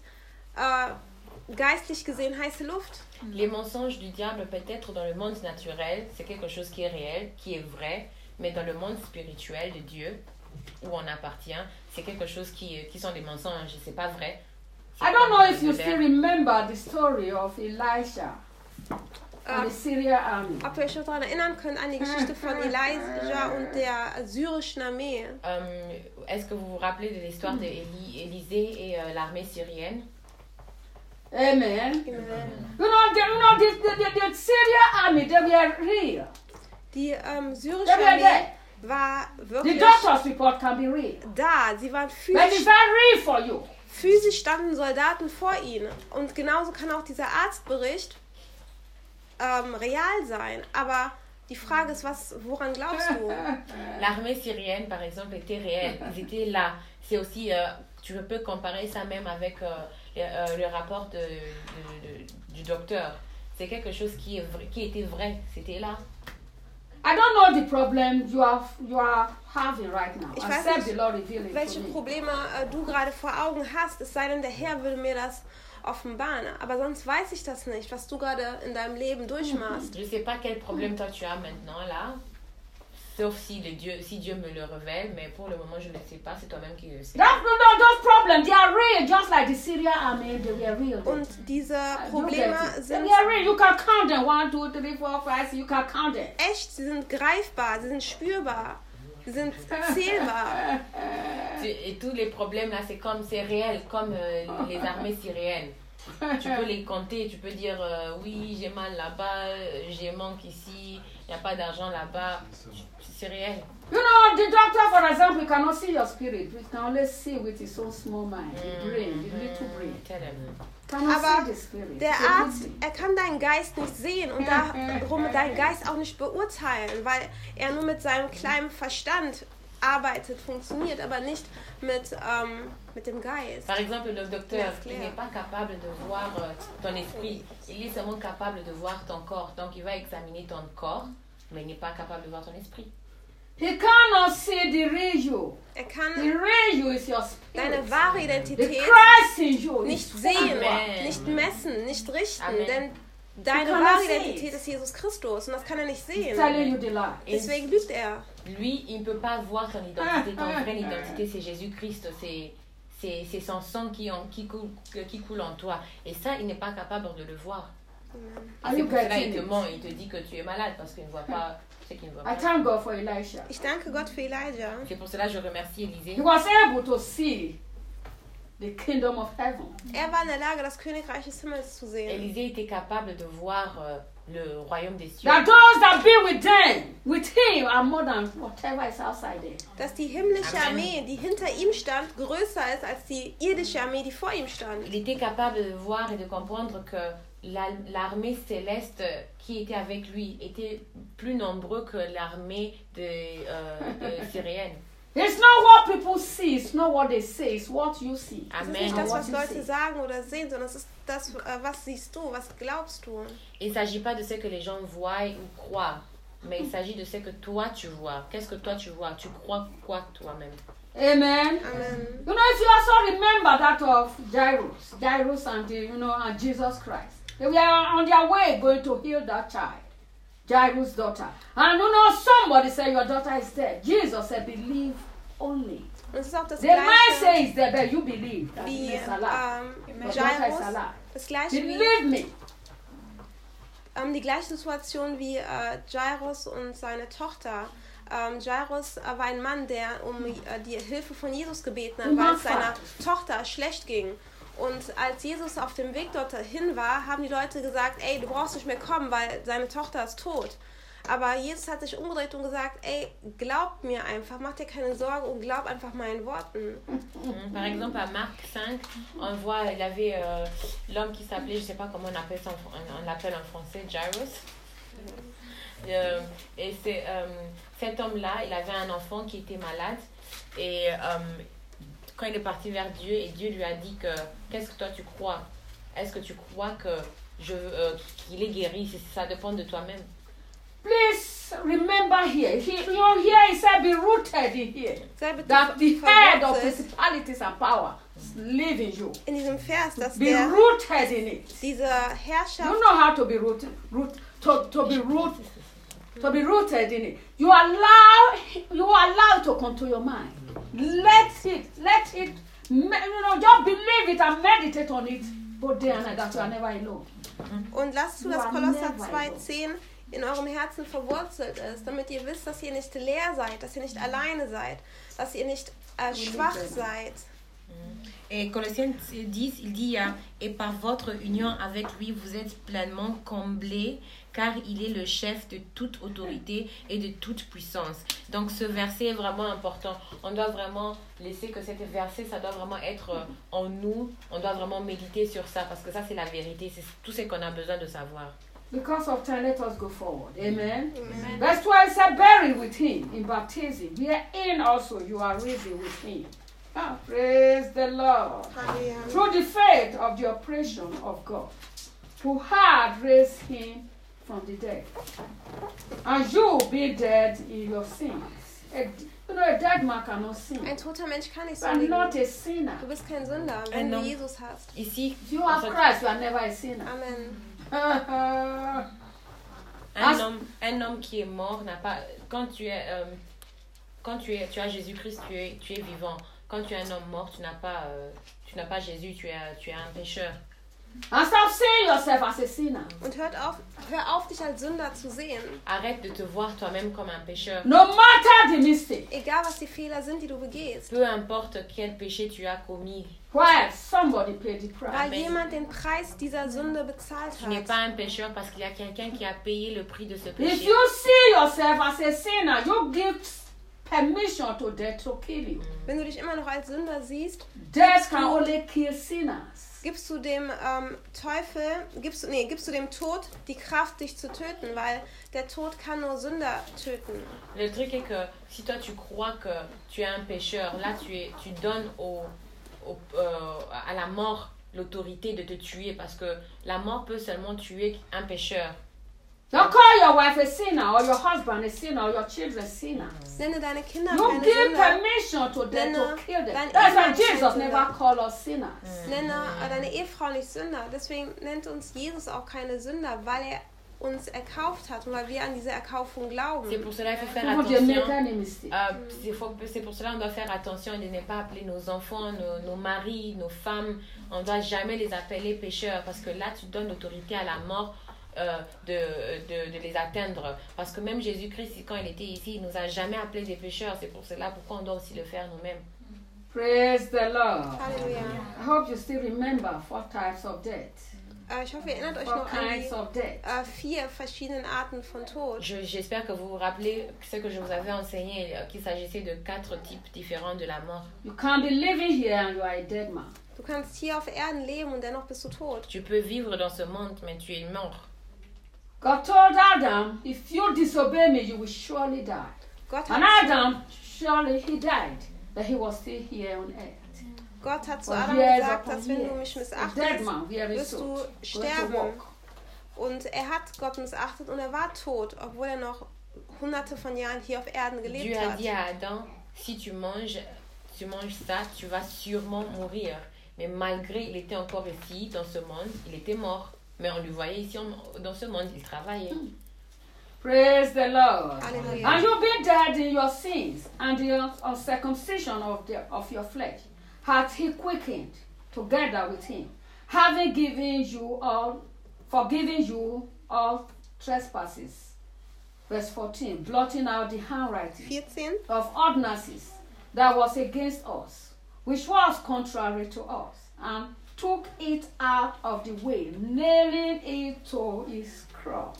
Speaker 1: äh, geistlich gesehen heiße Luft.
Speaker 2: Les mensonges du diable peut-être dans le monde naturel, c'est quelque chose qui est réel, qui est vrai, mais dans le monde spirituel de Dieu, où on appartient, c'est quelque chose qui, qui sont des mensonges, c'est pas vrai. C'est
Speaker 3: I don't
Speaker 2: pas
Speaker 3: know
Speaker 2: de
Speaker 3: if you
Speaker 2: l'air.
Speaker 3: still remember the story of Elisha and
Speaker 1: Ähm,
Speaker 3: the Syrian army.
Speaker 1: ob ihr euch noch daran erinnern könnt an die Geschichte von Elijah und der syrischen Armee.
Speaker 2: Euh, Est-ce que vous vous rappelez de l'histoire d'Élisée et euh, l'armée syrienne?
Speaker 3: Amen. You know, the, you know the, the, the, the Syrian army, they were real.
Speaker 1: Die ähm, syrische
Speaker 3: They were
Speaker 1: Armee
Speaker 3: there.
Speaker 1: war
Speaker 3: The
Speaker 1: wirklich
Speaker 3: doctor's report can be real.
Speaker 1: da. Sie waren
Speaker 3: But it's
Speaker 1: physisch,
Speaker 3: very real for you.
Speaker 1: physisch standen Soldaten vor ihnen. Und genauso kann auch dieser Arztbericht ähm, real sein. Aber die Frage ist, was, woran glaubst du?
Speaker 2: L'armée syrienne, par exemple, était réelle. Ils étaient là. C'est aussi, euh, tu peux comparer ça même avec euh, le, euh, le rapport de, de- de- du docteur. C'est quelque chose qui, est vrai, qui était vrai. C'était là.
Speaker 3: I don't know the problem you are you are having right now.
Speaker 1: Ich weiß
Speaker 3: Except
Speaker 1: nicht,
Speaker 3: the Lord reveal it
Speaker 1: Welche
Speaker 3: to me.
Speaker 1: Probleme äh, du gerade vor Augen hast, es sei denn, der Herr würde mir das offenbaren. Aber sonst weiß ich das nicht, was du gerade in deinem Leben durchmachst.
Speaker 2: Je ne sais pas quel problème toi tu as maintenant là. Sauf si, le Dieu, si Dieu me le révèle. Mais pour le moment, je ne sais pas. C'est toi-même qui le sais.
Speaker 3: That, no, no, those problems, they are real, just like the Syrian army, they were real.
Speaker 1: Und diese
Speaker 3: You get
Speaker 1: Probleme
Speaker 3: it. They
Speaker 1: sind
Speaker 3: are real. You can count them. One, two, three, four, five, six. You can count them.
Speaker 1: echt, sie sind greifbar, sie sind spürbar, sie sind zählbar.
Speaker 2: Tu- Et tous les problèmes là, c'est comme, c'est réel, comme euh, les armées syriennes. Tu peux les compter, tu peux dire euh, oui, j'ai mal là-bas, euh, j'ai manque ici, il n'y a pas d'argent là-bas. C'est réel.
Speaker 3: You know, the doctor, for example, cannot see your spirit. We can only see with his own small mind, the brain, the little brain.
Speaker 2: Tellement.
Speaker 3: Cannot
Speaker 1: Aber
Speaker 3: see the spirit.
Speaker 1: der
Speaker 3: It's a
Speaker 1: Arzt,
Speaker 3: good thing.
Speaker 1: er kann deinen Geist nicht sehen und darum deinen Geist auch nicht beurteilen, weil er nur mit seinem kleinen Verstand arbeitet, funktioniert, aber nicht mit, ähm, mit dem Geist.
Speaker 2: Par exemple, le docteur,
Speaker 1: Ja, c'est
Speaker 2: il
Speaker 1: clair.
Speaker 2: n'est pas capable de voir euh, ton esprit, il est seulement capable de voir ton corps. Donc, il va examiner ton corps, mais il n'est pas capable de voir ton esprit.
Speaker 3: He cannot see the real you.
Speaker 1: Er
Speaker 3: The
Speaker 1: kann
Speaker 3: real you is your
Speaker 1: deine
Speaker 3: spirit.
Speaker 1: wahre
Speaker 3: The
Speaker 1: Identität
Speaker 3: Christ in you
Speaker 1: nicht
Speaker 3: is
Speaker 1: sehen,
Speaker 2: Amen.
Speaker 1: nicht messen, nicht richten,
Speaker 2: Amen.
Speaker 1: denn deine
Speaker 3: cannot
Speaker 1: wahre
Speaker 3: see
Speaker 1: Identität
Speaker 3: it.
Speaker 1: ist Jesus Christus und das kann er nicht
Speaker 3: He's
Speaker 1: sehen.
Speaker 3: telling you the lie.
Speaker 1: Deswegen lügt er.
Speaker 2: Lui, il ne peut pas voir ton identité. Ton vraie identité, c'est Jésus-Christ. C'est, c'est, c'est son sang qui, en, qui, coule, qui coule en toi. Et ça, il n'est pas capable de le voir. Et
Speaker 3: Are
Speaker 2: c'est
Speaker 3: you
Speaker 2: pour cela
Speaker 3: getting
Speaker 2: il te
Speaker 3: it?
Speaker 2: ment. Il te dit que tu es malade parce qu'il ne voit pas ce qu'il ne voit
Speaker 3: I
Speaker 2: pas.
Speaker 3: thank God for Elisha.
Speaker 1: Ich danke Gott für Elijah.
Speaker 2: C'est pour cela que je remercie Élisée.
Speaker 3: He was able to see the kingdom of heaven.
Speaker 1: Er war in der Lage, das Königreich des Himmels zu sehen.
Speaker 2: Élisée était capable de voir euh, le royaume des cieux.
Speaker 3: That those that be with them, with him, are more than whatever is outside there.
Speaker 1: Dass die himmlische
Speaker 2: Amen.
Speaker 1: Armee, die hinter ihm stand, größer ist als die irdische Armee, die vor ihm stand.
Speaker 2: Il était capable de voir et de comprendre que la- l'armée céleste qui était avec lui était plus nombreux que l'armée de, euh, de syrienne.
Speaker 3: It's not what people see, it's not what they say, it's what you see.
Speaker 1: Es ist
Speaker 2: Amen.
Speaker 1: nicht das,
Speaker 3: What
Speaker 1: was
Speaker 3: you
Speaker 1: Leute
Speaker 3: see.
Speaker 1: sagen oder sehen, sondern es ist das, äh, was siehst du, was glaubst du.
Speaker 2: Il ne s'agit pas de ce que les gens voient ou croient, mais il s'agit de ce que toi tu vois. Qu'est-ce que toi tu vois? Tu crois quoi toi-même?
Speaker 3: Amen.
Speaker 1: Amen.
Speaker 3: You know, if you also remember that of Jairus, Jairus and the, you know, and Jesus Christ, they were on their way going to heal that child, Jairus' daughter. And you know, somebody said, your daughter is dead. Jesus said, believe only.
Speaker 1: Und es ist auch das
Speaker 3: The man
Speaker 1: Gleiche
Speaker 3: says that, but you believe that
Speaker 1: wie
Speaker 3: he is alive.
Speaker 1: ähm,
Speaker 3: Your daughter is
Speaker 1: Jairus.
Speaker 3: alive.
Speaker 1: Das Gleiche wie
Speaker 3: Believe me.
Speaker 1: ähm, die gleiche Situation wie äh, Jairus und seine Tochter. Ähm, Jairus äh, war ein Mann, der um äh, die Hilfe von Jesus gebeten hat, weil es seiner Tochter schlecht ging. Und als Jesus auf dem Weg dorthin war, haben die Leute gesagt, ey, du brauchst nicht mehr kommen, weil seine Tochter ist tot. Aber Jesus hat sich umgedreht und gesagt, ey, glaub mir einfach, mach dir keine Sorgen und glaub einfach meinen Worten.
Speaker 2: Par exemple, à Marc cinq, on voit, il y avait euh, l'homme qui s'appelait, je ne sais pas comment on appelle ça, en fr- on l'appelle en français, Jairus. Euh, et c'est, euh, cet homme-là, il avait un enfant qui était malade. Et euh, quand il est parti vers Dieu, et Dieu lui a dit que, qu'est-ce que toi tu crois? Est-ce que tu crois que je, euh, qu'il est guéri? C'est- Ça dépend de toi-même.
Speaker 3: Please remember here. He, you know, here he said, be rooted in here.
Speaker 1: Sei bitte
Speaker 3: That the head of
Speaker 1: verwurzelt
Speaker 3: principalities and power live in you.
Speaker 1: in diesem Vers, dass
Speaker 3: Be
Speaker 1: der,
Speaker 3: rooted in it.
Speaker 1: diese
Speaker 3: You
Speaker 1: Herrschaft,
Speaker 3: know how to be rooted, root, to, to be rooted, to be rooted in it. You allow, you allow it to come to your mind. Let it, let it, me- you know, just believe it and meditate on it both day and night. That you are never alone.
Speaker 1: und lasst zu,
Speaker 3: You
Speaker 1: dass
Speaker 3: are
Speaker 1: Kolosser
Speaker 3: never
Speaker 1: zwei
Speaker 3: alone.
Speaker 1: zehn in eurem Herzen verwurzelt ist, damit ihr wisst, dass ihr nicht leer seid, dass ihr nicht alleine seid, dass ihr nicht äh, schwach seid.
Speaker 2: Et Colossiens dix, il dit euh, et par votre union avec lui, vous êtes pleinement comblés, car il est le chef de toute autorité et de toute puissance. Donc ce verset est vraiment important. On doit vraiment laisser que cet verset, ça doit vraiment être euh, en nous. On doit vraiment méditer sur ça, parce que ça c'est la vérité. C'est tout ce qu'on a besoin de savoir.
Speaker 3: Because of time, let us go forward. Amen. Verse twelve said, buried with him in baptism, wherein also you are risen with him. Ah, praise the Lord.
Speaker 1: Halleluja.
Speaker 3: Through the faith of the operation of God, who had raised him from the dead. And you be dead in your sins. A, you know, a dead man cannot sin.
Speaker 1: Ein toter Mensch kann nicht
Speaker 3: You are not
Speaker 1: sündigen.
Speaker 3: a sinner.
Speaker 1: Du bist kein Sünder,
Speaker 2: Ein
Speaker 1: wenn du
Speaker 2: Nom-
Speaker 1: Jesus hast.
Speaker 2: Ici,
Speaker 3: If you
Speaker 2: en
Speaker 3: have
Speaker 2: fait,
Speaker 3: Christ, you are never a sinner.
Speaker 1: Amen.
Speaker 2: un homme, un homme qui est mort n'a pas. Quand tu es, euh, quand tu es, tu as Jésus-Christ, tu es, tu es vivant. Quand tu es un homme mort, tu n'as pas, euh, tu n'as pas Jésus, tu es, tu es un pécheur.
Speaker 3: And stop seeing yourself as a sinner.
Speaker 1: Und hört auf, hör auf, dich als Sünder zu sehen.
Speaker 2: Arrête de te voir toi-même comme un pécheur.
Speaker 3: No matter the mistake.
Speaker 1: Egal, was die Fehler sind, die du begehst.
Speaker 2: Peu importe quel péché tu as commis,
Speaker 3: Why? Somebody paid the price.
Speaker 1: Weil
Speaker 2: Amen.
Speaker 1: jemand den Preis dieser Sünde bezahlt
Speaker 2: tu n'es
Speaker 1: hat.
Speaker 2: pas un pécheur parce qu'il y a quelqu'un qui a payé le prix de ce
Speaker 3: If
Speaker 2: péché.
Speaker 3: you see yourself as a sinner, you give permission to death to kill you.
Speaker 1: Wenn du dich immer noch als Sünder siehst,
Speaker 3: Death can only kill sinners.
Speaker 1: gibst du dem ähm, Teufel, gibst du, nee, gibst du dem Tod die Kraft, dich zu töten, weil der Tod kann nur Sünder töten.
Speaker 2: Le truc est que si toi tu crois que tu es un pécheur, là tu, es, tu donnes au, au, euh, à la mort l'autorité de te tuer parce que la mort peut seulement tuer un pécheur.
Speaker 3: Don't call your wife a sinner or your husband a sinner or your children sinners.
Speaker 1: Nenne deine Kinder
Speaker 3: You
Speaker 1: keine
Speaker 3: give
Speaker 1: Sünder.
Speaker 3: permission to them to
Speaker 1: Nenne
Speaker 3: kill them.
Speaker 1: dein
Speaker 3: That's why
Speaker 1: Ehemann
Speaker 3: Jesus
Speaker 1: kein
Speaker 3: never
Speaker 1: Sünder.
Speaker 3: called us sinners.
Speaker 1: Nenne äh, deine Ehefrau nicht Sünder. Deswegen nennt uns Jesus auch keine Sünder, weil er uns erkauft hat und weil wir an diese Erkaufung glauben.
Speaker 2: C'est pour cela qu'il faut faire
Speaker 3: People they make
Speaker 2: attention.
Speaker 3: any mistake.
Speaker 2: Euh, c'est, faut- c'est pour cela qu'on doit faire attention de ne pas appeler nos enfants, nos, nos maris, nos femmes. On ne doit jamais les appeler pécheurs parce que là tu donnes l'autorité à la mort euh, de, de, de les atteindre. Parce que même Jésus-Christ, quand il était ici, il ne nous a jamais appelés des pécheurs. C'est pour cela pourquoi on doit aussi le faire nous-mêmes.
Speaker 3: Praise the Lord.
Speaker 1: Halleluja.
Speaker 3: I hope you still remember four types of death.
Speaker 1: Äh, ich hoffe, ihr erinnert euch
Speaker 3: Four
Speaker 1: noch an
Speaker 3: kinds
Speaker 1: die
Speaker 3: of death.
Speaker 1: äh, vier verschiedenen Arten von Tod.
Speaker 2: Je- j'espère que vous vous rappelez ce que je vous avais enseigné, euh, qu'il s'agissait de quatre types différents de la mort.
Speaker 3: You can be living here and you are a dead man.
Speaker 1: Du kannst hier auf Erden leben und dennoch bist du tot.
Speaker 2: Tu peux vivre dans ce monde, mais tu es mort.
Speaker 3: God told Adam, if you disobey me, you will surely die.
Speaker 1: Gott
Speaker 3: And
Speaker 1: hat,
Speaker 3: Adam, surely he died, but he was still here on earth.
Speaker 1: Gott hat zu
Speaker 3: For
Speaker 1: Adam
Speaker 3: years
Speaker 1: gesagt,
Speaker 3: upon
Speaker 1: dass wenn du mich
Speaker 3: years. A dead
Speaker 1: missachtest,
Speaker 3: man, very
Speaker 1: wirst
Speaker 3: so.
Speaker 1: du
Speaker 3: Going to
Speaker 1: sterben.
Speaker 3: walk.
Speaker 1: Und er hat Gott missachtet und er war tot, obwohl er noch hunderte von Jahren hier auf Erden
Speaker 2: Dieu
Speaker 1: gelebt
Speaker 2: a
Speaker 1: hat.
Speaker 2: dit à Adam, si tu manges, tu manges ça, tu vas sûrement mourir. Mais malgré il était encore ici, dans ce monde, il était mort. Mais on lui voyait ici en- dans ce monde, il travaillait.
Speaker 3: Praise the Lord.
Speaker 1: Halleluja.
Speaker 3: And you've been dead in your sins, and the uncircumcision of, the, of your flesh hath he quickened together with him, having given you all, forgiven you all trespasses. Verse fourteen, blotting out the handwriting
Speaker 1: vierzehn.
Speaker 3: of ordinances that was against us, which was contrary to us, and took it out of the way, nailing it to his cross.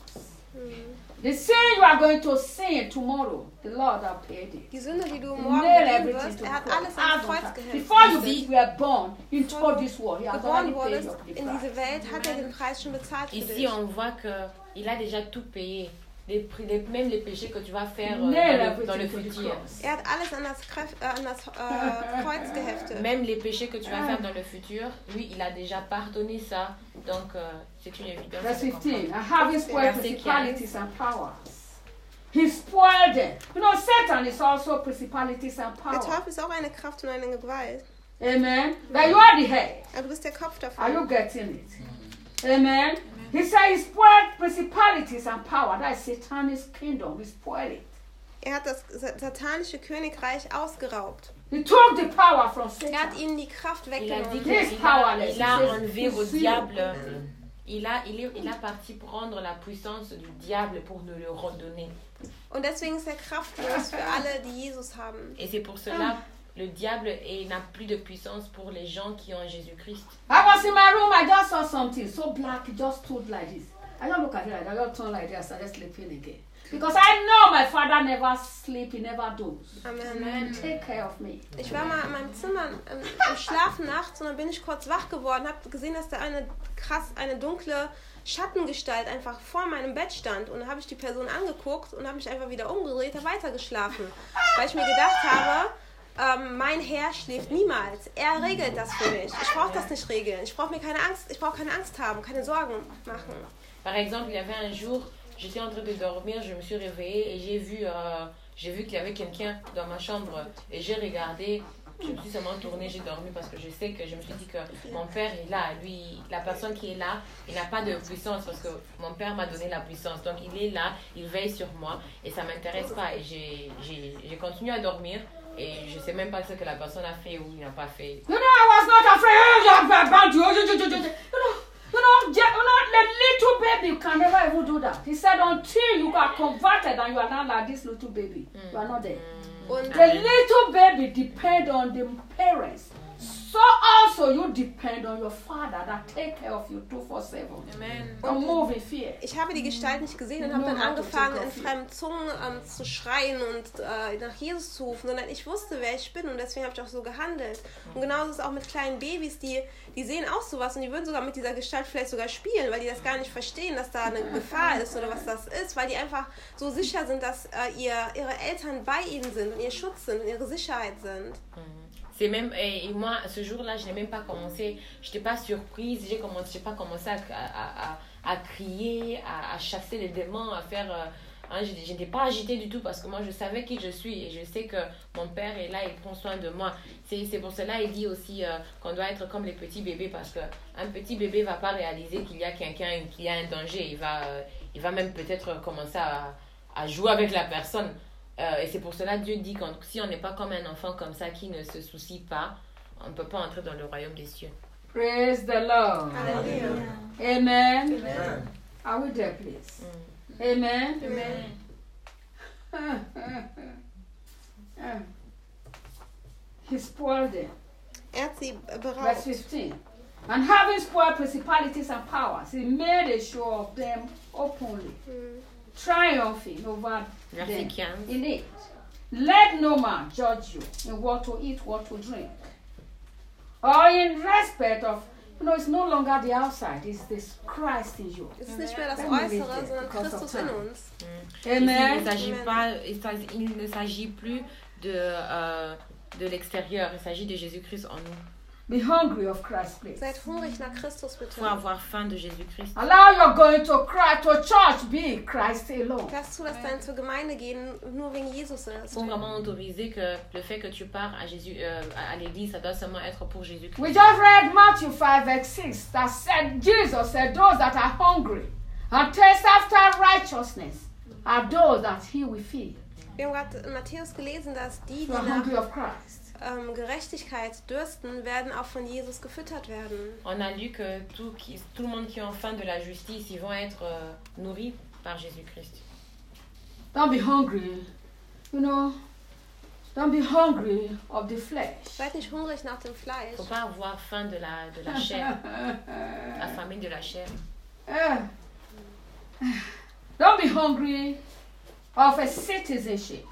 Speaker 3: The sin you are going to sin tomorrow, the Lord has paid it.
Speaker 1: Die Sünde, die du
Speaker 3: He
Speaker 1: morgen
Speaker 3: nailed
Speaker 1: begehen
Speaker 3: everything
Speaker 1: wirst,
Speaker 3: to
Speaker 1: er hat
Speaker 3: the
Speaker 1: alles
Speaker 3: cross.
Speaker 1: ans Kreuz gehängt.
Speaker 3: Before you be, were born into this world, he has already
Speaker 1: Geboren
Speaker 3: paid
Speaker 1: wurdest
Speaker 3: your
Speaker 1: in
Speaker 3: price.
Speaker 1: diese Welt, hat er den Preis schon bezahlt für
Speaker 2: Ici,
Speaker 1: dich.
Speaker 2: on voit qu'il a déjà tout payé. Les, prix- les- même les péchés que tu vas faire euh,
Speaker 3: Nail
Speaker 2: dans le, dans le
Speaker 3: everything to the
Speaker 2: futur.
Speaker 3: cross.
Speaker 1: Er hat alles an das, Kref äh, an das äh, Kreuz geheftet.
Speaker 2: Même les péchés que tu vas faire dans le futur, lui, il a déjà pardonné ça. Donc, euh, c'est une évidence.
Speaker 3: Verse
Speaker 2: de
Speaker 3: fifteen,
Speaker 2: comprendre.
Speaker 3: and having spoiled
Speaker 2: Verset
Speaker 3: principalities and powers. He spoiled them. You know, Satan is also principalities and
Speaker 1: Der
Speaker 3: powers.
Speaker 1: Teufel ist auch eine Kraft und eine Gewalt.
Speaker 3: Amen. But you are the head.
Speaker 1: Aber du bist der Kopf
Speaker 3: Are you
Speaker 1: davon.
Speaker 3: getting it? Amen. He said he spoiled principalities and power. That is Satan's kingdom. He spoiled it.
Speaker 1: Er hat das sa- satanische Königreich ausgeraubt.
Speaker 3: He took the power from
Speaker 1: Er hat
Speaker 3: Satan.
Speaker 1: ihnen die Kraft
Speaker 2: Il a dit
Speaker 1: weggenommen.
Speaker 2: qu'il
Speaker 3: This
Speaker 2: a,
Speaker 3: powerless,
Speaker 2: il a
Speaker 3: he says,
Speaker 2: enlevé au
Speaker 3: he's
Speaker 2: diable.
Speaker 3: zero.
Speaker 2: Il a, il, est, il a parti prendre la puissance du diable pour nous le redonner.
Speaker 1: Und deswegen ist er kraftlos für alle, die Jesus haben.
Speaker 2: Et c'est pour cela le diable est- n'a plus de puissance pour les gens qui ont Jésus-Christ.
Speaker 3: I was in my room. I just saw something so black. It just stood like this. I don't look at it like that. I just turn like this. I just sleeping again. Because I know my father never sleep. He never does.
Speaker 1: Amen.
Speaker 3: Take care of me.
Speaker 1: Ich war mal in meinem Zimmer im, im Schlafen nachts und dann bin ich kurz wach geworden, habe gesehen, dass da eine krass, eine dunkle Schattengestalt einfach vor meinem Bett stand und dann habe ich die Person angeguckt und habe mich einfach wieder umgedreht, habe weitergeschlafen, weil ich mir gedacht habe, ähm, mein Herr schläft niemals. Er regelt das für mich. Ich brauche das nicht regeln. Ich brauche mir keine Angst, ich brauche keine Angst haben, keine Sorgen machen.
Speaker 2: Par exemple, il y avait un jour, j'étais en train de dormir, je me suis réveillée et j'ai vu, euh, j'ai vu qu'il y avait quelqu'un dans ma chambre et j'ai regardé, je me suis seulement tournée, j'ai dormi parce que je sais que je me suis dit que mon père est là, lui, la personne qui est là, il n'a pas de puissance parce que mon père m'a donné la puissance, donc il est là, il veille sur moi et ça m'intéresse pas et j'ai, j'ai, j'ai continué à dormir et je sais même pas ce que la personne a fait ou il n'a pas fait.
Speaker 3: You know, I was not afraid. You have about you. You know, you know, Je- you know, the little baby can never even do that. He said, until you are converted and you are not like this little baby, you are not there.
Speaker 1: Und
Speaker 3: The little baby depend on the parents so also you depend on your Father that take care of you twenty-four seven.
Speaker 2: Amen.
Speaker 3: Don't move in fear.
Speaker 1: Ich habe die Gestalt nicht gesehen und habe dann angefangen, in fremden Zungen ähm, zu schreien und äh, nach Jesus zu rufen, sondern ich wusste, wer ich bin und deswegen habe ich auch so gehandelt. Und genauso ist es auch mit kleinen Babys, die, die sehen auch sowas und die würden sogar mit dieser Gestalt vielleicht sogar spielen, weil die das gar nicht verstehen, dass da eine Gefahr ist oder was das ist, weil die einfach so sicher sind, dass äh, ihr, ihre Eltern bei ihnen sind und ihr Schutz sind und ihre Sicherheit sind.
Speaker 2: C'est même, et moi, ce jour-là, je n'ai même pas commencé, je n'étais pas surprise, j'ai commencé, j'ai pas commencé à, à, à, à crier, à, à chasser les démons, à faire... Euh, hein, je n'étais pas agitée du tout parce que moi, je savais qui je suis et je sais que mon père est là, il prend soin de moi. C'est, c'est pour cela qu'il dit aussi euh, qu'on doit être comme les petits bébés parce qu'un petit bébé ne va pas réaliser qu'il y a quelqu'un, qu'il y a un danger. Il va, euh, il va même peut-être commencer à, à jouer avec la personne. Euh, et c'est pour cela que Dieu dit que si on n'est pas comme un enfant comme ça qui ne se soucie pas, on ne peut pas entrer dans le royaume des cieux.
Speaker 3: Praise the Lord.
Speaker 1: Halleluja.
Speaker 3: Amen.
Speaker 4: Amen.
Speaker 3: Are we there, please?
Speaker 2: Mm.
Speaker 3: Amen.
Speaker 1: Amen.
Speaker 3: He spoiled them.
Speaker 1: Er hat sie
Speaker 3: Verse
Speaker 1: beraubt.
Speaker 3: fifteen. And having spoiled principalities and powers, he made a show of them openly,
Speaker 1: Mhm.
Speaker 3: triumphing over
Speaker 2: Verset
Speaker 3: them
Speaker 2: quinze.
Speaker 3: in it. Let no man judge you in what to eat, what to drink, or in respect of, you know, it's no longer the outside, it's this Christ in you.
Speaker 1: Es ist nicht mehr das
Speaker 3: Let me read
Speaker 1: Äußere,
Speaker 3: it
Speaker 1: sondern
Speaker 3: because of
Speaker 1: Christus in
Speaker 3: time.
Speaker 1: uns.
Speaker 2: Ici,
Speaker 3: Amen.
Speaker 2: il ne s'agit
Speaker 1: Amen.
Speaker 2: pas, il s'agit- il ne s'agit plus de, euh, de l'extérieur, il s'agit de Jésus-Christ en nous.
Speaker 3: Be hungry of Christ, please.
Speaker 1: Seid hungrig nach Christus,
Speaker 2: Il
Speaker 1: bitte.
Speaker 2: faut avoir faim de Jésus-Christ.
Speaker 3: Allow your going to Christ to church be Christ alone.
Speaker 1: Lass zu, dass dein zur Gemeinde gehen nur wegen Jesus
Speaker 2: Il
Speaker 1: ist.
Speaker 2: faut vraiment autoriser que le fait que tu pars à, Jésus, euh, à à l'église, ça doit seulement être pour Jésus-Christ.
Speaker 3: We just read Matthew five verse six that said, Jesus said, those that are hungry and thirst after righteousness are those that he will feed.
Speaker 1: Wir haben gerade in Matthäus gelesen, dass die, die
Speaker 3: You are
Speaker 1: nach
Speaker 3: hungry of Christ.
Speaker 1: ähm, Gerechtigkeit dürsten, werden auch von Jesus gefüttert werden.
Speaker 2: On a lu que tout, qui, tout le monde qui ont faim de la justice, ils vont être euh, nourris par Jésus-Christ.
Speaker 3: Don't be hungry, you know, don't be hungry of the flesh.
Speaker 1: Seid nicht hungrig nach dem
Speaker 2: Il
Speaker 1: Fleisch.
Speaker 2: ne faut pas avoir faim de la, de la chair, affamé de la chair.
Speaker 3: Eh. Don't be hungry of a citizenship.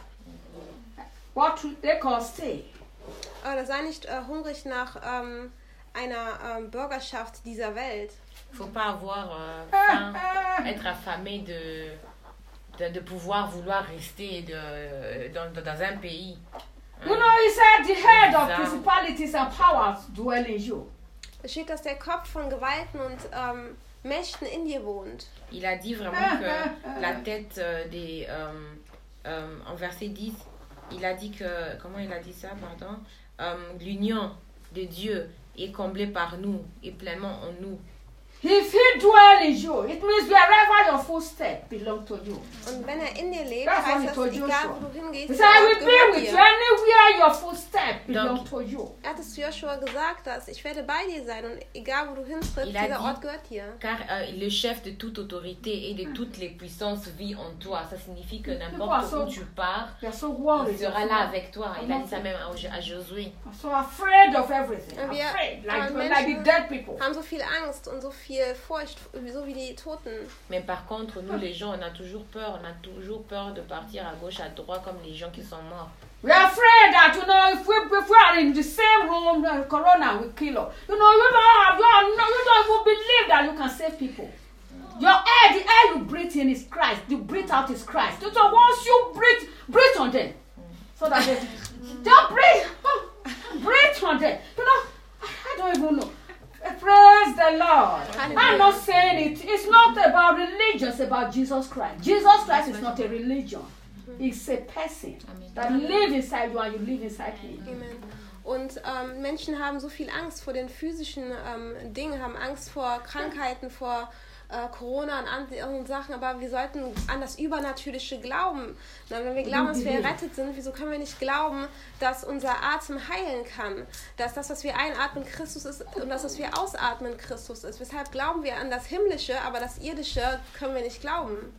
Speaker 3: What they call stay.
Speaker 1: Oder sei nicht äh, hungrig nach ähm, einer ähm, Bürgerschaft dieser Welt.
Speaker 2: Il ne faut pas avoir euh, faim, être affamé de, de, de pouvoir vouloir rester de, dans, dans un pays.
Speaker 3: You know, he said the head of
Speaker 2: Bizarre.
Speaker 3: principalities and powers dwell in you.
Speaker 1: Es steht, dass der Kopf von Gewalten und ähm, Mächten in dir wohnt.
Speaker 2: Il a dit vraiment que la tête euh, des... Euh, euh, en verset dix, il a dit que... Comment il a dit ça, pardon? Euh, L'union de Dieu est comblée par nous, et pleinement en nous.
Speaker 3: If he dwell in you, it means wherever your footsteps belong to you.
Speaker 1: Und wenn er in dir lebt,
Speaker 3: Das war
Speaker 1: heißt
Speaker 3: die
Speaker 1: das,
Speaker 3: told
Speaker 1: egal
Speaker 3: Joshua.
Speaker 1: wo du hingehst,
Speaker 3: He
Speaker 1: der
Speaker 3: said, I will
Speaker 1: Ort
Speaker 3: be
Speaker 1: gehört
Speaker 3: with you
Speaker 1: dir.
Speaker 3: anywhere your footsteps belong
Speaker 2: Donc,
Speaker 3: to you.
Speaker 1: Er hat es zu Joshua gesagt, dass ich werde bei dir sein und egal wo du hintrittst,
Speaker 2: Il a
Speaker 1: dieser
Speaker 2: dit-
Speaker 1: Ort gehört dir.
Speaker 2: Car euh, le chef de toute autorité et de toutes les puissances vit en toi. Ça signifie que n'importe où tu pars,
Speaker 3: You're so
Speaker 2: il
Speaker 3: worried.
Speaker 2: sera là avec toi. Il a dit ça même à, à Josué.
Speaker 3: I'm so afraid of everything.
Speaker 1: Und wir
Speaker 3: Afraid,
Speaker 1: äh,
Speaker 3: like, like the
Speaker 1: Menschen
Speaker 3: dead people.
Speaker 1: haben so viel Angst und so viel Furcht, so wie die Toten.
Speaker 2: Mais par contre, nous les gens, on a toujours peur. On a toujours peur de partir à gauche, à droite, comme les gens qui sont morts.
Speaker 3: We're afraid that, you know, if we, if we are in the same room, uh, Corona will kill us. You know, you don't have, you, are, no, you don't even believe that you can save people. Your air, the air you breathe in is Christ. You breathe out is Christ. So once you breathe, breathe on them. So that they, just breathe, breathe on them. You know, I don't even know. Praise the Lord. I'm not saying it. It's not about religion. It's about Jesus Christ. Jesus Christ is not a religion. It's a person that lives inside you and you live inside him.
Speaker 1: Amen. Und ähm, Menschen haben so viel Angst vor den physischen ähm, Dingen, haben Angst vor Krankheiten, vor äh, Corona und anderen Sachen, aber wir sollten an das Übernatürliche glauben. Na, wenn wir glauben, dass wir errettet sind, wieso können wir nicht glauben, dass unser Atem heilen kann? Dass das, was wir einatmen, Christus ist und das, was wir ausatmen, Christus ist. Weshalb glauben wir an das Himmlische, aber das Irdische können wir nicht glauben.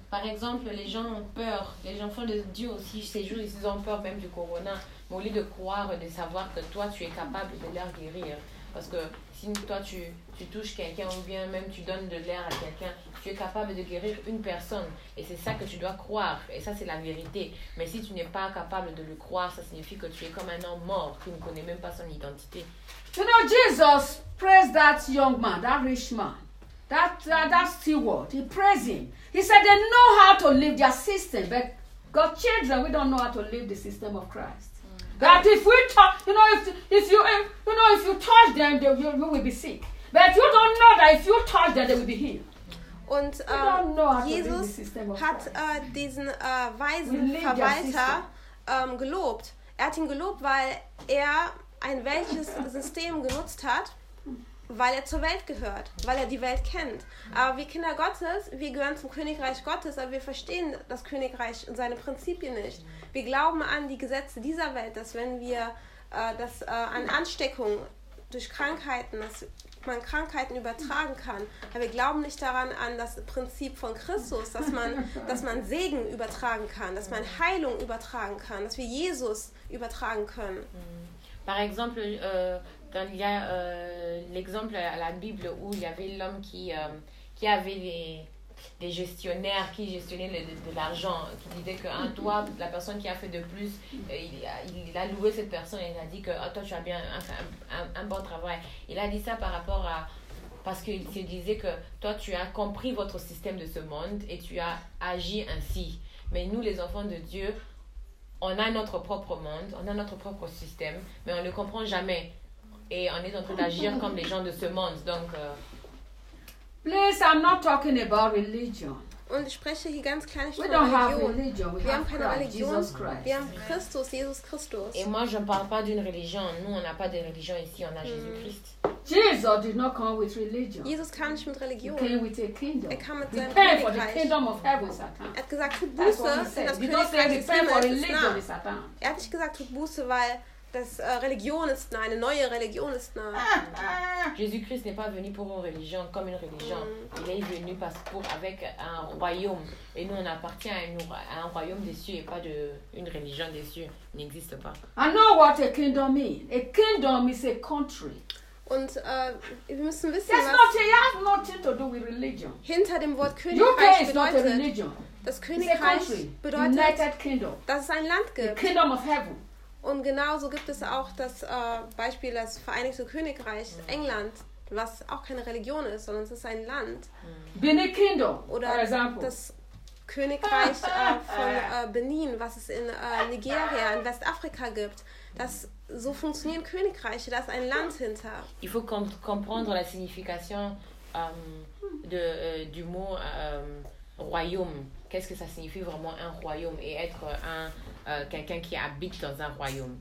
Speaker 2: Par exemple, les gens ont peur, les enfants de Dieu aussi, ces jours, ils ont peur même du corona. Mais au lieu de croire, de savoir que toi, tu es capable de leur guérir. Parce que si toi, tu, tu touches quelqu'un ou bien même tu donnes de l'air à quelqu'un, tu es capable de guérir une personne. Et c'est ça que tu dois croire. Et ça, c'est la vérité. Mais si tu n'es pas capable de le croire, ça signifie que tu es comme un homme mort qui ne connaît même pas son identité.
Speaker 3: You know, Jesus praised that young man, that rich man, that, uh, that steward. He praised him. He said they know how to live their system, but God's children, we don't know how to live the system of Christ. That if we touch, you know, if if you if, you know if you touch them, they, you, you will be sick. But you don't know that if you touch them, they will be healed.
Speaker 1: Und ähm, Jesus hat äh, diesen äh, weisen Verwalter ähm, gelobt. Er hat ihn gelobt, weil er ein weltliches System genutzt hat, weil er zur Welt gehört, weil er die Welt kennt. Aber wir Kinder Gottes, wir gehören zum Königreich Gottes, aber wir verstehen das Königreich und seine Prinzipien nicht. Wir glauben an die Gesetze dieser Welt, dass wenn wir äh, das, äh, an Ansteckung durch Krankheiten, dass man Krankheiten übertragen kann. Aber wir glauben nicht daran an das Prinzip von Christus, dass man, dass man Segen übertragen kann, dass man Heilung übertragen kann, dass wir Jesus übertragen können.
Speaker 2: Par exemple, euh, dans, il y a euh, l'exemple à la Bible où il y avait l'homme qui, euh, qui avait des, des gestionnaires qui gestionnaient le, de, de l'argent, qui disait que hein, toi, la personne qui a fait de plus, euh, il, a, il a loué cette personne et il a dit que ah, toi tu as bien un, un, un bon travail. Il a dit ça par rapport à, parce qu'il se disait que toi tu as compris votre système de ce monde et tu as agi ainsi. Mais nous les enfants de Dieu, on a notre propre monde, on a notre propre système, mais on ne le comprend jamais. Et on est en train d'agir comme les gens de ce monde. Donc, euh,
Speaker 3: please, I'm not talking about religion.
Speaker 1: Und ich spreche hier ganz klar nicht
Speaker 3: We
Speaker 1: von
Speaker 3: don't have
Speaker 1: Religion.
Speaker 3: religion. We
Speaker 1: Wir
Speaker 3: have
Speaker 1: haben keine
Speaker 3: Christ,
Speaker 1: Religion,
Speaker 3: Jesus Christ.
Speaker 1: wir haben Christus, Jesus Christus.
Speaker 2: et moi, je ne parle pas d'une religion. Nous, on n'a pas de religion ici, on a Jésus-Christ.
Speaker 3: Jesus did not come with religion.
Speaker 1: Jesus kam nicht mit
Speaker 3: He
Speaker 1: Religion.
Speaker 3: came with a kingdom.
Speaker 1: Er kam mit seinem
Speaker 3: Repent for the
Speaker 1: Königreich.
Speaker 3: kingdom of heaven is at hand.
Speaker 1: Er hat gesagt, tut
Speaker 3: That's
Speaker 1: Buße,
Speaker 3: what he
Speaker 1: denn
Speaker 3: said.
Speaker 1: das
Speaker 3: He did not say
Speaker 1: Königreich des
Speaker 3: repent for
Speaker 1: Himmels ist
Speaker 3: religion
Speaker 1: nah.
Speaker 3: is at hand.
Speaker 1: Er hat nicht gesagt, tut Buße, weil das äh, Religion ist nah, eine neue Religion ist nah.
Speaker 2: Jésus-Christ n'est pas venu pour une religion comme une religion. Il est venu parce, pour, avec un royaume. Et nous, on appartient à, une, à un royaume des cieux et pas de, une religion des cieux. Il n'existe pas.
Speaker 3: I know what a kingdom means. A kingdom is a country.
Speaker 1: Und äh, wir müssen wissen,
Speaker 3: There's
Speaker 1: was
Speaker 3: not, it has nothing to do with religion.
Speaker 1: hinter dem Wort
Speaker 3: U K
Speaker 1: Königreich
Speaker 3: is not a
Speaker 1: bedeutet.
Speaker 3: religion.
Speaker 1: Das
Speaker 3: It's a
Speaker 1: Königreich
Speaker 3: country.
Speaker 1: bedeutet,
Speaker 3: United Kingdom.
Speaker 1: dass es ein Land
Speaker 3: The
Speaker 1: gibt.
Speaker 3: kingdom of heaven.
Speaker 1: Und genauso gibt es auch das äh, Beispiel, das Vereinigte Königreich England, was auch keine Religion ist, sondern es ist ein Land.
Speaker 3: Benin Kingdom,
Speaker 1: Oder
Speaker 3: for example.
Speaker 1: das Königreich äh, von äh, Benin, was es in äh, Nigeria, in Westafrika gibt. Das, so funktionieren Königreiche, da ist ein Land hinter.
Speaker 2: Il faut com- comprendre la signification euh, de, euh, du mot euh, royaume. Qu'est-ce que ça signifie vraiment un royaume et être un, euh, quelqu'un qui habite dans un royaume.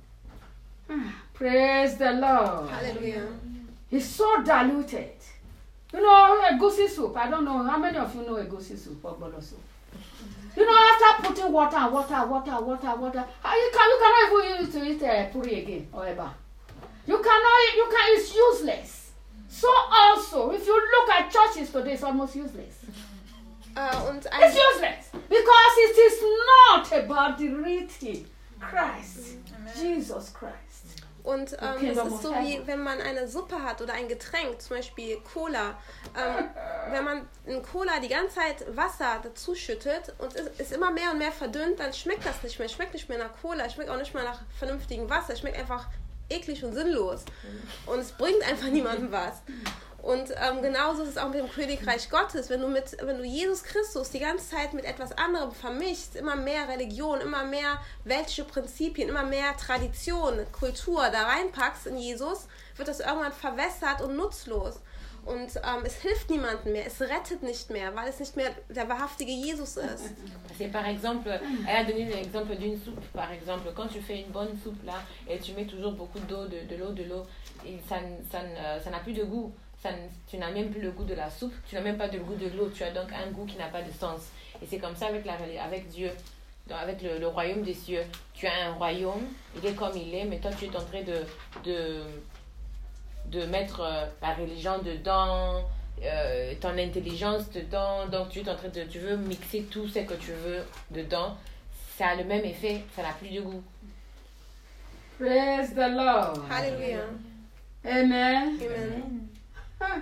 Speaker 3: Praise the Lord.
Speaker 1: Halleluja.
Speaker 3: It's so diluted. You know, a goosey soup. I don't know how many of you know a goosey soup or bolo soup. You know, after putting water, water, water, water, water, how you can you cannot even use to eat uh, puri again or eba. You cannot. You can. It's useless. So also, if you look at churches today, it's almost useless.
Speaker 1: Äh, und ein,
Speaker 3: It's useless because it is not about the real thing, Christ, Jesus Christ.
Speaker 1: Und ähm, es ist so, wie wenn man eine Suppe hat oder ein Getränk, zum Beispiel Cola. Ähm, wenn man in Cola die ganze Zeit Wasser dazu schüttet und es ist immer mehr und mehr verdünnt, dann schmeckt das nicht mehr. Es schmeckt nicht mehr nach Cola, es schmeckt auch nicht mehr nach vernünftigem Wasser. Es schmeckt einfach eklig und sinnlos. Und es bringt einfach niemandem was. Und ähm, genauso ist es auch mit dem Königreich Gottes. Wenn du, mit, wenn du Jesus Christus die ganze Zeit mit etwas anderem vermischst, immer mehr Religion, immer mehr weltliche Prinzipien, immer mehr Tradition, Kultur da reinpackst in Jesus, wird das irgendwann verwässert und nutzlos. Und ähm, es hilft niemandem mehr, es rettet nicht mehr, weil es nicht mehr der wahrhaftige Jesus ist.
Speaker 2: C'est par exemple, elle a donné l'exemple d'une soupe, par exemple. Quand tu fais une bonne soupe là, et tu mets toujours beaucoup d'eau, de, de l'eau, de l'eau, et ça, ça, ça n'a plus de goût. Ça, tu n'as même plus le goût de la soupe, tu n'as même pas le goût de l'eau, tu as donc un goût qui n'a pas de sens. Et c'est comme ça avec, la, avec Dieu, avec le, le royaume des cieux. Tu as un royaume, il est comme il est, mais toi tu es en train de, de, de mettre euh, la religion dedans, euh, ton intelligence dedans, donc tu es en train de, tu veux mixer tout ce que tu veux dedans, ça a le même effet, ça n'a plus de goût.
Speaker 3: Praise the Lord.
Speaker 1: Halleluja.
Speaker 3: Amen.
Speaker 1: Amen.
Speaker 3: Huh.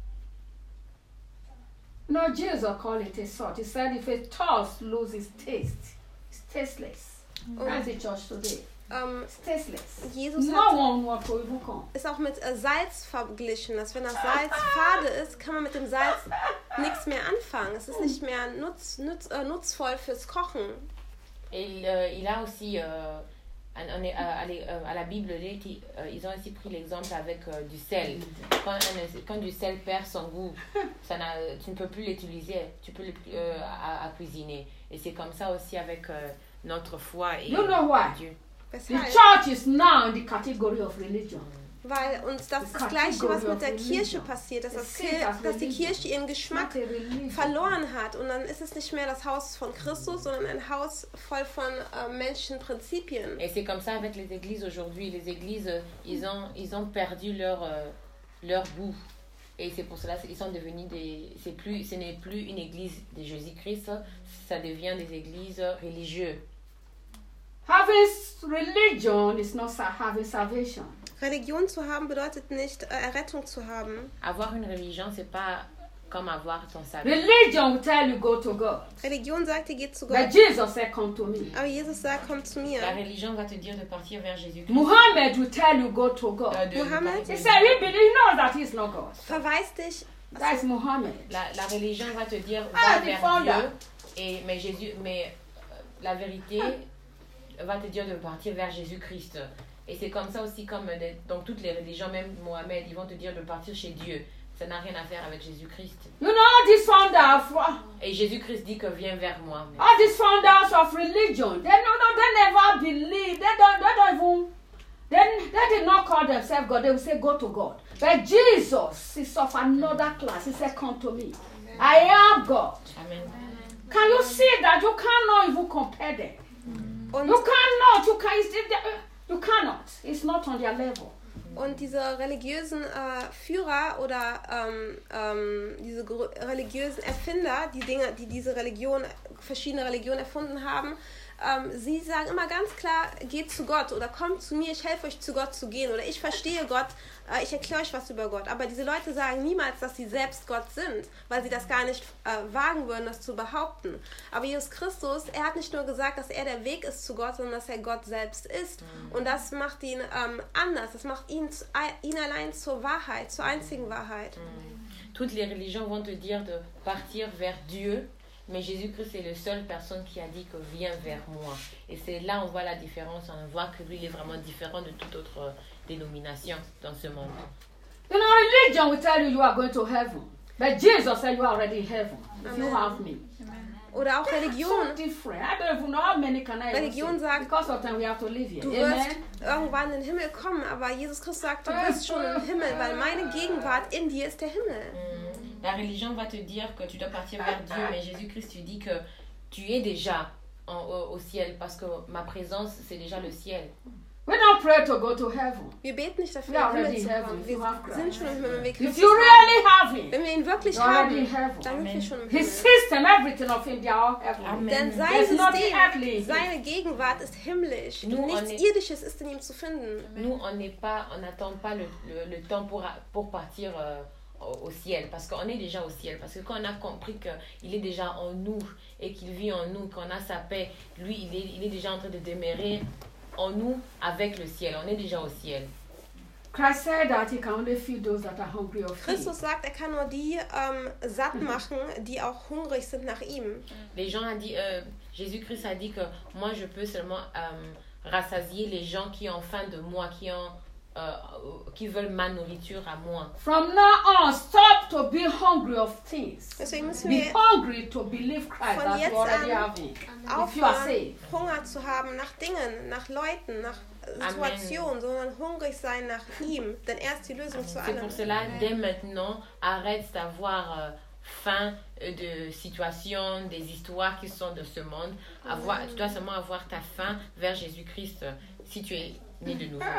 Speaker 3: No, Jesus called it a salt. He said if a toast loses taste, it's tasteless. That's the church today.
Speaker 1: Ähm,
Speaker 3: It's tasteless.
Speaker 1: Jesus
Speaker 3: No
Speaker 1: hat,
Speaker 3: one wants to even come.
Speaker 1: ist auch mit äh, Salz verglichen, dass wenn das Salz fade ist, kann man mit dem Salz nichts mehr anfangen. Es ist nicht mehr nutz, nutz, äh, nutzvoll fürs Kochen.
Speaker 2: Et il, euh, il a aussi, euh, un- un- euh, à, l'é- euh, à la Bible, les- qui- euh, ils ont aussi pris l'exemple avec euh, du sel. Quand, un- quand du sel perd son goût, ça n'a- tu ne peux plus l'utiliser, tu peux le, euh, à, à cuisiner. Et c'est comme ça aussi avec euh, notre foi et
Speaker 3: You know why?
Speaker 2: Dieu.
Speaker 3: The
Speaker 1: Weshalb?
Speaker 3: church is now in the category of religion.
Speaker 1: Weil uns das ist das Gleiche, was mit der Kirche passiert, dass, das Kir dass die Kirche ihren Geschmack
Speaker 3: Not a religion.
Speaker 1: verloren hat. Und dann ist es nicht mehr das Haus von Christus, sondern ein Haus voll von äh, menschlichen Prinzipien.
Speaker 2: Et c'est comme ça avec les églises aujourd'hui. Les églises, euh, ils ont, ils ont perdu leur, euh, leur goût. Et c'est pour cela qu'ils sont devenus des... C'est plus, ce n'est plus une église de Jésus-Christ, ça devient des églises religieuses.
Speaker 3: Having religion is not sa- having salvation.
Speaker 1: Religion zu haben bedeutet nicht, äh, Errettung zu haben.
Speaker 2: Avoir une religion, c'est pas comme avoir ton salut.
Speaker 3: Religion will tell you go to God.
Speaker 1: Religion sagt, ihr geht zu
Speaker 3: But
Speaker 1: Gott.
Speaker 3: Jesus said, come to me.
Speaker 1: Aber Jesus sagt, komm zu mir.
Speaker 2: La religion va te dire de partir vers Jésus-Christ.
Speaker 3: Muhammad will tell you go to
Speaker 2: Euh,
Speaker 3: God.
Speaker 2: de-
Speaker 1: Mohammed?
Speaker 3: He said he believes he knows that he's not God.
Speaker 1: Verweis dich.
Speaker 3: That's Muhammad.
Speaker 2: La, la religion va te dire
Speaker 3: Ah,
Speaker 2: va
Speaker 3: des
Speaker 2: vers
Speaker 3: fonds, là.
Speaker 2: Dieu. Et, mais Jésus, mais euh, la vérité va te dire de partir vers Jésus-Christ. Et c'est comme ça aussi, comme des- dans toutes les religions, même Mohamed, ils vont te dire de partir chez Dieu. Ça n'a rien à faire avec Jésus-Christ.
Speaker 3: You know all these founders, of-
Speaker 2: Et Jésus-Christ dit que viens vers moi. Mais
Speaker 3: all these founders of religion, they no, no, they never believe. They don't, they don't even. They, they did not call themselves God. They will say go to God. But Jesus is of another class. He said, come to me. I am God.
Speaker 2: Amen.
Speaker 3: Can you see that you cannot even compare them?
Speaker 1: Und,
Speaker 3: You cannot. You can. You cannot. It's not on their level.
Speaker 1: und diese religiösen äh, Führer oder ähm, ähm, diese gro- religiösen Erfinder, die Dinge, die diese Religion, verschiedene Religionen erfunden haben, ähm, sie sagen immer ganz klar, geht zu Gott oder kommt zu mir, ich helfe euch zu Gott zu gehen oder ich verstehe Gott, äh, ich erkläre euch was über Gott. Aber diese Leute sagen niemals, dass sie selbst Gott sind, weil sie das gar nicht äh, wagen würden, das zu behaupten. Aber Jesus Christus, er hat nicht nur gesagt, dass er der Weg ist zu Gott, sondern dass er Gott selbst ist. Und das macht ihn ähm, anders, das macht ihn, zu- ihn allein zur Wahrheit, zur einzigen Wahrheit.
Speaker 2: Toutes les religions vont te dire de partir vers Dieu, mais Jésus-Christ est la seule personne qui a dit que viens vers moi. Et c'est là on voit la différence, on voit que lui il est vraiment différent de toute autre euh, dénomination dans ce monde.
Speaker 3: You know, religion will tell you you are going to heaven. But Jesus said you are already in heaven. If you
Speaker 1: Amen.
Speaker 3: have me.
Speaker 1: Oder auch
Speaker 3: So
Speaker 1: Religion.
Speaker 3: different. I don't even know how many can I even
Speaker 1: Religion
Speaker 3: say.
Speaker 1: sagt,
Speaker 3: Because of time we have to live here.
Speaker 1: Du wirst
Speaker 3: Amen.
Speaker 1: irgendwann in den Himmel kommen, aber Jesus Christus sagt, du bist schon im Himmel, weil meine Gegenwart in dir ist der Himmel.
Speaker 2: La religion va te dire que tu dois partir vers Dieu, mais Jésus-Christ tu dis que tu es déjà en- au, au ciel parce que ma présence c'est déjà le ciel.
Speaker 3: We don't pray to go to heaven.
Speaker 1: Wir beten nicht dafür,
Speaker 3: We are
Speaker 1: in den
Speaker 3: already
Speaker 1: Himmel
Speaker 3: in
Speaker 1: zu
Speaker 3: heaven.
Speaker 1: kommen.
Speaker 3: If you have
Speaker 1: Wir
Speaker 3: Christ.
Speaker 1: sind schon im Himmel, wenn wir
Speaker 3: If
Speaker 1: Christus
Speaker 3: you
Speaker 1: haben.
Speaker 3: really have him,
Speaker 1: Wenn wir ihn wirklich
Speaker 3: you're already in
Speaker 1: haben,
Speaker 3: heaven.
Speaker 1: dann sind wir
Speaker 2: Amen.
Speaker 1: schon im
Speaker 3: His
Speaker 1: Himmel.
Speaker 3: system, everything of him, they are all heavenly.
Speaker 2: Amen.
Speaker 1: Denn sein
Speaker 3: There's nothing earthly.
Speaker 1: System, seine Gegenwart ist himmlisch.
Speaker 2: Nous,
Speaker 1: Nichts
Speaker 2: on est-
Speaker 1: Irdisches ist in ihm zu finden.
Speaker 2: Nous on n'est pas, on n'attend pas le, le, le temps pour, pour partir euh, au, au ciel parce qu'on est déjà au ciel. Parce que quand on a compris qu'il est déjà en nous et qu'il vit en nous, qu'on a sa paix, lui il est, il est déjà en train de demeurer en nous avec le ciel. On est déjà au ciel.
Speaker 3: Christ said that he can only feed those that are hungry of him.
Speaker 1: Christus sagt, er kann nur die ähm, satt machen, die auch hungrig sind nach ihm.
Speaker 2: Les gens ont dit, euh, Jésus-Christ a dit que moi je peux seulement euh, rassasier les gens qui ont faim de moi, qui ont euh, qui veulent ma nourriture à moi.
Speaker 3: From now on, stop to be hungry of things.
Speaker 1: Deswegen müssen
Speaker 3: Be
Speaker 1: wir
Speaker 3: hungry to believe Christ
Speaker 1: Von
Speaker 3: that
Speaker 1: jetzt
Speaker 3: you already
Speaker 1: an
Speaker 3: have him. If you are
Speaker 1: aufhören,
Speaker 3: saved.
Speaker 1: Hunger zu haben nach Dingen, nach Leuten, nach äh, Situationen, sondern hungrig sein nach ihm, denn er ist die Lösung zu
Speaker 2: C'est
Speaker 1: allem.
Speaker 2: pour cela, dès maintenant, arrête d'avoir euh, faim euh, de situations, des histoires qui sont de ce monde. Avoir, tu dois seulement avoir ta faim vers Jésus-Christ. Si tu es né de nouveau.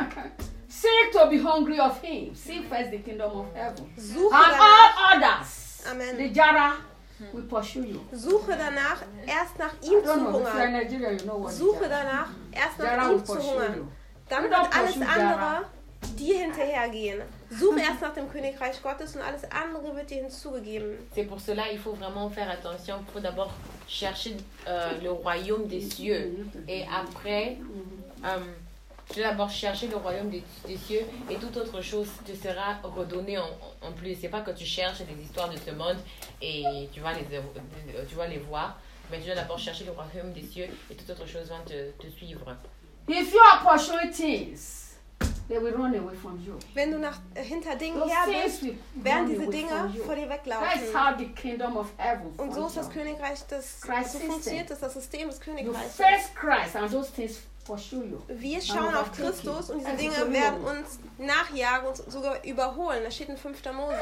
Speaker 3: Seek to be hungry of Him. Seek first the kingdom of heaven.
Speaker 1: Suche
Speaker 3: And
Speaker 1: danach,
Speaker 3: all others,
Speaker 1: Amen.
Speaker 3: the Jara, will pursue you.
Speaker 1: Suche danach, erst nach ihm
Speaker 3: I
Speaker 1: zu
Speaker 3: don't know, if you're in
Speaker 1: hungern.
Speaker 3: Nigeria, you know what
Speaker 1: Suche
Speaker 3: the Jara
Speaker 1: danach, erst
Speaker 3: Jara
Speaker 1: nach
Speaker 3: will
Speaker 1: ihm zu
Speaker 3: pursue
Speaker 1: hungern.
Speaker 3: you.
Speaker 1: Dann
Speaker 3: You don't
Speaker 1: wird alles
Speaker 3: pursue
Speaker 1: andere
Speaker 3: Jara.
Speaker 1: dir hinterhergehen. Suche erst nach dem Königreich Gottes und alles andere wird dir hinzugegeben.
Speaker 2: C'est pour cela qu'il faut vraiment faire attention. Il faut d'abord chercher euh, le royaume des cieux. Et après, euh, tu dois d'abord chercher le royaume des, des cieux et toute autre chose te sera redonnée en, en plus. C'est pas que tu cherches des histoires de ce monde et tu vas les, tu vas les voir. Mais tu dois d'abord chercher le royaume des cieux et toute autre chose va te, te suivre.
Speaker 3: If you are pursuing things, they will run away from you.
Speaker 1: Wenn du nach, äh, hinter Dingen
Speaker 3: Those
Speaker 1: her
Speaker 3: things
Speaker 1: bist,
Speaker 3: will
Speaker 1: werden
Speaker 3: run
Speaker 1: diese
Speaker 3: away
Speaker 1: Dinge
Speaker 3: from you.
Speaker 1: vor dir
Speaker 3: That's
Speaker 1: weglaufen.
Speaker 3: how the kingdom of heaven
Speaker 1: Und so ist das
Speaker 3: functions.
Speaker 1: Königreich des,
Speaker 3: Christ
Speaker 1: so
Speaker 3: system.
Speaker 1: funktioniert es, das System des
Speaker 3: You
Speaker 1: Königreiches.
Speaker 3: face Christ and those things pursue you.
Speaker 1: Wir schauen auf Christus und diese Dinge werden uns nachjagen und sogar überholen. Das steht in fünfter Mose.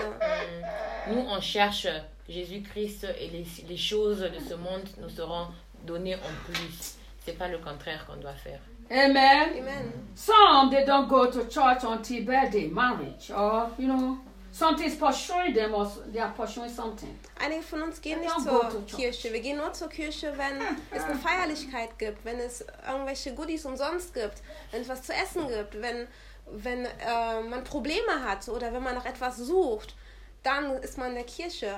Speaker 2: Nous, on cherche Jésus-Christ et les, les choses de ce monde nous seront données en plus. C'est pas le contraire qu'on doit faire.
Speaker 3: Amen.
Speaker 1: Amen.
Speaker 3: Some, they don't go to church until birthday, marriage, or, you know, something's pursuing them or they are pursuing something.
Speaker 1: Einige von uns gehen nicht
Speaker 3: Don't
Speaker 1: zur
Speaker 3: go to church.
Speaker 1: Kirche. Wir gehen nur zur Kirche, wenn es eine Feierlichkeit gibt, wenn es irgendwelche Goodies umsonst gibt, wenn es was zu essen gibt, wenn, wenn äh, man Probleme hat oder wenn man nach etwas sucht, dann ist man in der Kirche.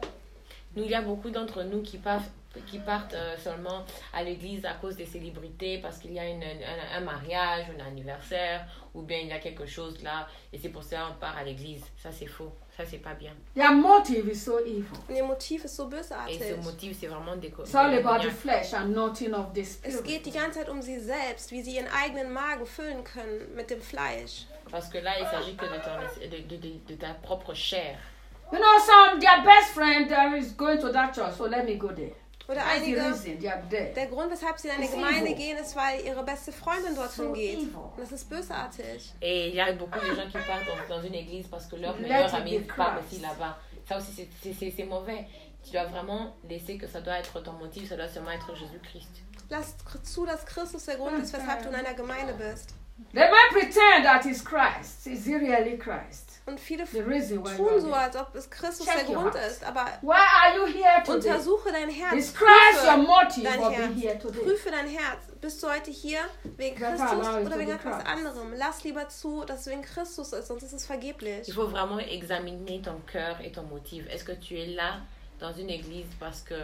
Speaker 2: Nous, il y a beaucoup d'entre nous qui partent, qui partent euh, seulement à l'église à cause des célébrités, parce qu'il y a une, un, un mariage, un anniversaire, ou bien il y a quelque chose là, et c'est pour ça qu'on part à l'église. Ça, c'est faux. Ça, c'est pas bien.
Speaker 3: Their motive is so evil.
Speaker 1: Und ihr Motiv ist so
Speaker 2: Et
Speaker 1: bösartig.
Speaker 2: ce motif, c'est vraiment des
Speaker 3: It's all about the
Speaker 2: démoniaque.
Speaker 3: flesh and nothing of the
Speaker 1: Es geht die
Speaker 3: spirit.
Speaker 1: ganze Zeit um sie selbst, wie sie ihren eigenen Magen füllen können mit dem Fleisch.
Speaker 2: Parce que là, il s'agit que de, ton, de, de, de, de ta propre chair.
Speaker 3: You know, some, their best friend there is going to that church, so let me go there.
Speaker 1: Oder
Speaker 3: That's the
Speaker 1: einige,
Speaker 3: reason they are there.
Speaker 1: der Grund, weshalb sie in eine
Speaker 3: It's
Speaker 1: Gemeinde
Speaker 3: evil.
Speaker 1: gehen, ist, weil ihre beste Freundin dorthin
Speaker 3: So
Speaker 1: geht.
Speaker 3: evil.
Speaker 1: Und das ist bösartig.
Speaker 2: Et il y a beaucoup de gens qui partent dans, dans une église parce que leur
Speaker 3: Let
Speaker 2: meilleur
Speaker 3: it
Speaker 2: ami
Speaker 3: be
Speaker 2: part
Speaker 3: Christ.
Speaker 2: aussi là-bas. Ça aussi, c'est- c'est- c'est c'est mauvais. Tu dois vraiment laisser que ça doit être ton motif, ça doit seulement être Jésus-Christ.
Speaker 1: Lass zu, dass Christus der Grund ist, weshalb du in einer Gemeinde bist.
Speaker 3: They might pretend that it's Christ. Is he really Christ?
Speaker 1: Und viele
Speaker 3: The reason why you
Speaker 1: tun
Speaker 3: are
Speaker 1: so,
Speaker 3: there.
Speaker 1: als ob es Christus
Speaker 3: Check
Speaker 1: der
Speaker 3: your
Speaker 1: Grund
Speaker 3: heart.
Speaker 1: ist. Aber
Speaker 3: Why are you here today?
Speaker 1: untersuche dein Herz.
Speaker 3: Is Christ your
Speaker 1: Prüfe
Speaker 3: motive
Speaker 1: dein
Speaker 3: for being
Speaker 1: Herz.
Speaker 3: here today?
Speaker 1: Prüfe dein Herz. Bist du heute hier wegen
Speaker 3: Better
Speaker 1: Christus
Speaker 3: allow it
Speaker 1: oder
Speaker 3: to
Speaker 1: wegen
Speaker 3: be
Speaker 1: etwas
Speaker 3: Christ.
Speaker 1: anderem? Lass lieber zu, dass es wegen Christus ist, sonst ist es vergeblich.
Speaker 2: Il faut vraiment examiner ton cœur et ton motif. Est-ce que tu es là dans une église parce que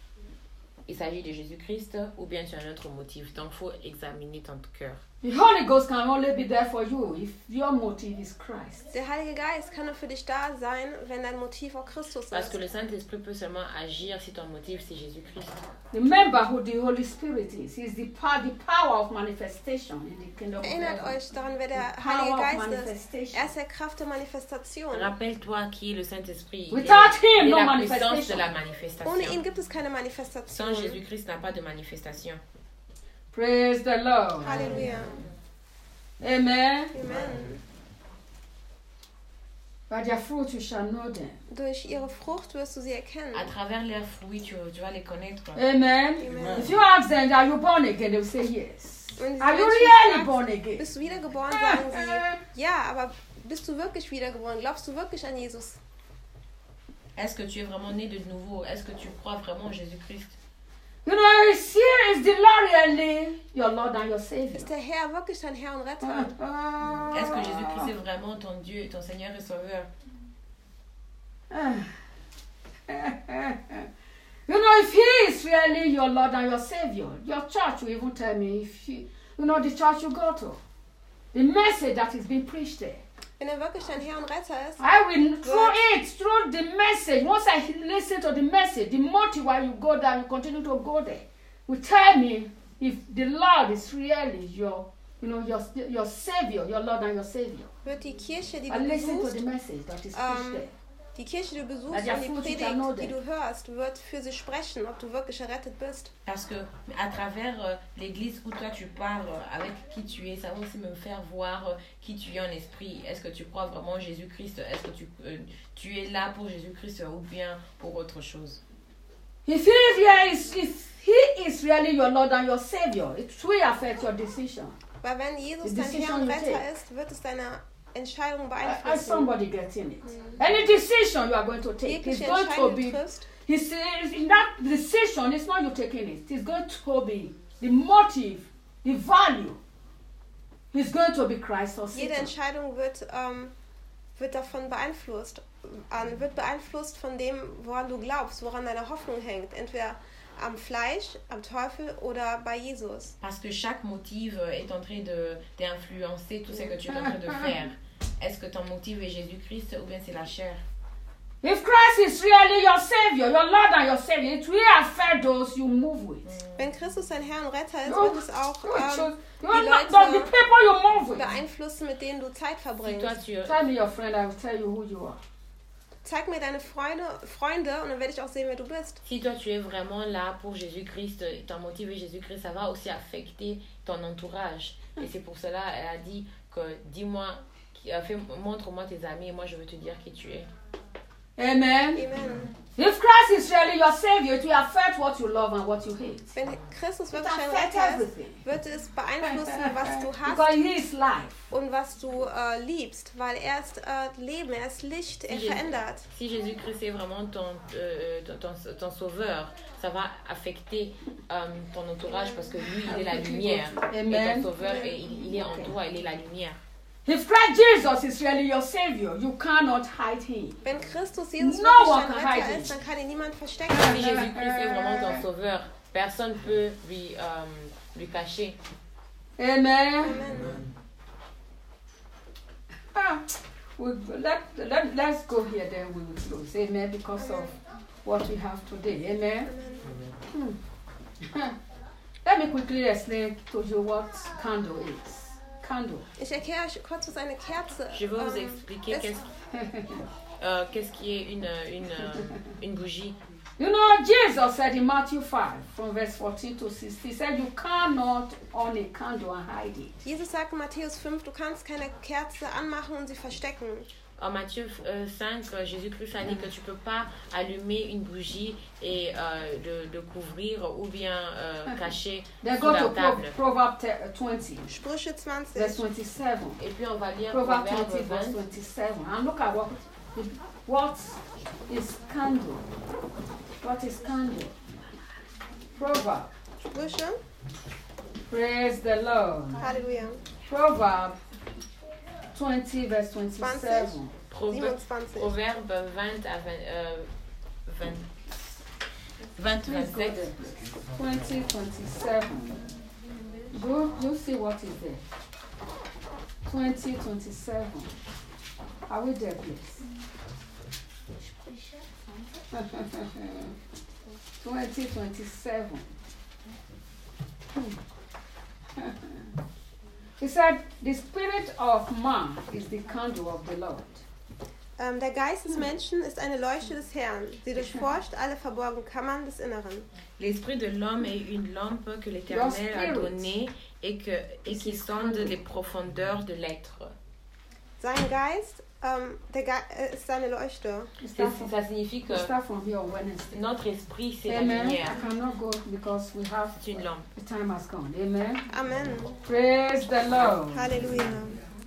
Speaker 2: il s'agit de Jésus-Christ ou bien tu as un autre motif? Donc, il faut examiner ton cœur.
Speaker 3: The Holy Ghost can only be there for you if your motive is Christ.
Speaker 1: Der Heilige Geist kann nur für dich da sein, wenn dein Motiv auch Christus
Speaker 2: Parce que
Speaker 1: ist.
Speaker 2: le Saint-Esprit peut seulement agir si ton motif c'est Jésus-Christ.
Speaker 3: Remember who the Holy Spirit is. He's the, power, the power of manifestation in the kingdom of
Speaker 1: Erinnert
Speaker 3: heaven.
Speaker 1: euch daran, wer der
Speaker 3: The
Speaker 1: Heilige
Speaker 3: power of
Speaker 1: Geist ist.
Speaker 3: manifestation.
Speaker 1: Er ist der Kraft der Manifestation.
Speaker 2: Rappelle-toi qui est le Saint-Esprit. Il est-
Speaker 3: Without him,
Speaker 2: il est
Speaker 3: no
Speaker 2: la puissance de
Speaker 3: manifestation.
Speaker 2: la
Speaker 1: Ohne ihn
Speaker 2: manifestation.
Speaker 1: gibt es keine Manifestation.
Speaker 2: Sans Jésus-Christ n'a pas de manifestation.
Speaker 3: Praise the Lord.
Speaker 1: Halleluja.
Speaker 3: Amen.
Speaker 1: Amen.
Speaker 3: By their fruit you shall know them.
Speaker 1: Durch ihre Frucht wirst du sie erkennen.
Speaker 2: À travers leurs fruits, tu, tu vas les connaître.
Speaker 3: Amen.
Speaker 1: Amen.
Speaker 3: If you ask them, are you born again? They will say yes.
Speaker 1: Wenn sie
Speaker 3: Are you
Speaker 1: Menschen
Speaker 3: really
Speaker 1: fragst,
Speaker 3: born again?
Speaker 1: bist du wiedergeboren, sagen sie, ja, aber bist du wirklich wiedergeboren? Glaubst du wirklich an Jesus?
Speaker 2: Est-ce que tu es vraiment né de nouveau? Est-ce que tu crois vraiment en Jésus-Christ?
Speaker 3: You know, it's here is the Lord really your Lord and your Savior.
Speaker 1: Ist der Herr wirklich dein Herr und Retter?
Speaker 2: Est-ce que Jésus-Christ est vraiment ton Dieu, ton Seigneur et Sauveur?
Speaker 3: You know, if He is really your Lord and your Savior, your church will even tell me if you, you know, the church you go to, the message that is being preached there.
Speaker 1: Wenn er wirklich dein Herr und Retter ist,
Speaker 3: I will through it, through the message. Once I listen to the message, the motive why you go there, you continue to go there, will tell me if the Lord is really your, you know, your your Savior, your Lord and your Savior.
Speaker 1: wird die Kirche, die
Speaker 3: I
Speaker 1: du
Speaker 3: listen to
Speaker 1: besuchst,
Speaker 3: the message that is
Speaker 1: Um,
Speaker 3: preached there.
Speaker 1: die Kirche, die du besuchst
Speaker 3: Also ja,
Speaker 1: und die
Speaker 3: fruit,
Speaker 1: Predigt,
Speaker 3: I know
Speaker 1: die
Speaker 3: that.
Speaker 1: du hörst, wird für sie sprechen, ob du wirklich errettet bist.
Speaker 2: Parce que à travers euh, l'église où toi tu parles, euh, avec qui tu es, ça va aussi me faire voir euh, qui tu es en esprit. Est-ce que tu crois vraiment en Jésus-Christ? Est-ce que tu, euh, tu es là pour Jésus-Christ euh, ou bien pour autre chose?
Speaker 3: If he, is, if he is really your Lord and your Savior, it will affect your decision.
Speaker 1: Weil wenn Jesus
Speaker 3: The
Speaker 1: dein
Speaker 3: decision
Speaker 1: Herr und
Speaker 3: you
Speaker 1: Retter
Speaker 3: take.
Speaker 1: ist, wird es deine Entscheidung
Speaker 3: As
Speaker 1: beeinflussen.
Speaker 3: somebody getting it. Any decision you are going to take is
Speaker 1: Jegliche
Speaker 3: going to
Speaker 1: Entscheidung, die
Speaker 3: be,
Speaker 1: du triffst,
Speaker 3: he says, in that decision, it's not you taking it. It's going to be the motive, the value. It's going to be Christ or
Speaker 1: jede
Speaker 3: Satan.
Speaker 1: Entscheidung wird, ähm, wird davon beeinflusst, an, wird beeinflusst von dem, woran du glaubst, woran deine Hoffnung hängt. Entweder am Fleisch, am Teufel oder bei Jesus.
Speaker 2: Parce que chaque motive est en train de, d'influencer tout ce que tu es en train de faire. Est-ce que ton motif est Jésus-Christ ou bien c'est la chair?
Speaker 3: If Christ is really your Savior, your Lord and your Savior, it will affect those you move with.
Speaker 1: Wenn Christus dein Herr und Retter ist,
Speaker 3: No,
Speaker 1: wird es auch
Speaker 3: no,
Speaker 1: ähm,
Speaker 3: so-
Speaker 1: die
Speaker 3: you're not the, the
Speaker 1: Leute
Speaker 3: people you move with.
Speaker 1: beeinflussen, mit denen du Zeit
Speaker 2: Si toi
Speaker 1: verbringst.
Speaker 2: tu,
Speaker 3: Tell me your friend, I will tell you who you are.
Speaker 1: Zeig mir deine Freunde, Freunde und dann werde ich auch sehen, wer du bist.
Speaker 2: si toi tu es vraiment là pour Jésus-Christ, ton motif est Jésus-Christ, ça va aussi affecter ton entourage. Et c'est pour cela elle a dit que dis-moi, euh, fais- montre-moi tes amis et moi je veux te dire qui tu es.
Speaker 3: Amen.
Speaker 1: Amen.
Speaker 3: If Christ is really your Savior, it will affect what you love and what you hate.
Speaker 1: Wenn Christus
Speaker 3: It
Speaker 1: wirklich dein
Speaker 3: affects
Speaker 1: Retter ist,
Speaker 3: everything.
Speaker 1: wird es beeinflussen, was du hast
Speaker 3: Because He is life.
Speaker 1: und was du äh, liebst, weil er ist äh, Leben, er ist Licht, er
Speaker 2: Si Jésus-
Speaker 1: verändert.
Speaker 2: Si Jésus-Christ est vraiment ton, euh, ton, ton- ton sauveur, ça va affecter euh, ton entourage parce que lui, il est la lumière. Et
Speaker 3: Amen.
Speaker 2: ton sauveur, et il, il est en toi, il est la lumière.
Speaker 3: If Christ Jesus is really your Savior, you cannot hide Him.
Speaker 1: Wenn Christus Jesus
Speaker 3: No
Speaker 1: wirklich
Speaker 3: one
Speaker 1: dein
Speaker 3: can hide
Speaker 1: Retter
Speaker 3: it.
Speaker 1: ist, dann kann ihn niemand verstecken.
Speaker 2: Si Jésus-Christ est vraiment ton sauveur, personne ne peut lui, euh, lui cacher.
Speaker 3: Amen.
Speaker 1: Amen.
Speaker 3: Ah, we, let, let, let's go here, then we will close. Amen. Because of what we have today. Amen. Hmm. Let me quickly explain to you what candle is. Candle.
Speaker 1: Ich erkläre euch kurz, was eine Kerze
Speaker 2: Je vais vous
Speaker 1: ähm,
Speaker 2: expliquer
Speaker 1: ist.
Speaker 2: qu'est-ce, euh, qu'est-ce qui est une, une, euh, une bougie.
Speaker 3: You know, Jesus said in Matthew five, from verse fourteen to sixteen, he said, you cannot on a candle and hide it.
Speaker 1: Jesus sagt in Matthäus fünf, du kannst keine Kerze anmachen und sie verstecken.
Speaker 2: En Matthieu euh, cinq, euh, Jésus-Christ a dit que tu ne peux pas allumer une bougie et euh, le, le couvrir ou bien euh, cacher
Speaker 3: Then
Speaker 2: sous
Speaker 3: go
Speaker 2: la
Speaker 3: to Pro-
Speaker 2: table.
Speaker 3: Proverbs twenty,
Speaker 1: Sprüche zwanzig.
Speaker 3: verse twenty-seven.
Speaker 2: Et puis on va lire
Speaker 3: Proverbs
Speaker 2: Proverbe
Speaker 3: twenty, verse
Speaker 2: vingt.
Speaker 3: twenty-seven. And look at what, what is candle. What is candle? Proverb.
Speaker 1: Sprüche,
Speaker 3: Praise the Lord.
Speaker 1: Halleluja.
Speaker 3: Proverb twenty, verse twenty-seven.
Speaker 2: Proverbe,
Speaker 1: siebenundzwanzig.
Speaker 2: Proverbe vingt à vingt, euh, vingt, vingt,
Speaker 3: Please go
Speaker 2: vingt-sept.
Speaker 3: there. twenty, twenty-seven. Go, you see what is there. twenty, twenty-seven. Are we there, please? twenty, twenty-seven. He said, the spirit of man is the candle of the Lord.
Speaker 1: Ähm, der Geist des Menschen ist eine Leuchte des Herrn. Sie durchforscht alle verborgenen Kammern des Inneren.
Speaker 2: L'esprit de l'homme est une lampe que l'Éternel a donnée et, que, et qui sonde les profondeurs de l'être.
Speaker 1: Sein Geist ähm, der Ge äh, ist seine Leuchte.
Speaker 2: C'est- Ça signifie que
Speaker 3: We start from here on Wednesday.
Speaker 2: notre esprit, c'est la
Speaker 3: Amen.
Speaker 2: lumière.
Speaker 3: I cannot go because we have
Speaker 2: C'est une lampe.
Speaker 3: the time has gone. Amen.
Speaker 1: Amen.
Speaker 3: Praise the Lord.
Speaker 1: Halleluja.